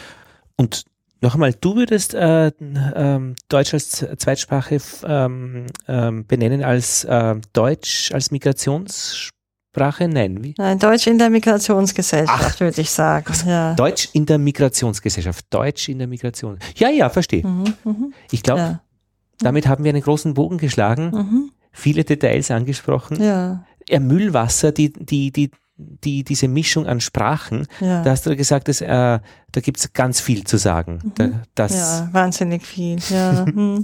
Und noch einmal, du würdest äh, ähm, Deutsch als Zweitsprache ähm, ähm, benennen als äh, Deutsch als Migrationssprache? Nein, wie? Nein, Deutsch in der Migrationsgesellschaft, Ach, würde ich sagen. Ja. Deutsch in der Migrationsgesellschaft. Deutsch in der Migration. Ja, ja, verstehe. Mhm, mh. Ich glaube, ja. damit haben wir einen großen Bogen geschlagen, mhm. viele Details angesprochen. Ja. Ja, Mühlwasser, die, die, die, die, diese Mischung an Sprachen, ja. da hast du gesagt, dass, äh, da gibt es ganz viel zu sagen. Mhm. Da, das ja, wahnsinnig viel. Ja.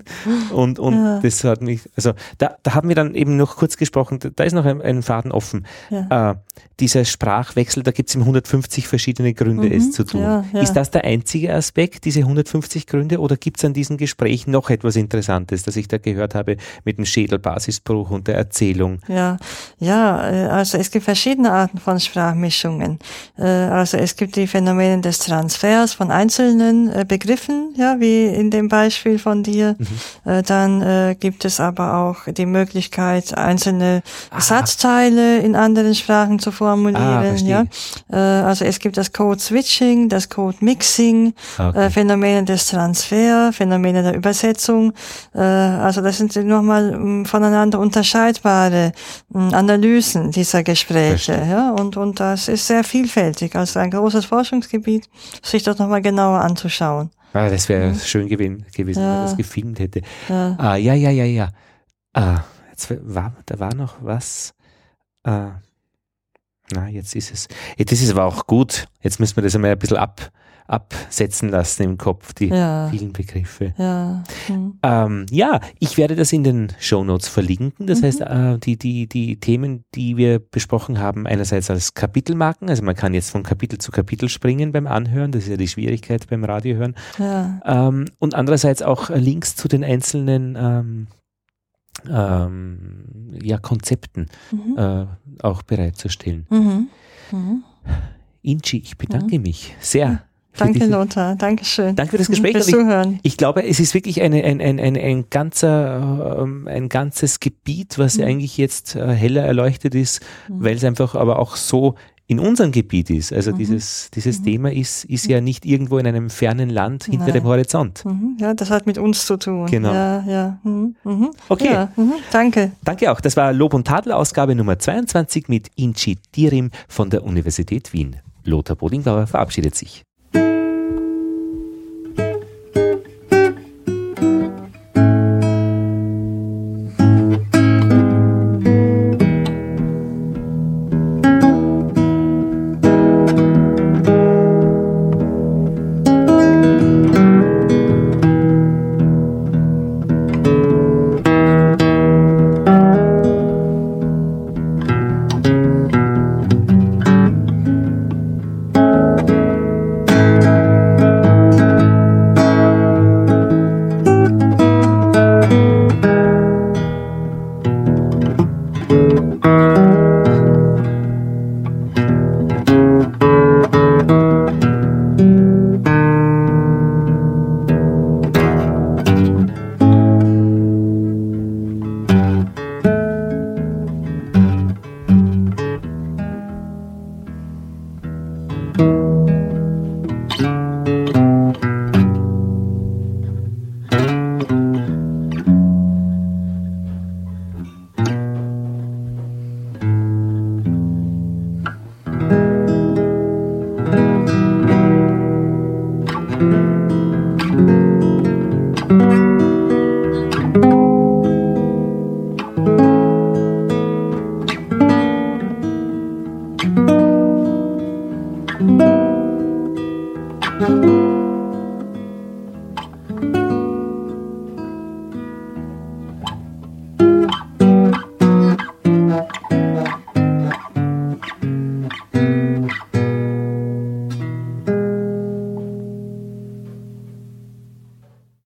und und ja. das hat mich, also da, da haben wir dann eben noch kurz gesprochen, da ist noch ein, ein Faden offen. Ja. Äh, dieser Sprachwechsel, da gibt es hundertfünfzig verschiedene Gründe, mhm. es zu tun. Ja, ja. Ist das der einzige Aspekt, diese hundertfünfzig Gründe, oder gibt es an diesem Gespräch noch etwas Interessantes, das ich da gehört habe mit dem Schädelbasisbruch und der Erzählung? Ja, ja, also es gibt verschiedene Arten von Sprachmischungen. Also es gibt die Phänomene des Transfers von einzelnen Begriffen, ja, wie in dem Beispiel von dir. Mhm. Dann gibt es aber auch die Möglichkeit, einzelne ah. Satzteile in anderen Sprachen zu formulieren. Ah, ja. Also es gibt das Code-Switching, das Code-Mixing, okay. Phänomene des Transfers, Phänomene der Übersetzung. Also das sind nochmal voneinander unterscheidbare Analysen dieser Gespräche. Ja. Und, und das ist sehr vielfältig. Also ein großes Forschungsgebiet, sich das nochmal genauer anzuschauen. Ah, das wäre mhm. schön gewesen, gewesen ja. wenn man das gefilmt hätte. Ja, ah, ja, ja, ja. ja. Ah, jetzt war, da war noch was. Ah. Na, jetzt ist es. Das ist aber auch gut. Jetzt müssen wir das einmal ein bisschen ab, absetzen lassen im Kopf, die ja. vielen Begriffe. Ja. Mhm. Ähm, ja, ich werde das in den Shownotes verlinken. Das mhm. heißt, äh, die, die, die Themen, die wir besprochen haben, einerseits als Kapitelmarken, also man kann jetzt von Kapitel zu Kapitel springen beim Anhören, das ist ja die Schwierigkeit beim Radiohören. Ja. Ähm, und andererseits auch Links zu den einzelnen ähm, ähm, ja, Konzepten mhm. äh, auch bereitzustellen. Mhm. Mhm. Inci, ich bedanke mhm. mich sehr. Danke, diese, Lothar. Dankeschön. Danke für das Gespräch. Fürs Zuhören. Ich, ich glaube, es ist wirklich eine, ein, ein, ein, ein, ganzer, ein ganzes Gebiet, was mhm. eigentlich jetzt heller erleuchtet ist, mhm. weil es einfach aber auch so in unserem Gebiet ist. Also mhm. dieses, dieses mhm. Thema ist, ist ja nicht irgendwo in einem fernen Land hinter Nein. dem Horizont. Mhm. Ja, das hat mit uns zu tun. Genau. Ja, ja. Mhm. Mhm. Okay. Ja. Mhm. Danke. Danke auch. Das war Lob und Tadel, Ausgabe Nummer zweiundzwanzig mit Inci Dirim von der Universität Wien. Lothar Bodingbauer verabschiedet sich.